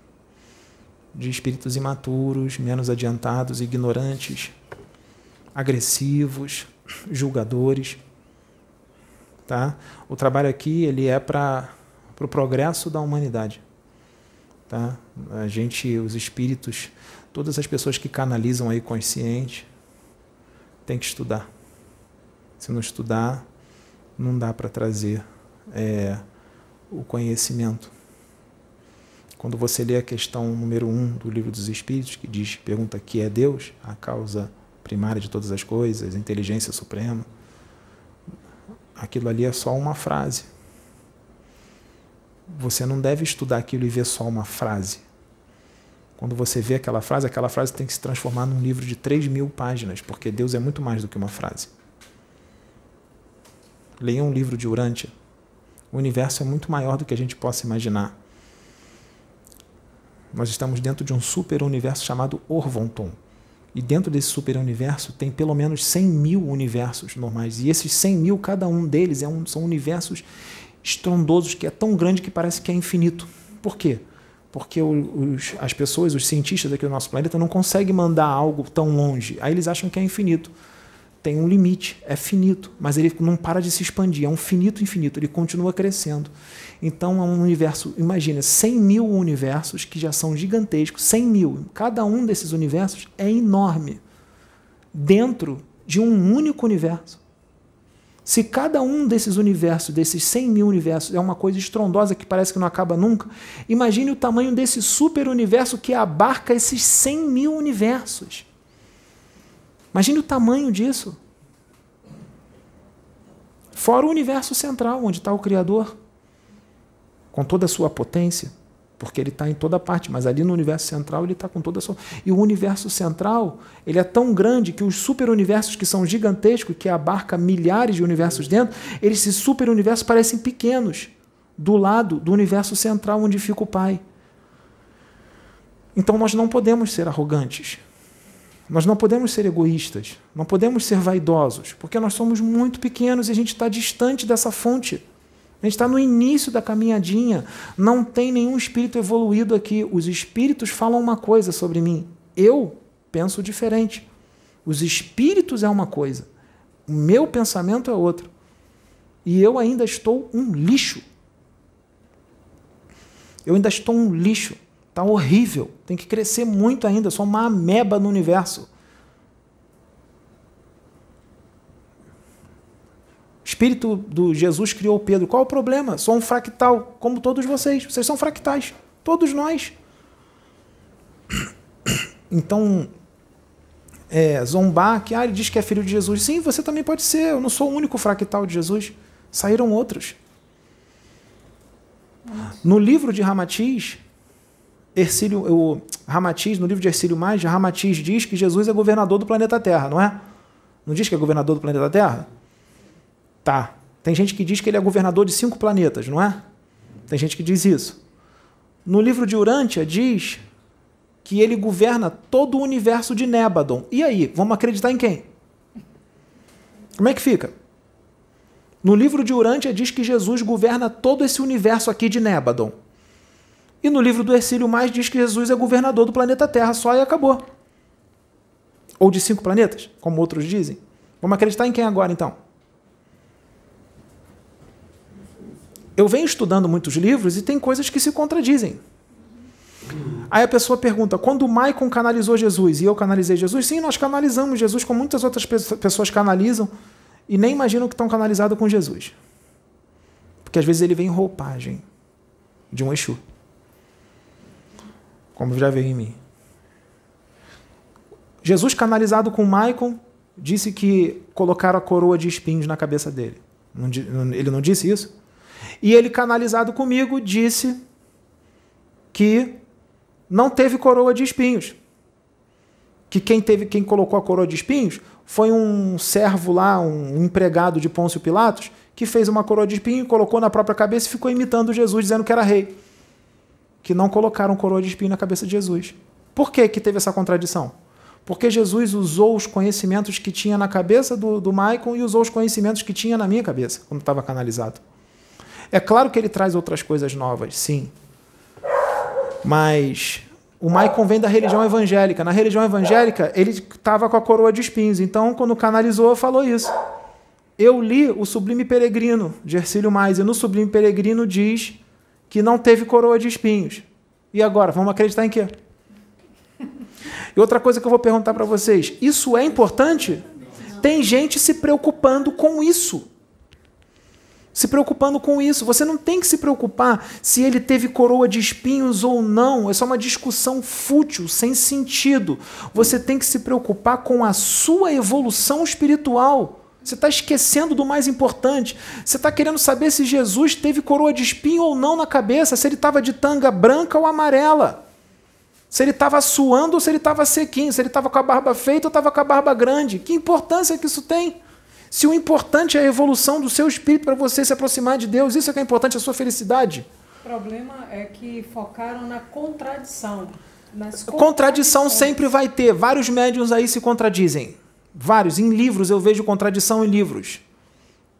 De espíritos imaturos, menos adiantados, ignorantes, agressivos, julgadores. Tá? O trabalho aqui ele é para o pro progresso da humanidade. Tá? A gente, os espíritos, todas as pessoas que canalizam aí consciente, tem que estudar. Se não estudar, não dá para trazer é, o conhecimento. Quando você lê a questão número um do Livro dos Espíritos, que diz, pergunta que é Deus, a causa primária de todas as coisas, a inteligência suprema, aquilo ali é só uma frase. Você não deve estudar aquilo e ver só uma frase. Quando você vê aquela frase, aquela frase tem que se transformar num livro de três mil páginas, porque Deus é muito mais do que uma frase. Leia um livro de Urântia. O universo é muito maior do que a gente possa imaginar. Nós estamos dentro de um super-universo chamado Orvonton. E dentro desse super-universo tem pelo menos cem mil universos normais. E esses cem mil, cada um deles é um, são universos estrondosos, que é tão grande que parece que é infinito. Por quê? Porque os, as pessoas, os cientistas aqui do nosso planeta não conseguem mandar algo tão longe. Aí eles acham que é infinito. Tem um limite, é finito, mas ele não para de se expandir, é um finito infinito, ele continua crescendo. Então é um universo, imagina, cem mil universos que já são gigantescos, cem mil, cada um desses universos é enorme, dentro de um único universo. Se cada um desses universos, desses cem mil universos, é uma coisa estrondosa que parece que não acaba nunca, imagine o tamanho desse super universo que abarca esses cem mil universos. Imagine o tamanho disso. Fora o universo central, onde está o Criador, com toda a sua potência, porque ele está em toda parte, mas ali no universo central ele está com toda a sua... E o universo central, ele é tão grande que os superuniversos que são gigantescos, que abarca milhares de universos dentro, esses superuniversos parecem pequenos, do lado do universo central onde fica o Pai. Então nós não podemos ser arrogantes. Nós não podemos ser egoístas, não podemos ser vaidosos, porque nós somos muito pequenos e a gente está distante dessa fonte. A gente está no início da caminhadinha, não tem nenhum espírito evoluído aqui. Os espíritos falam uma coisa sobre mim, eu penso diferente. Os espíritos é uma coisa, o meu pensamento é outro. E eu ainda estou um lixo. Eu ainda estou um lixo. Está horrível, tem que crescer muito ainda, sou uma ameba no universo. O Espírito do Jesus criou Pedro. Qual o problema? Sou um fractal, como todos vocês. Vocês são fractais, todos nós. Então, é, zombar, que ah, ele diz que é filho de Jesus. Sim, você também pode ser, eu não sou o único fractal de Jesus. Saíram outros. No livro de Ramatiz, Hercílio, o Ramatiz, no livro de Hercílio Mais, Ramatiz diz que Jesus é governador do planeta Terra, não é? Não diz que é governador do planeta Terra? Tá. Tem gente que diz que ele é governador de cinco planetas, não é? Tem gente que diz isso. No livro de Urântia diz que ele governa todo o universo de Nébadon. E aí, vamos acreditar em quem? Como é que fica? No livro de Urântia diz que Jesus governa todo esse universo aqui de Nébadon. E no livro do Hercílio Mais diz que Jesus é governador do planeta Terra só e acabou. Ou de cinco planetas, como outros dizem. Vamos acreditar em quem agora, então? Eu venho estudando muitos livros e tem coisas que se contradizem. Aí a pessoa pergunta, quando o Maicon canalizou Jesus e eu canalizei Jesus? Sim, nós canalizamos Jesus como muitas outras pessoas canalizam e nem imaginam que estão canalizados com Jesus. Porque às vezes ele vem em roupagem de um Exu. Como já veio em mim. Jesus, canalizado com Maicon, disse que colocaram a coroa de espinhos na cabeça dele. Ele não disse isso? E ele, canalizado comigo, disse que não teve coroa de espinhos. Que quem, teve, quem colocou a coroa de espinhos foi um servo lá, um empregado de Pôncio Pilatos, que fez uma coroa de espinho, colocou na própria cabeça e ficou imitando Jesus, dizendo que era rei. Que não colocaram coroa de espinho na cabeça de Jesus. Por que que teve essa contradição? Porque Jesus usou os conhecimentos que tinha na cabeça do, do Maicon e usou os conhecimentos que tinha na minha cabeça, quando estava canalizado. É claro que ele traz outras coisas novas, sim. Mas o Maicon vem da religião evangélica. Na religião evangélica, ele estava com a coroa de espinhos. Então, quando canalizou, falou isso. Eu li o Sublime Peregrino, de Hercílio Mais, e no Sublime Peregrino diz que não teve coroa de espinhos. E agora, vamos acreditar em quê? E outra coisa que eu vou perguntar para vocês, isso é importante? Tem gente se preocupando com isso. Se preocupando com isso. Você não tem que se preocupar se ele teve coroa de espinhos ou não. É só uma discussão fútil, sem sentido. Você tem que se preocupar com a sua evolução espiritual. Você está esquecendo do mais importante. Você está querendo saber se Jesus teve coroa de espinho ou não na cabeça, se ele estava de tanga branca ou amarela, se ele estava suando ou se ele estava sequinho, se ele estava com a barba feita ou estava com a barba grande. Que importância que isso tem? Se o importante é a evolução do seu espírito para você se aproximar de Deus, isso é que é importante, a sua felicidade. O problema é que focaram na contradição. Nas contradição sempre vai ter. Vários médiuns aí se contradizem. Vários. Em livros, eu vejo contradição em livros.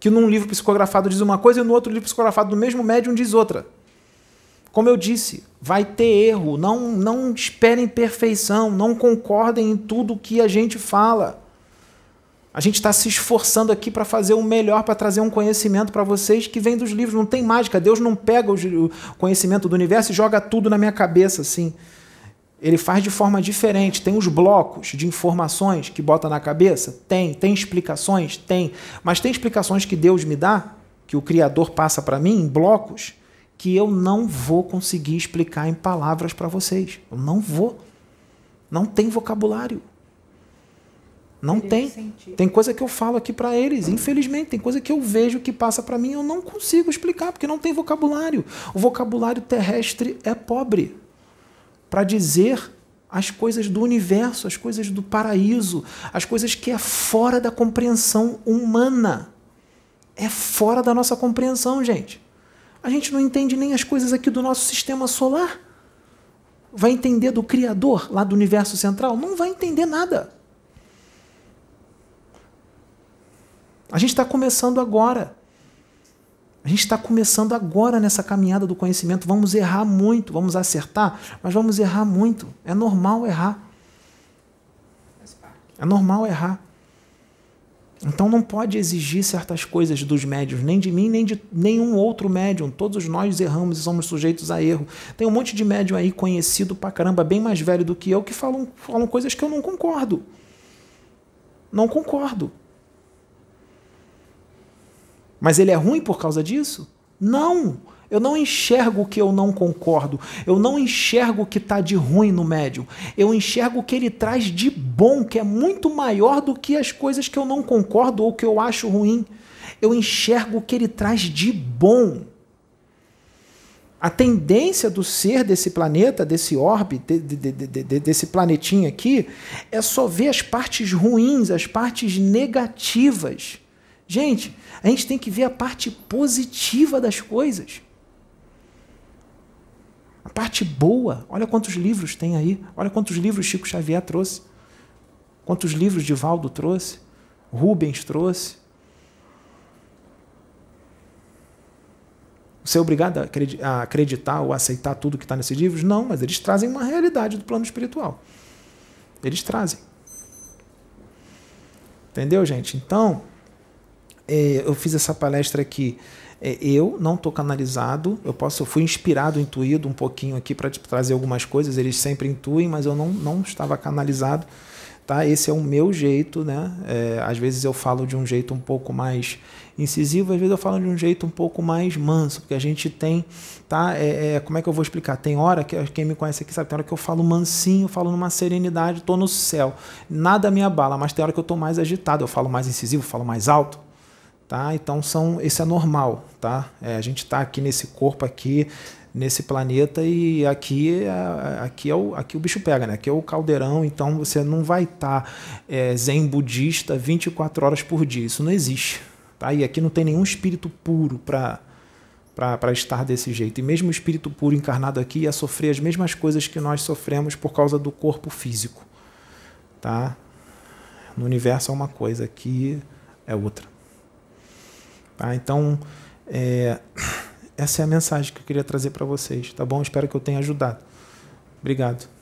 que num livro psicografado diz uma coisa e no outro livro psicografado do mesmo médium diz outra. Como eu disse, vai ter erro, não, não esperem perfeição, não concordem em tudo que a gente fala. A gente está se esforçando aqui para fazer o melhor, para trazer um conhecimento para vocês que vem dos livros. Não tem mágica, Deus não pega o conhecimento do universo e joga tudo na minha cabeça assim. Ele faz de forma diferente. Tem os blocos de informações que bota na cabeça? Tem. Tem explicações? Tem. Mas tem explicações que Deus me dá, que o Criador passa para mim em blocos, que eu não vou conseguir explicar em palavras para vocês. Eu não vou. Não tem vocabulário. Não tem. Tem coisa que eu falo aqui para eles, infelizmente. Tem coisa que eu vejo que passa para mim e eu não consigo explicar, porque não tem vocabulário. O vocabulário terrestre é pobre para dizer as coisas do universo, as coisas do paraíso, as coisas que é fora da compreensão humana. É fora da nossa compreensão, gente. A gente não entende nem as coisas aqui do nosso sistema solar. Vai entender do Criador, lá do universo central? Não vai entender nada. A gente está começando agora. A gente está começando agora nessa caminhada do conhecimento. Vamos errar muito, vamos acertar, mas vamos errar muito. É normal errar. É normal errar. Então não pode exigir certas coisas dos médiuns, nem de mim, nem de nenhum outro médium. Todos nós erramos e somos sujeitos a erro. Tem um monte de médium aí conhecido pra caramba, bem mais velho do que eu, que falam, falam coisas que eu não concordo. Não concordo. Mas ele é ruim por causa disso? Não. Eu não enxergo o que eu não concordo. Eu não enxergo o que está de ruim no médium. Eu enxergo o que ele traz de bom, que é muito maior do que as coisas que eu não concordo ou que eu acho ruim. Eu enxergo o que ele traz de bom. A tendência do ser desse planeta, desse orbe, de, de, de, de, desse planetinha aqui, é só ver as partes ruins, as partes negativas. Gente, a gente tem que ver a parte positiva das coisas. A parte boa. Olha quantos livros tem aí. Olha quantos livros Chico Xavier trouxe. Quantos livros Divaldo trouxe. Rubens trouxe. Você é obrigado a acreditar ou aceitar tudo que está nesses livros? Não, mas eles trazem uma realidade do plano espiritual. Eles trazem. Entendeu, gente? Então, é, eu fiz essa palestra aqui. É, eu não estou canalizado, eu, posso, eu fui inspirado, intuído um pouquinho aqui para trazer algumas coisas, eles sempre intuem, mas eu não, não estava canalizado. Tá? Esse é o meu jeito, né? É, às vezes eu falo de um jeito um pouco mais incisivo, às vezes eu falo de um jeito um pouco mais manso, porque a gente tem, tá? É, é, como é que eu vou explicar? Tem hora que, quem me conhece aqui sabe, tem hora que eu falo mansinho, falo numa serenidade, estou no céu, nada me abala, mas tem hora que eu estou mais agitado, eu falo mais incisivo, falo mais alto. Tá? Então, são, isso é normal. Tá? É, a gente está aqui nesse corpo, aqui, nesse planeta, e aqui, aqui, é o, aqui o bicho pega, né? Aqui é o caldeirão, então você não vai estar tá, é, zen budista vinte e quatro horas por dia. Isso não existe. Tá? E aqui não tem nenhum espírito puro para para estar desse jeito. E mesmo o espírito puro encarnado aqui ia sofrer as mesmas coisas que nós sofremos por causa do corpo físico. Tá? No universo é uma coisa, aqui é outra. Tá? Então, é, essa é a mensagem que eu queria trazer para vocês, tá bom? Espero que eu tenha ajudado. Obrigado.